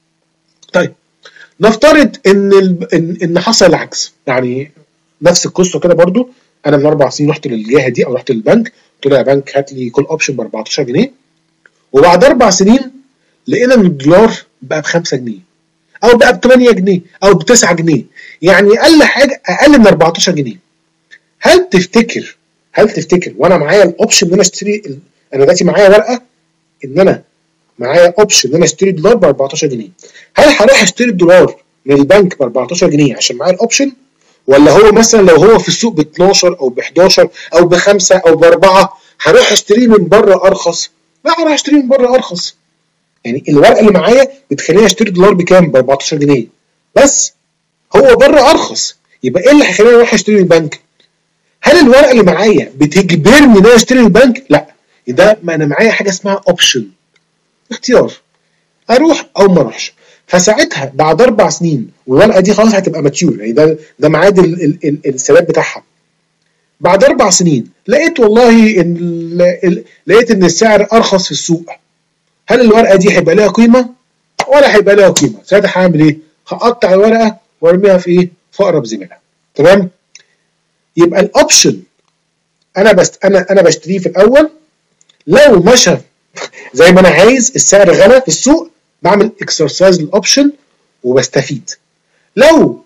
طيب نفترض ان ال... ان ان حصل العكس، يعني نفس القصه كده برضو. انا من اربع سنين رحت للجهه دي او رحت للبنك، قلت له يا بنك هات لي كول اوبشن ب أربعتاشر جنيه، وبعد اربع سنين لقينا ان الدولار بقى ب خمسة جنيه او بقى ب تمانية جنيه او ب تسعة جنيه، يعني اقل حاجه اقل من أربعتاشر جنيه. هل تفتكر هل تفتكر وانا معايا الاوبشن ان انا اشتري ال... انا دلوقتي معايا ورقه ان انا معايا اوبشن ان انا اشتري دولار ب أربعتاشر جنيه، هل هروح اشتري الدولار من البنك ب أربعتاشر جنيه عشان معايا الاوبشن، ولا هو مثلا لو هو في السوق ب اتناشر او ب حداشر او ب خمسة او ب أربعة هروح اشتريه من بره ارخص؟ لا، هروح اشتريه من بره ارخص. يعني الورقه اللي معايا بتخليني اشتري دولار بكام؟ ب أربعتاشر جنيه، بس هو بره ارخص. يبقى ايه اللي هيخليني اروح اشتري من البنك؟ هل الورقه اللي معايا بتجبرني ان انا اشتري من البنك؟ لا، ده ما انا معايا حاجه اسمها اوبشن، اختيار، اروح او ما اروحش. فساعتها بعد اربع سنين والورقه دي خلاص هتبقى ماتيور، يعني ده ده ميعاد السداد بتاعها. بعد اربع سنين لقيت والله ان لقيت ان السعر ارخص في السوق، هل الورقه دي هيبقى لها قيمه ولا هيبقى لها قيمه؟ ساعتها هعمل ايه؟ هقطع الورقه وارميها في ايه؟ في اقرب زباله. تمام؟ يبقى الاوبشن انا بس انا انا بشتريه في الاول، لو مشى زي ما انا عايز السعر غلى في السوق بعمل اكسرسايز للاوبشن وبستفيد. لو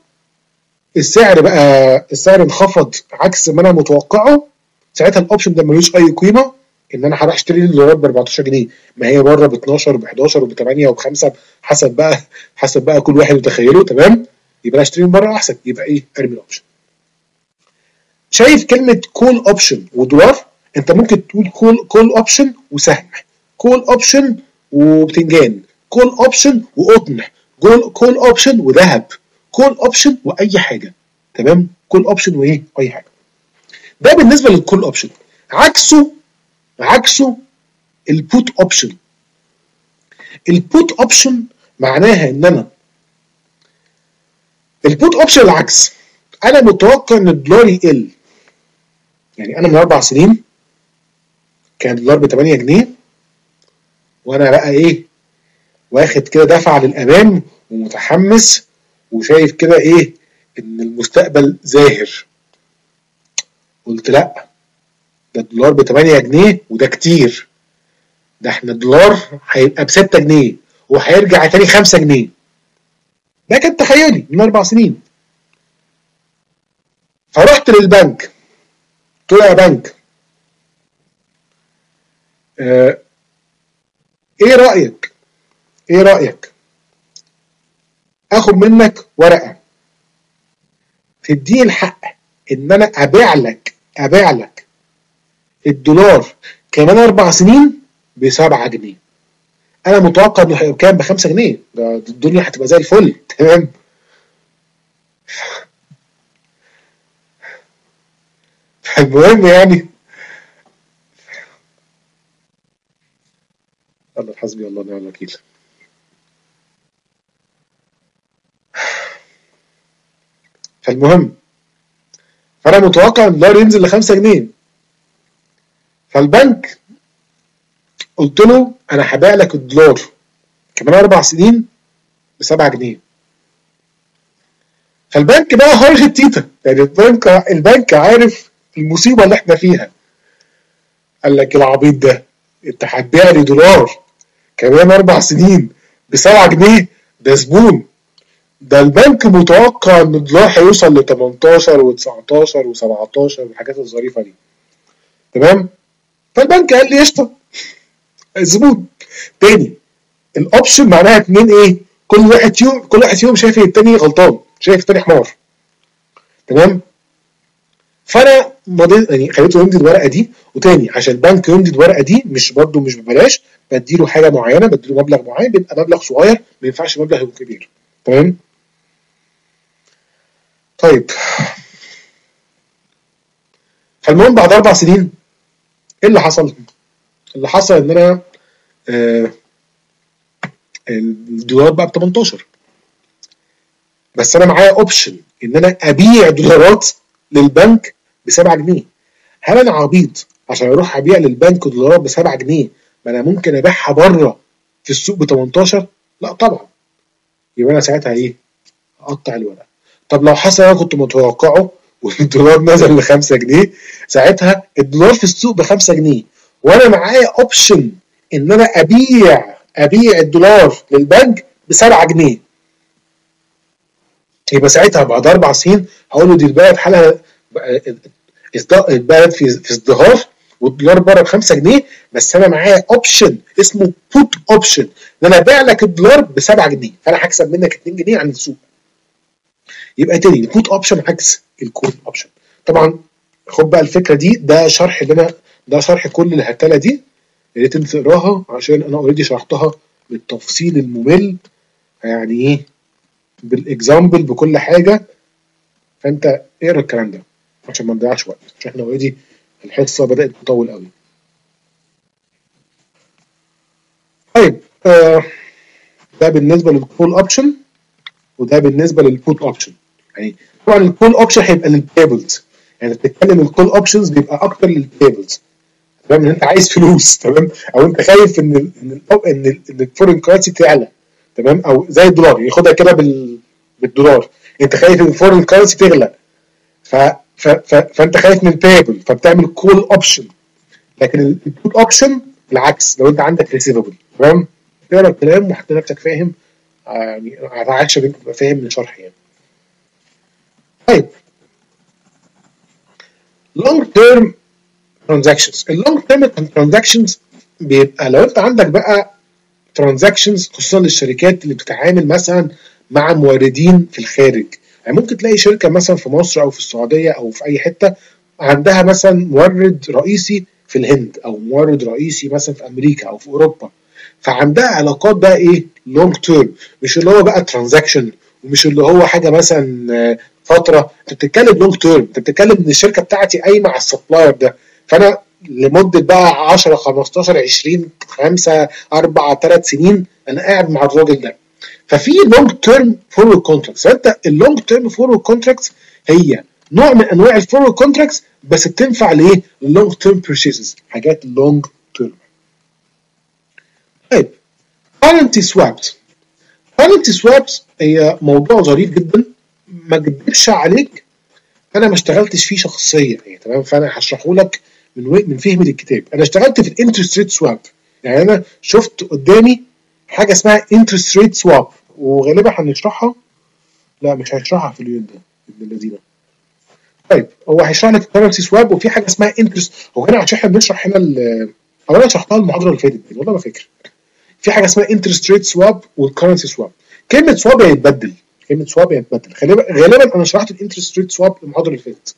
السعر بقى السعر انخفض عكس ما انا متوقعه، ساعتها الاوبشن ده ملوش اي قيمه، ان انا هروح اشتري الدولار ب أربعتاشر جنيه، ما هي بره ب اتناشر وب حداشر وب تمانية وب خمسة، حسب بقى حسب بقى كل واحد متخيله. تمام؟ يبقى اشتري من بره احسن. يبقى ايه؟ ارمي الاوبشن. شايف كلمه كول اوبشن ودولار؟ انت ممكن تقول كول كول اوبشن وسهم، كول اوبشن وبتنجان، كول اوبشن وقطن، كول اوبشن وذهب، كول اوبشن واي حاجه. تمام؟ كول اوبشن وايه؟ اي حاجه. ده بالنسبه للكول اوبشن. عكسه عكسه البوت اوبشن. البوت اوبشن معناها ان انا البوت اوبشن العكس، انا متوقع ان الدولار يقل. يعني انا من اربع سنين كان الدولار ب تمانية جنيه، وانا بقى ايه؟ واخد كده دفعه للامام ومتحمس وشايف كده ايه؟ ان المستقبل زاهر. قلت لا، ده الدولار ب تمانية جنيه وده كتير، ده احنا الدولار هيبقى ب ستة جنيه وهيرجع تاني خمسة جنيه. ده كان تخيلي من اربع سنين. فرحت للبنك قلت له يا بنك اه ايه رايك ايه رايك اخد منك ورقه تديني الحق ان انا ابيع لك ابيع لك الدولار كمان اربع سنين ب سبعة جنيه. انا متوقع انه هيبقى بكام؟ ب خمسة جنيه. ده الدنيا هتبقى زي الفل. تمام؟ المهم يعني الله حسبي الله ونعم الوكيل. فالمهم فانا متوقع ان الدولار ينزل ل خمسة جنيه. فالبنك قلت له انا هبيع لك الدولار كمان اربع سنين ب سبعة جنيه. فالبنك بقى هرش التيتا، يعني البنك البنك عارف المصيبه اللي احنا فيها. قال لك العبيط ده انت هتبيع لي دولار كمان اربع سنين ب سبعة جنيه؟ ده زبون. ده البنك متوقع ان الدولار هيوصل ل تمنتاشر وتسعتاشر وسبعتاشر والحاجات الظريفه دي. تمام؟ فالبنك قال لي قشطه، الزبون. تاني، الاوبشن معناها اتنين ايه؟ كل واحد فيهم كل واحد فيهم شايف التاني غلطان، شايف التاني حمار. تمام؟ فانا مضيت يعني خليته يمضي الورقه دي. وتاني عشان البنك يمضي الورقه دي مش برده مش ببلاش، بديله حاجه معينه، بديله مبلغ معين، بيبقى مبلغ صغير ما ينفعش مبلغ يكون كبير. تمام؟ طيب فالمهم بعد اربع سنين ايه اللي حصل؟ اللي حصل ان انا آه الدولار بقى ب تمنتاشر، بس انا معايا اوبشن ان انا ابيع دولارات للبنك ب سبعة جنيه. هل انا عبيط عشان اروح ابيع للبنك دولارات ب سبعة جنيه؟ ما انا ممكن ابيعها بره في السوق ب تمنتاشر. لا طبعا. يبقى انا ساعتها ايه؟ اقطع الورقه. طب لو حصل انا كنت متوقعه والدولار نزل ل خمسة جنيه، ساعتها الدولار في السوق ب خمسة جنيه وانا معايا اوبشن ان انا ابيع ابيع الدولار للبنك ب سبعة جنيه، يبقى ساعتها بعد اربع سنين هقول له دي البلد حالها البلد في في ازدهار والدولار بره ب خمسة جنيه، بس انا معايا اوبشن اسمه بوت اوبشن ان انا ابيع لك الدولار ب سبعة جنيه، فانا هكسب منك اتنين جنيه عن السوق. يبقى تاني البوت اوبشن عكس الكول اوبشن. طبعا خد بقى الفكره دي، ده شرح اللي انا ده شرح كل الهرتله دي، يا ريت انت تقراها عشان انا اوريدي شرحتها بالتفصيل الممل، يعني ايه بالاكزامبل بكل حاجه. فانت اقرا الكلام ده عشان ما نضيعش وقت، عشان احنا اوريدي الحصه بدات تطول قوي. طيب آه ده بالنسبه للكول اوبشن وده بالنسبه للبوت اوبشن. يعني طبعا الكول اوبشن هيبقى للبيبلز، يعني بتتكلم الكول اوبشنز بيبقى اكتر للبيبلز، تمام؟ ان انت عايز فلوس، تمام؟ او انت خايف ان ال ان ال ان ال ان الفورين كرنسي تعلى، تمام؟ او زي الدولار ياخدها كده بال بالدولار، انت خايف ان الفورين كرنسي تغلى، ف ف ف فانت خايف من بيبل فبتعمل كول اوبشن. لكن البوت اوبشن بالعكس، لو انت عندك ريسيفبل، تمام؟ تقرا الكلام وهتلاقي نفسك فاهم، يعني عشان انت تبقى فاهم من شرح يعني. طيب لونج تيرم ترانزاكشنز. اللونج تيرم ترانزاكشنز بيبقى لو انت عندك بقى ترانزاكشنز خصوصا للشركات اللي بتتعامل مثلا مع موردين في الخارج. يعني ممكن تلاقي شركه مثلا في مصر او في السعوديه او في اي حته عندها مثلا مورد رئيسي في الهند او مورد رئيسي مثلا في امريكا او في اوروبا، فعندها علاقات بقى ايه لونج تيرم، مش اللي هو بقى ترانزاكشن ومش اللي هو حاجه مثلا فتره. انت بتتكلم لونج تيرم، انت بتتكلم ان الشركه بتاعتي قايمه على السبلاير ده، فانا لمده بقى عشرة خمستاشر عشرين خمسة أربعة ثلاث سنين انا قاعد مع الراجل ده. ففي لونج تيرم فورورد كونتراكتس، فانت اللونج تيرم فورورد كونتراكتس هي نوع من انواع الفورورد كونتراكتس بس بتنفع لايه؟ لونج تيرم بيرشيسز، حاجات لونج تيرم. طيب كارنسي سوابس. كارنسي سوابس هي موضوع ظريف جدا، ما اكذبش عليك انا ما اشتغلتش فيه شخصيا يعني، تمام؟ فانا هشرحه لك من من فهمي للكتاب. انا اشتغلت في الانترست ريت سواب، يعني انا شفت قدامي حاجه اسمها انترست ريت سواب وغالبا هنشرحها، لا مش هشرحها في اليوم ده ابن الذين. طيب هو هيشرح لك الكرنسي سواب وفي حاجه اسمها انترست. هو هنا عشان احنا بنشرح هنا او انا شرحتها المحاضره اللي فاتت والله ما فاكر. في حاجه اسمها انترست ريت سواب والكرنسي سواب. كلمه سواب هيتبدل، كلمه سواب هيتبدل. غالبا انا شرحت الانترست ريت سواب المحاضره اللي فاتت.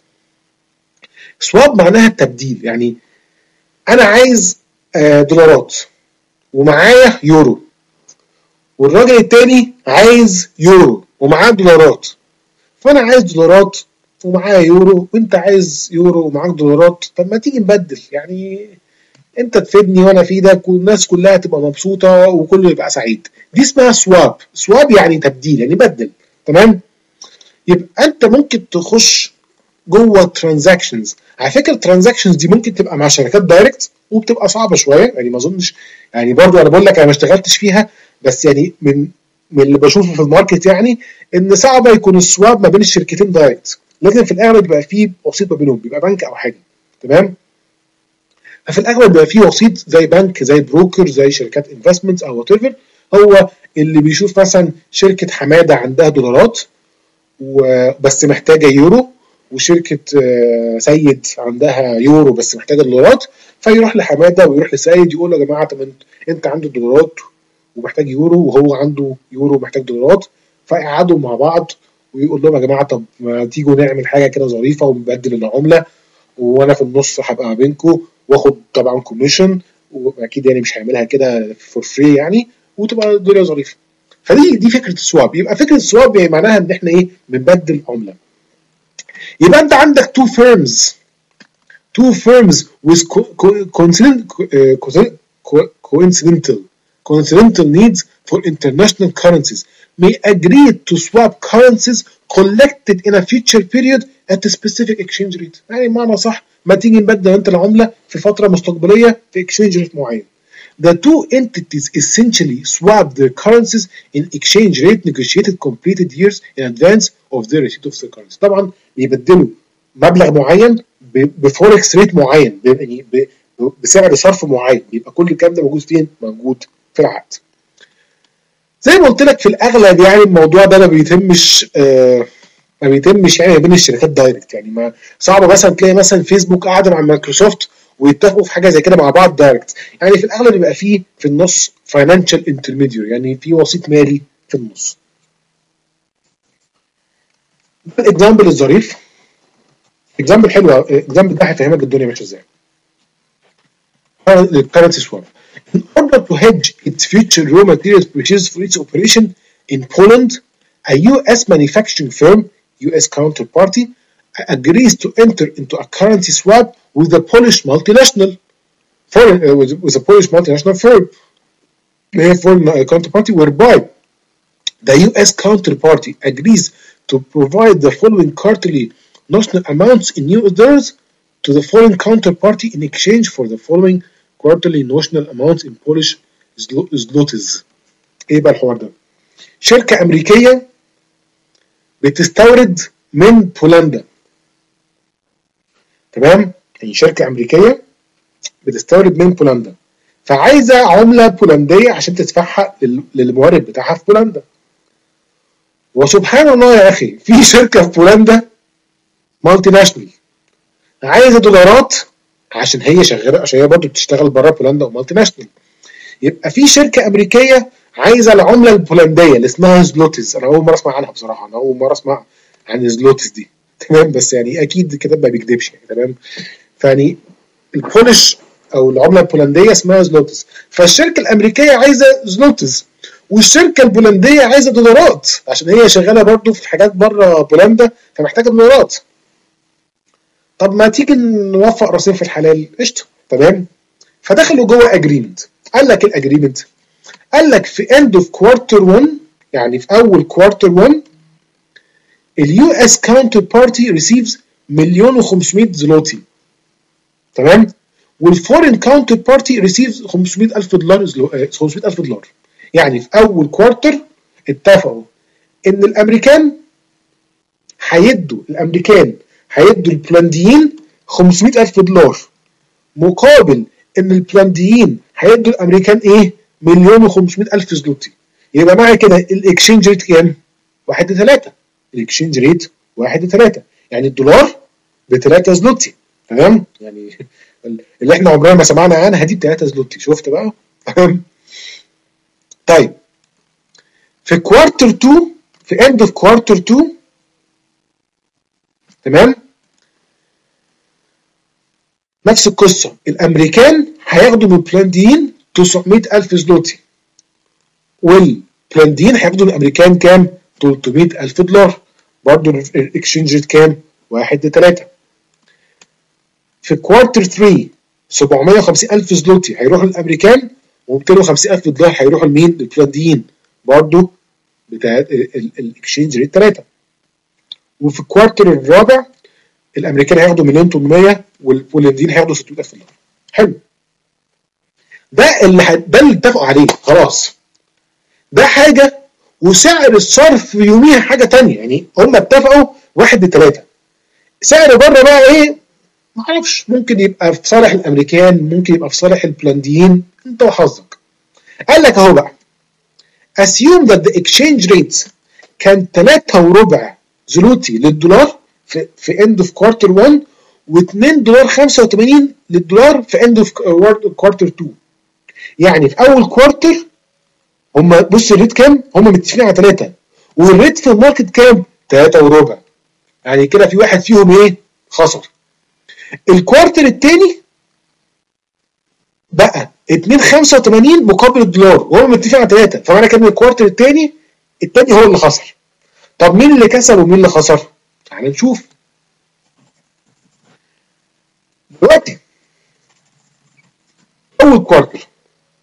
سواب معناها التبديل، يعني انا عايز دولارات ومعايا يورو، والراجل التاني عايز يورو ومعاه دولارات، فانا عايز دولارات ومعايا يورو وانت عايز يورو ومعاك دولارات، طب ما تيجي نبدل، يعني انت تفيدني وانا افيدك والناس كلها تبقى مبسوطه وكله يبقى سعيد. دي اسمها سواب. سواب يعني تبديل، يعني بدل، تمام؟ يبقى انت ممكن تخش جوه ترانزاكشنز. على فكره الترانزاكشنز دي ممكن تبقى مع شركات دايركت وبتبقى صعبه شويه، يعني ما اظنش، يعني برضو انا بقول لك انا ما اشتغلتش فيها، بس يعني من من اللي بشوفه في الماركت يعني ان صعبه يكون السواب ما بين الشركتين دايركت، لكن في الاغلب بيبقى فيه وسيط ما بينهم، بيبقى بنك او حاجه، تمام؟ ففي الاغلب بيبقى فيه وسيط زي بنك زي بروكر زي شركات انفستمنتس او وات ايفر، هو اللي بيشوف مثلا شركه حماده عندها دولارات وبس محتاجه يورو، وشركه سيد عندها يورو بس محتاجه دولارات، فيروح لحماده ويروح لسيد يقول له يا جماعه طب انت عندك دولارات ومحتاج يورو وهو عنده يورو ومحتاج دولارات، فيقعدوا مع بعض ويقول لهم يا جماعه طب ما تيجوا نعمل حاجه كده ظريفه ونبدل العمله وانا في النص هبقى ما بينكم واخد طبعا كوميشن، واكيد يعني مش هيعملها كده فور فري يعني، وتبقى الدنيا ظريفه. فدي دي فكره السواب. يبقى فكره السواب يعني معناها ان احنا ايه؟ بنبدل عمله. يبقى انت عندك two firms two firms with coincidental coincidental coincidental needs for international currencies may agree to swap currencies collected in a future period at a specific exchange rate. يعني معنى صح ما تيجي نبدل انت العمله في فتره مستقبليه في exchange rate معين. The two entities essentially swap their currencies in exchange rate negotiated completed years in advance of the receipt of the currency. طبعا بيبدلوا مبلغ معين بفوركس ريت معين، يعني بسعر صرف معين، بيبقى كل الكلام ده موجود فين؟ موجود في العقد. زي ما قلت لك في الاغلب يعني الموضوع ده ما بيتمش آه ما بيتمش يعني بين الشركات دايركت، يعني ما صعب مثلا تلاقي مثلا فيسبوك قاعده مع مايكروسوفت ويتفقوا في حاجه زي كده مع بعض دايركت، يعني في الاغلب يبقى فيه في النص فاينانشال انترميديوري، يعني في وسيط مالي في النص. الاكزامبل الظريف، اكزامبل حلو، اكزامبل ده هيفهمك الدنيا ماشيه ازاي. الكرنسي سواب. In order to hedge its future raw materials purchases for its operation in Poland, a U S manufacturing firm, U S counterparty, agrees to enter into a currency swap with the Polish multinational, foreign, uh, with, with a Polish multinational firm, a foreign uh, counterparty, whereby the U S counterparty agrees to provide the following quarterly notional amounts in U S dollars to the foreign counterparty in exchange for the following quarterly notional amounts in Polish zlotys. ايه بقى الحوار ده؟ شركة أمريكية بتستورد من بولندا. تمام؟ يعني شركة أمريكية بتستورد من بولندا، فعايزة عملة بولندية عشان تدفعها للمورد بتاعها في بولندا. وسبحان الله يا أخي في شركة في بولندا مالتي ناشونال عايزة دولارات عشان هي شغاله، عشان هي برضه بتشتغل بره بولندا ومالتي ناشونال. يبقى في شركه امريكيه عايزه العمله البولنديه اللي اسمها زلوتيز. انا اول مره اسمع عنها بصراحه، انا اول مره اسمع عن زلوتيز دي. تمام، بس يعني اكيد كده ما بيكذبش يعني. تمام، فيعني البولش او العمله البولنديه اسمها زلوتيز، فالشركه الامريكيه عايزه زلوتيز والشركه البولنديه عايزه دولارات عشان هي شغاله برضه في حاجات بره بولندا فمحتاجه دولارات. طب ما تيجي نوفق راسين في الحلال، قشطه. تمام، فدخلوا جوه اجريمنت. قال لك الاجريمنت، قال لك في اند اوف كوارتر واحد، يعني في اول كوارتر واحد، اليو اس كاونتر بارتي ريسيفز مليون وخمسمائة زلوتي. تمام، والفورين كاونتر بارتي ريسيفز خمسمائة ألف دولار، خمسمائة ألف دولار. يعني في اول كوارتر اتفقوا ان الامريكان هيدوا الامريكان هيدوا البولنديين خمسمائة ألف دولار، مقابل ان البولنديين هيدوا الامريكان ايه؟ مليون وخمسمائة ألف زلوتي. يبقى معنى كده الاكسشينج ريت كام؟ واحد لثلاثة. الاكسشينج ريت واحد لثلاثة، يعني الدولار بثلاثة زلوتي. تمام، يعني اللي احنا عمرنا ما سمعنا عنها دي بثلاثة زلوتي. شفت بقى؟ تمام. طيب في كوارتر اتنين، في اند اوف كوارتر اتنين، تمام، نفس القصه، الامريكان هياخدوا من البولنديين تسعمائة ألف زلوتي، والبولنديين هياخدوا من الامريكان كام؟ ثلاثمائة ألف دولار. برضه الاكسشينج ريت كام؟ واحد لثلاثة. في كوارتر ثلاثة سبعمائة وخمسين ألف زلوتي هيروحوا للامريكان، ومئتين وخمسين ألف دولار هيروحوا لمين؟ للبولنديين، برضه بتاع الاكسشينج ريت ثلاثة. وفي الكوارتر الرابع الامريكان هياخدوا مليون ثمانمائة والبولنديين هياخدوا ستمائة ألف دولار. حلو، ده اللي ح... ده اللي اتفقوا عليه خلاص. ده حاجه، وسعر الصرف يوميها حاجه ثانيه. يعني هم اتفقوا واحد لثلاثة، سعر بره بقى ايه؟ ما اعرفش، ممكن يبقى في صالح الامريكان، ممكن يبقى في صالح البولنديين، انت وحظك. قال لك اهو بقى، assume that the exchange rates كان ثلاثة وربع زلوتي للدولار في في end of quarter واحد، و2 دولار خمسة وثمانين للدولار في end of quarter اتنين. يعني في اول كوارتر هم بص الريت كام؟ هم متفقين على ثلاثة، والريت في الماركت كام؟ ثلاثة وربع. يعني كده في واحد فيهم ايه؟ خسر. الكوارتر الثاني بقى اتنين خمسة وثمانين مقابل الدولار، وهم متفقين على ثلاثة، فمعنى كده الكوارتر الثاني الثاني هو اللي خسر. طب مين اللي كسب ومين اللي خسر؟ تعال نشوف. اول كوارتر ايه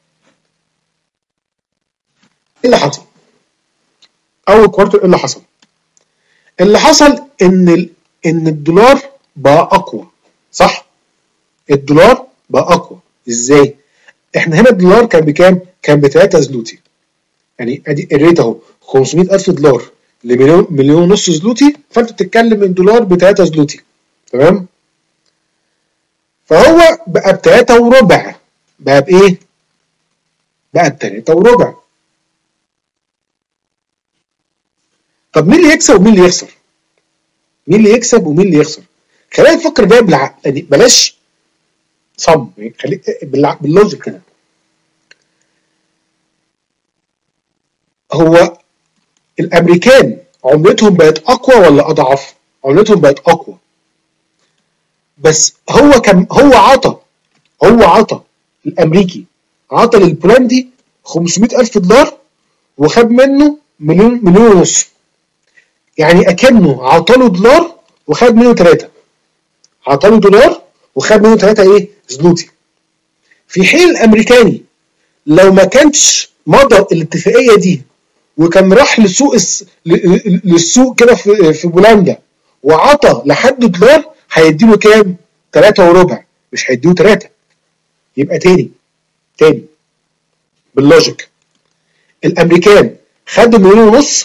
اللي حصل؟ اول كوارتر ايه اللي حصل؟ اللي حصل ان ال... ان الدولار بقى اقوى، صح؟ الدولار بقى اقوى ازاي؟ احنا هنا الدولار كان بكام؟ كان ب تلاتة زلوتي، يعني ادي الريت اهو خمسمية الف دولار لمليون مليون ونص زلوتي، فانت بتتكلم من دولار ب تلاتة زلوتي، تمام؟ فهو بقى ب تلاتة وربع، بقى بايه؟ بقى ب تلاتة وربع. طب مين اللي يكسب ومين اللي يخسر؟ مين اللي يكسب ومين اللي يخسر؟ خلينا نفكر بقى بالعقل، يعني بلاش صم، يعني خليك باللوجيك كده. هو الامريكان عملتهم بقت اقوى ولا اضعف؟ عملتهم بقت اقوى، بس هو كان هو عطى هو عطى الامريكي عطى للبولندي خمسمية الف دولار وخد منه مليون مليون ونص، يعني اكنه عطاله دولار وخد منه ثلاثة، عطاله دولار وخد منه ثلاثة ايه؟ زلوتي. في حين الامريكاني لو ما كانش مضى الاتفاقيه دي وكان راح لسوق الس... للسوق كده في في بولندا وعطى لحد دولار، هيديله كام؟ تلاتة وربع، مش هيديله تلاتة. يبقى تاني تاني باللوجيك، الامريكان خدوا مليون ونص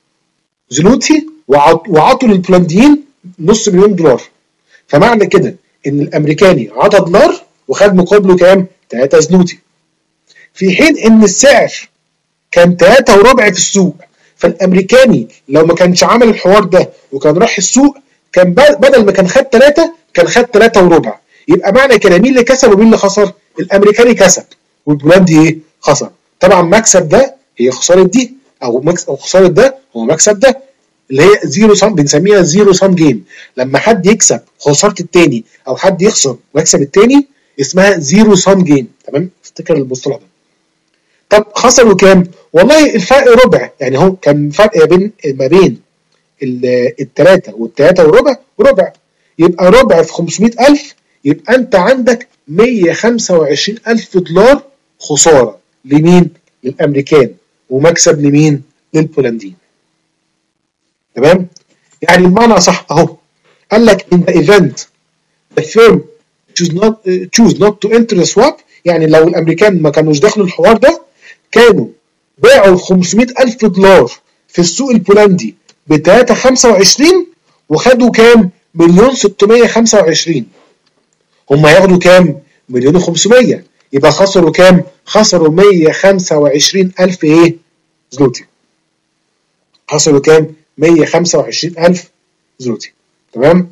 زلوتي وعطوا للبولنديين نص مليون دولار، فمعنى كده ان الامريكاني عطى دولار وخد مقابله كام؟ تلاتة زلوتي، في حين ان السعر كان تلاتة وربع في السوق. فالامريكاني لو ما كانش عمل الحوار ده وكان راح السوق، كان بدل ما كان خد تلاتة كان خد تلاتة وربع. يبقى معنى كده مين اللي كسب ومين اللي خسر؟ الامريكاني كسب والبولندي ايه؟ خسر. طبعا مكسب ده هي خساره دي، او مكسب او خساره ده هو مكسب ده، اللي هي زيرو سام، بنسميها زيرو سام جيم. لما حد يكسب خساره التاني او حد يخسر ويكسب التاني اسمها زيرو سام جيم، تمام؟ افتكر المصطلح ده. طب خسروا كام؟ والله الفرق ربع، يعني هو كان فرق بين ما بين الثلاثة والثلاثة وربع ربع، يبقى ربع في خمسمية الف، يبقى انت عندك مية وخمسة وعشرين الف دولار خسارة لمين؟ للامريكان، ومكسب لمين؟ للبولنديين. تمام؟ يعني المعنى صح اهو، قال لك in the event the firm choose not uh, choose not to enter the swap، يعني لو الامريكان ما كانوش دخلوا الحوار ده كانوا باعوا خمسمية الف دولار في السوق البولندي ب تلاتة خمسة وعشرين وخدوا كام؟ مليون ستمية وخمسة وعشرين. هم هياخدوا كام؟ مليون وخمسمية، يبقى خسروا كام؟ خسروا مية وخمسة وعشرين الف ايه؟ زلوتي. خسروا كام؟ مية وخمسة وعشرين الف زلوتي. تمام؟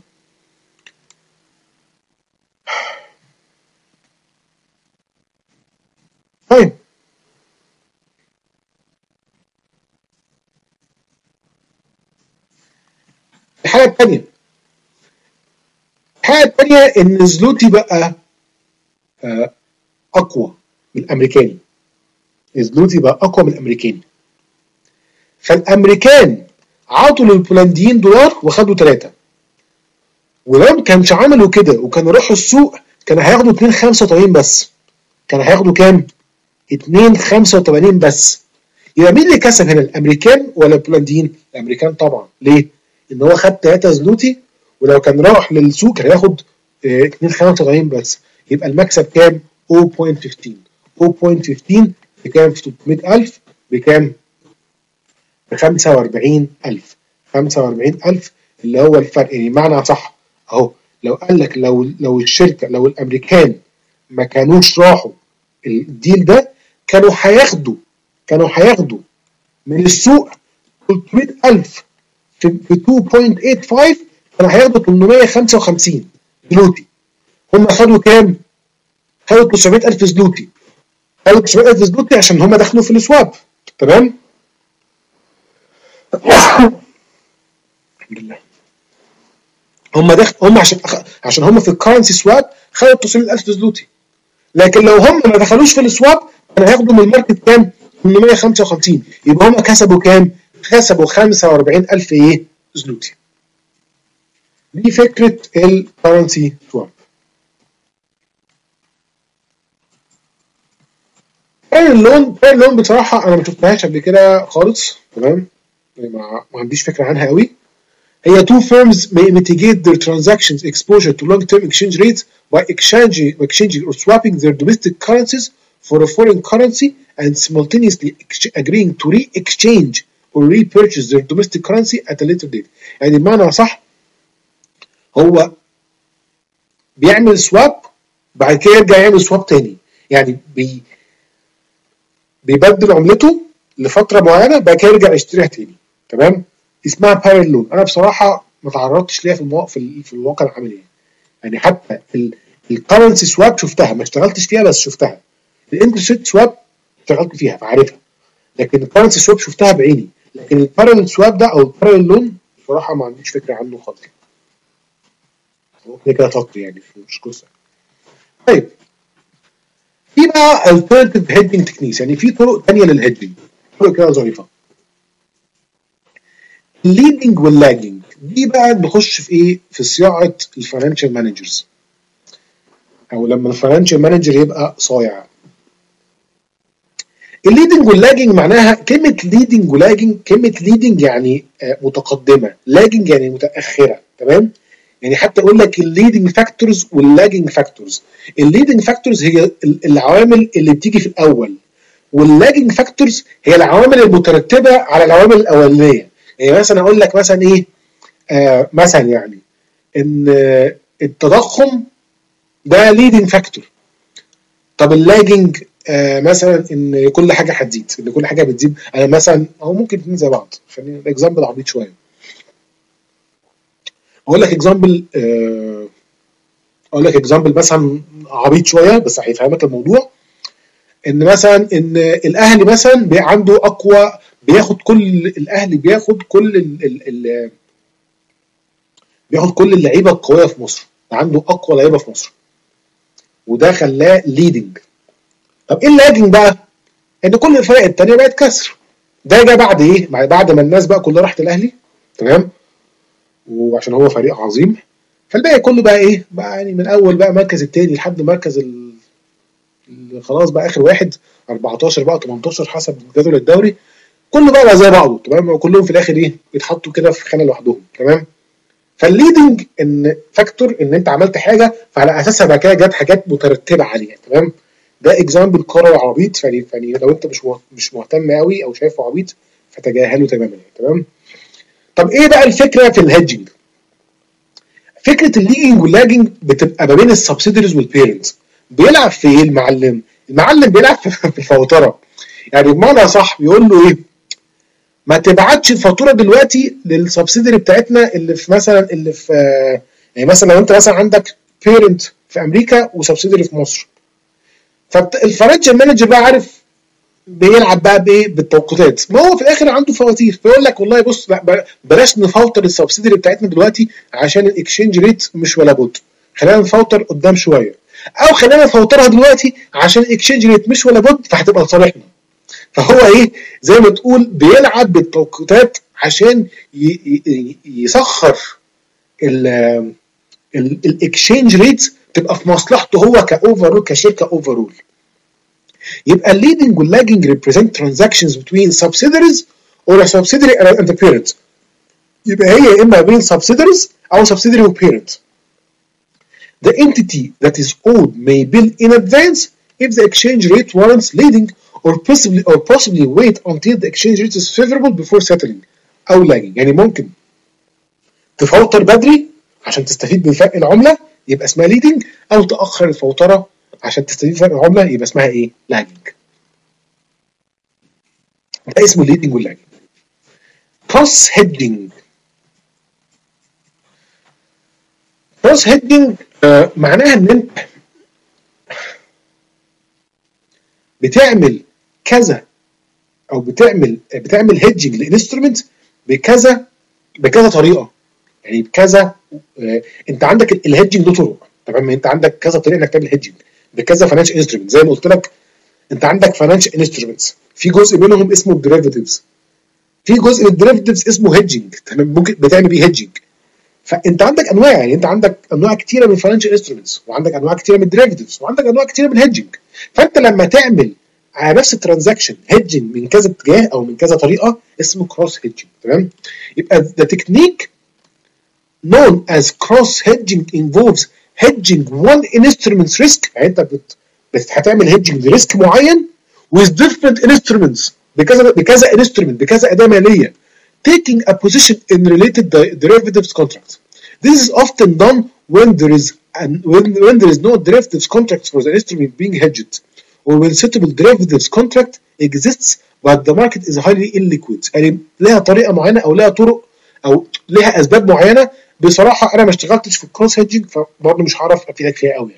طيب الحاجة التانية الحاجة التانية إن الزلوتي بقى أقوى من الأمريكاني. الزلوتي بقى أقوى من الأمريكاني. فالأمريكان عطوا للبولنديين دولار وخدوا ثلاثة، ولو ما كانش عملوا كده وكانوا راحوا السوق كانوا هياخدوا اتنين خمسة وتمانين بس. كانوا هياخدوا كام؟ اتنين خمسة وتمانين بس. يبقى مين اللي كسب هنا؟ الأمريكان ولا البولنديين؟ الأمريكان طبعا. ليه؟ إن هو خد ثلاثة زلوتي، ولو كان راح للسوق كان هياخد اتنين خمسة وتمانين بس. يبقى المكسب كام؟ صفر فاصلة خمستاشر. صفر فاصلة خمستاشر بكام؟ في تلتمية الف بكام؟ ب خمسة واربعين الف. خمسة واربعين الف اللي هو الفرق. يعني معنى صح اهو، لو قال لك لو لو الشركه لو الامريكان ما كانوش راحوا الديل ده كانوا هياخدوا كانوا هياخدوا من السوق تلتمية الف في اتنين فاصلة تمانية خمسة، كانوا هياخدوا تمنمية وخمسة وخمسين زلوتي. هم خدوا كام؟ خدوا تسعمية الف زلوتي. خدوا تسعمية الف زلوتي عشان هم دخلوا في السواب. تمام؟ الحمد لله. هم دخل هم عشان عشان هم في الكرنسي سواب خدوا تسعمية الف زلوتي، لكن لو هم ما دخلوش في السواب كانوا هياخدوا من الماركت كام؟ تمنمية وخمسة وخمسين. يبقى هم كسبوا كام؟ كسبوا خمسة واربعين الف ايه؟ زلوتي. دي فكره الكرنسي سواب. بارل لون بارل لون بصراحه انا ما شفتهاش قبل كده خالص، تمام، ما, ما عنديش فكره عنها قوي. هي two firms may mitigate their transactions exposure to long-term exchange rates by exchanging, exchanging or swapping their domestic currencies for a foreign currency and simultaneously agreeing to re-exchange or repurchase their domestic currency at a later date. يعني بمعنى صح هو بيعمل سواب بعد كده يرجع يعمل سواب تاني، يعني بي بيبدل عملته لفتره معينه بعد كده يرجع يشتريها تاني، تمام. اسمها بارل لون. انا بصراحه ما تعرضتش ليها في المو... في, في الواقع العملي، يعني حتى الكرنسي سواب شفتها ما اشتغلتش فيها بس شفتها. الانترست سواب اشتغلت فيها فعارفها، لكن الكرنسي سواب شفتها بعيني، لكن البارل سواب ده او البارل لون بصراحه ما عنديش فكره عنه خالص. ممكن كده تطري يعني مش قصه. طيب في بقى alternative hedging techniques، يعني في طرق ثانيه للهيدجنج، طرق كده ظريفه. الليدنج واللاجنج دي بقى نخش في ايه؟ في صياعه الفاينانشال مانجرز، او لما الفاينانشال مانجر يبقى صايع. الليدنج واللاجنج معناها كلمه ليدنج ولاجنج، كلمه ليدنج يعني متقدمه، لاجنج يعني متاخره، تمام. يعني حتى اقول لك الليدنج فاكتورز واللاجنج فاكتورز. الليدنج فاكتورز هي العوامل اللي بتيجي في الاول، واللاجنج فاكتورز هي العوامل المترتبه على العوامل الاولانيه. يعني مثلا اقول لك مثلا ايه، آه مثلا يعني ان آه التضخم ده ليدنج فاكتور. طب اللاجنج آه مثلا ان كل حاجه هتزيد، ان كل حاجه بتزيد. انا مثلا او ممكن اثنين زي بعض، خلينا الاكزامبل عبيط شويه. اقول لك اكزامبل آه اقول لك اكزامبل مثلا عبيط شويه بس هيفهمك الموضوع. ان مثلا ان الاهلي مثلا عنده اقوى، بياخد كل الاهلي بياخد كل ال ال ال بياخد كل اللعيبه القويه في مصر، عنده اقوى لعيبه في مصر، وده خلاه ليدنج. طب ايه اللاجنج بقى؟ ان كل الفرق الثانيه بقت كسر. ده جه بعد ايه؟ بعد ما الناس بقى كلها راحت الاهلي، تمام، وعشان هو فريق عظيم، فالباقي كله بقى ايه بقى، يعني من اول بقى المركز الثاني لحد مركز ال... خلاص بقى اخر واحد أربعتاشر بقى تمنتاشر حسب جدول الدوري، كله بقى, بقى زي بعضه، تمام، وكلهم في الاخر ايه بيتحطوا كده في خانه لوحدهم، تمام. فالليدنج ان فاكتور ان انت عملت حاجه فعلى اساسها بقى كده جت حاجات مترتبه عليها، تمام. ده اكزامبل قرار عبيط، يعني يعني لو انت مش مش مهتم قوي او شايفه عبيط فتجاهله تماما، يعني تمام. طب ايه بقى الفكره في الهيدجنج؟ فكره الليدنج واللاجنج بتبقى ما بين السبسيدريز والبيرنتس. بيلعب في ايه المعلم؟ المعلم بيلعب في الفوتره. يعني بمعنى صح بيقول له ايه؟ ما تبعتش الفاتوره دلوقتي للسبسيدري بتاعتنا اللي في مثلا اللي في يعني مثلا لو انت مثلا عندك بيرنت في امريكا وسبسيدري في مصر، فالفاينانشال مانجر بقى عارف بيلعب بقى بايه؟ بالتوقيتات. ما هو في الاخر عنده فواتير، فيقول لك والله بص لا بلاش نفلتر السبسيدري بتاعتنا دلوقتي عشان الاكسشينج ريت مش ولا بد، خلينا نفلتر قدام شويه، او خلينا نفلترها دلوقتي عشان الاكسشينج ريت مش ولا بد فهتبقى لصالحنا. فهو ايه زي ما تقول بيلعب بالتوقيتات عشان يسخر الاكسشينج ريت تبقى في مصلحته هو كاوفرول كشركه اوفرول. يبقى الليدنج واللاجنج represent transactions between subsidiaries or a subsidiary and a parent. يبقى هي يا اما بين subsidiaries او subsidiary و parent. The entity that is owed may bill in advance if the exchange rate warrants leading or possibly or possibly wait until the exchange rate is favorable before settling او lagging. يعني ممكن تفوتر بدري عشان تستفيد من فرق العمله يبقى اسمها leading، او تاخر الفوتره عشان تستفيد من فرق العمله يبقى اسمها ايه؟ lagging. ده اسمه leading والlagging. cross hedging. cross hedging آه معناها ان انت بتعمل كذا او بتعمل بتعمل هيدجنج لانسترومنت بكذا بكذا طريقه، يعني بكذا آه انت عندك الهيدجنج له طرق، تمام. انت عندك كذا طريقه انك تعمل هيدجنج بكذا فاينانشال انسترومنت. زي ما قلت لك انت عندك فاينانشال انسترومنتس، في جزء منهم اسمه الديريفاتيفز، في جزء من الديريفاتيفز اسمه هيدجنج، تمام، ممكن بتعمل بيه هيدجنج. فانت عندك انواع، يعني انت عندك انواع كتيره من الفاينانشال انسترومنتس، وعندك انواع كتيره من الديريفاتيفز، وعندك انواع كتيره من الهيدجنج. فانت لما تعمل على نفس الترانزاكشن هيدجنج من كذا اتجاه او من كذا طريقه اسمه كروس هيدجنج. تمام؟ يبقى the technique known as cross hedging involves hedging one instrument's risk. يعني انت بت... بت... هتعمل hedging لريسك معين with different instruments بكذا بكذا instrument بكذا اداه ماليه taking a position in related derivatives contracts. This is often done when there is an, when, when there is no derivatives contract for the instrument being hedged, or when suitable derivatives contract exists but the market is highly illiquid. يعني لها طريقه معينه او لها طرق او لها اسباب معينه. بصراحه انا ما اشتغلتش في الكروس هيدجنج فبرضه مش هعرف افيدك فيها قوي.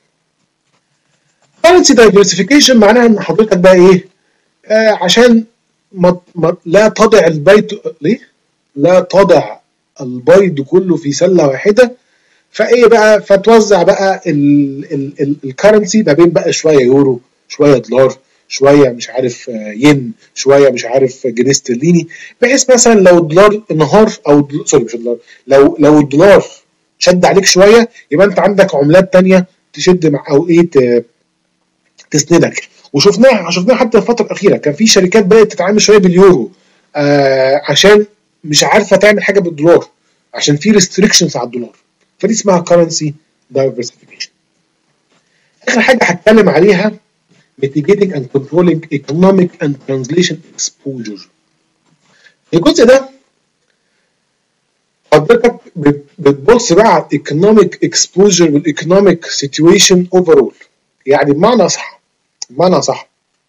يعني currency diversification معناها ان حضرتك بقى ايه؟ آه عشان ما ما لا تضع البيض ليه؟ لا تضع البيض كله في سله واحده. فايه بقى؟ فتوزع بقى الكرنسي ما بين بقى شويه يورو، شويه دولار، شويه مش عارف ين، شويه مش عارف جنيه استرليني، بحيث مثلا لو الدولار انهار او سوري مش الدولار، لو لو الدولار شد عليك شويه يبقى انت عندك عملات ثانيه تشد مع او ايه تسندك. وشفناها شفناها حتى الفتره الاخيره كان في شركات بدات تتعامل شويه باليورو آه عشان مش عارفه تعمل حاجه بالدولار عشان في ريستريكشنز على الدولار. فدي اسمها currency diversification. اخر حاجه هتكلم عليها mitigating and controlling economic and translation exposure. الجزء ده حضرتك بتبص بقى على economic exposure والايكونوميك situation overall. يعني بمعنى صح بمعنى صح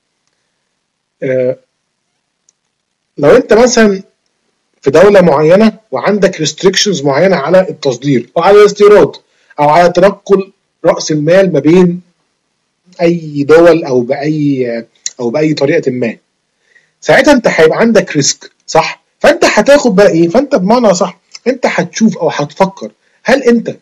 آه لو انت مثلا في دولة معينة وعندك restrictions معينة على التصدير أو على الاستيراد أو على تنقل رأس المال ما بين أي دول أو بأي أو بأي طريقة ما، ساعتها أنت هيبقى عندك ريسك صح؟ فأنت هتاخد بقى إيه؟ فأنت بمعنى صح أنت هتشوف أو هتفكر هل أنت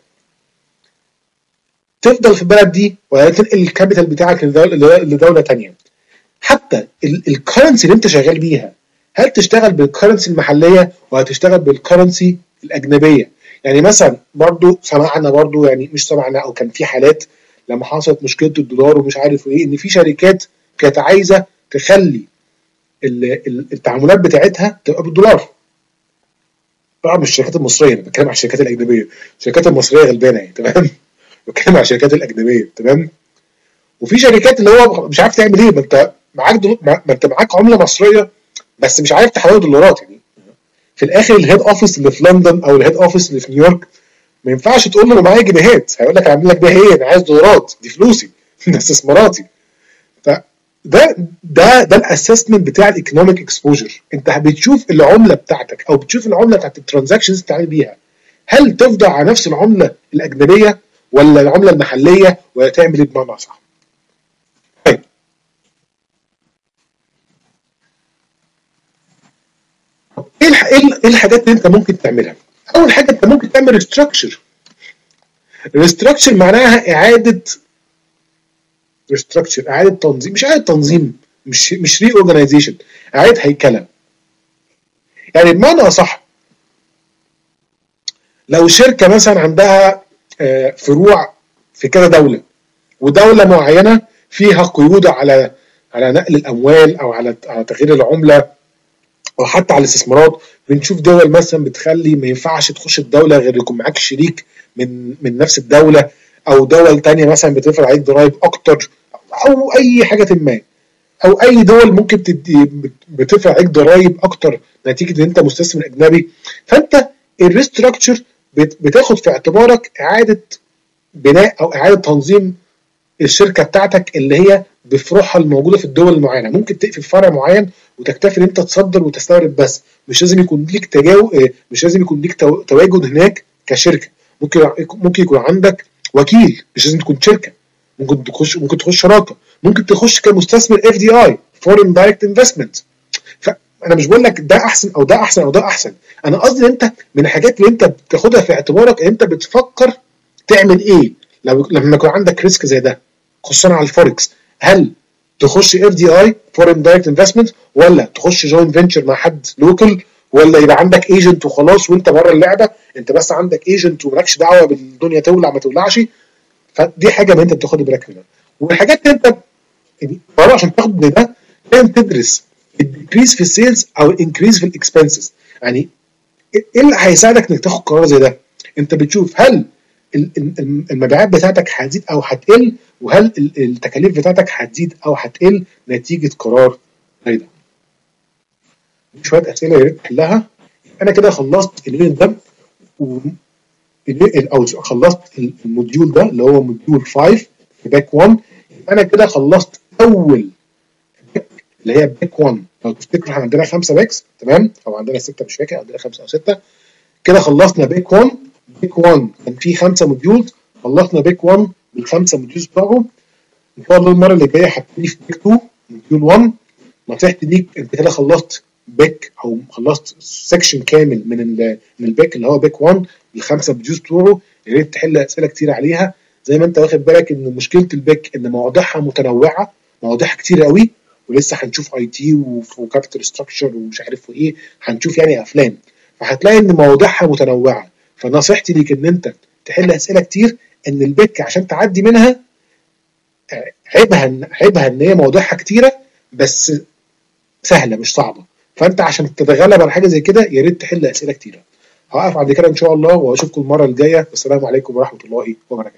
تفضل في البلد دي ولا تنقل الكابيتال بتاعك لدولة تانية. حتى الكرنسي اللي أنت شغال بيها هل تشتغل بالكرنسي المحليه ولا تشتغل بالكرنسي الاجنبيه؟ يعني مثلا برضو سمعنا برضو يعني مش سمعنا او كان في حالات لما حصلت مشكله الدولار ومش عارف ايه ان في شركات كانت عايزه تخلي التعاملات بتاعتها تبقى بالدولار. طبعا مش الشركات المصريه، انا بتكلم على الشركات الاجنبيه. الشركات المصريه غلبانه يعني تمام، بتكلم على الشركات الاجنبيه تمام. وفي شركات اللي هو مش عارف تعمل ايه، ما انت معاك ما انت معاك عمله مصريه بس مش عارف تحولها دولارات. يعني في الاخر الهيد اوفيس اللي في لندن او الهيد اوفيس اللي في نيويورك ما ينفعش تقول له انا معايا جنيهات، هيقول لك اعمل لك بيها ايه؟ انا عايز دولارات، دي فلوسي ده استثماراتي. فده ده ده الاسسمنت بتاع الايكونوميك اكسبوجر. انت بتشوف العمله بتاعتك او بتشوف العمله بتاعت الترانزاكشنز اللي بتتعامل بيها، هل تفضل على نفس العمله الاجنبيه ولا العمله المحليه ولا تعمل ايه بمعنى صح. طيب ايه الحاجات اللي انت ممكن تعملها؟ اول حاجه انت ممكن تعمل ريستراكشر. ريستراكشر معناها اعاده ريستراكشر اعاده تنظيم، مش اعاده تنظيم، مش مش ري اورجانيزيشن، اعاده هيكله. يعني بمعنى اصح لو شركه مثلا عندها فروع في كذا دوله ودوله معينه فيها قيود على على نقل الاموال او على على تغيير العمله او حتى على الاستثمارات، بنشوف دول مثلا بتخلي ما ينفعش تخش الدوله غير يكون معاك شريك من من نفس الدوله، او دول تانية مثلا بتفرض عليك ضرائب اكتر او اي حاجه ما، او اي دول ممكن تدي بتفرض عليك ضرائب اكتر نتيجه ان انت مستثمر اجنبي. فانت الريستراكشر بتاخد في اعتبارك اعاده بناء او اعاده تنظيم الشركه بتاعتك اللي هي بفروعها الموجوده في الدول المعينه. ممكن تقفل فرع معين وتكتفي ان انت تصدر وتستورد بس، مش لازم يكون ليك تجاو مش لازم يكون ليك تواجد هناك كشركه. ممكن ممكن يكون عندك وكيل، مش لازم تكون شركه، ممكن تخش ممكن تخش شراكه، ممكن تخش كمستثمر اف دي اي فورين دايركت انفستمنت. فانا مش بقول لك ده احسن او ده احسن او ده احسن، انا قصدي ان انت من الحاجات اللي انت بتاخدها في اعتبارك ان انت بتفكر تعمل ايه لو لما يكون عندك ريسك زي ده، خصوصا على الفوركس. هل تخش اف دي اي فورين دايركت انفستمنت ولا تخش جوين فينتشر مع حد لوكال، ولا يبقى عندك ايجنت وخلاص وانت بره اللعبه، انت بس عندك ايجنت ومالكش دعوه بالدنيا تولع ما تولعش. فدي حاجه ما انت بتاخد بالك منها. والحاجات اللي انت يعني برضه عشان تاخد من ده لازم تدرس الديكريز في السيلز او الانكريز في الاكسبنسز. يعني ايه اللي هيساعدك انك تاخد قرار زي ده؟ انت بتشوف هل المبيعات بتاعتك هتزيد او هتقل، وهل التكاليف بتاعتك هتزيد او هتقل نتيجه قرار زي ده. شويه اسئله يا ريت تحلها. انا كده خلصت اليونت ده و... او خلصت الموديول ده اللي هو موديول خمسة في باك واحد. انا كده خلصت اول باك اللي هي باك واحد. لو تفتكروا احنا عندنا خمسه باكس تمام، او عندنا سته مش فاكر، عندنا خمسه او سته. كده خلصنا باك واحد. باك واحد كان فيه خمسه موديولز، خلصنا باك واحد بالخمسه موديولز بتوعهم. ان شاء الله المره اللي جايه هبتدي في باك اتنين موديول واحد. نصيحتي ليك انت كده خلصت باك او خلصت سكشن كامل من من الباك اللي هو باك واحد بالخمسه موديولز بتوعه. يا ريت تحل اسئله كتير عليها. زي ما انت واخد بالك ان مشكله الباك ان مواضيعها متنوعه، مواضيعها كتير قوي، ولسه هنشوف اي تي وكابيتال ستراكشر ومش عارف وايه، هنشوف يعني افلام، فهتلاقي ان مواضيعها متنوعه. فنصيحتي ليك ان انت تحل اسئله كتير، ان الباك عشان تعدي منها عيبها عيبها ان هي مواضيعها كتيره بس سهله مش صعبه. فانت عشان تتغلب على حاجه زي كده يا ريت تحل اسئله كتيره. هوقف عند كده ان شاء الله واشوفكم المره الجايه. والسلام عليكم ورحمه الله وبركاته.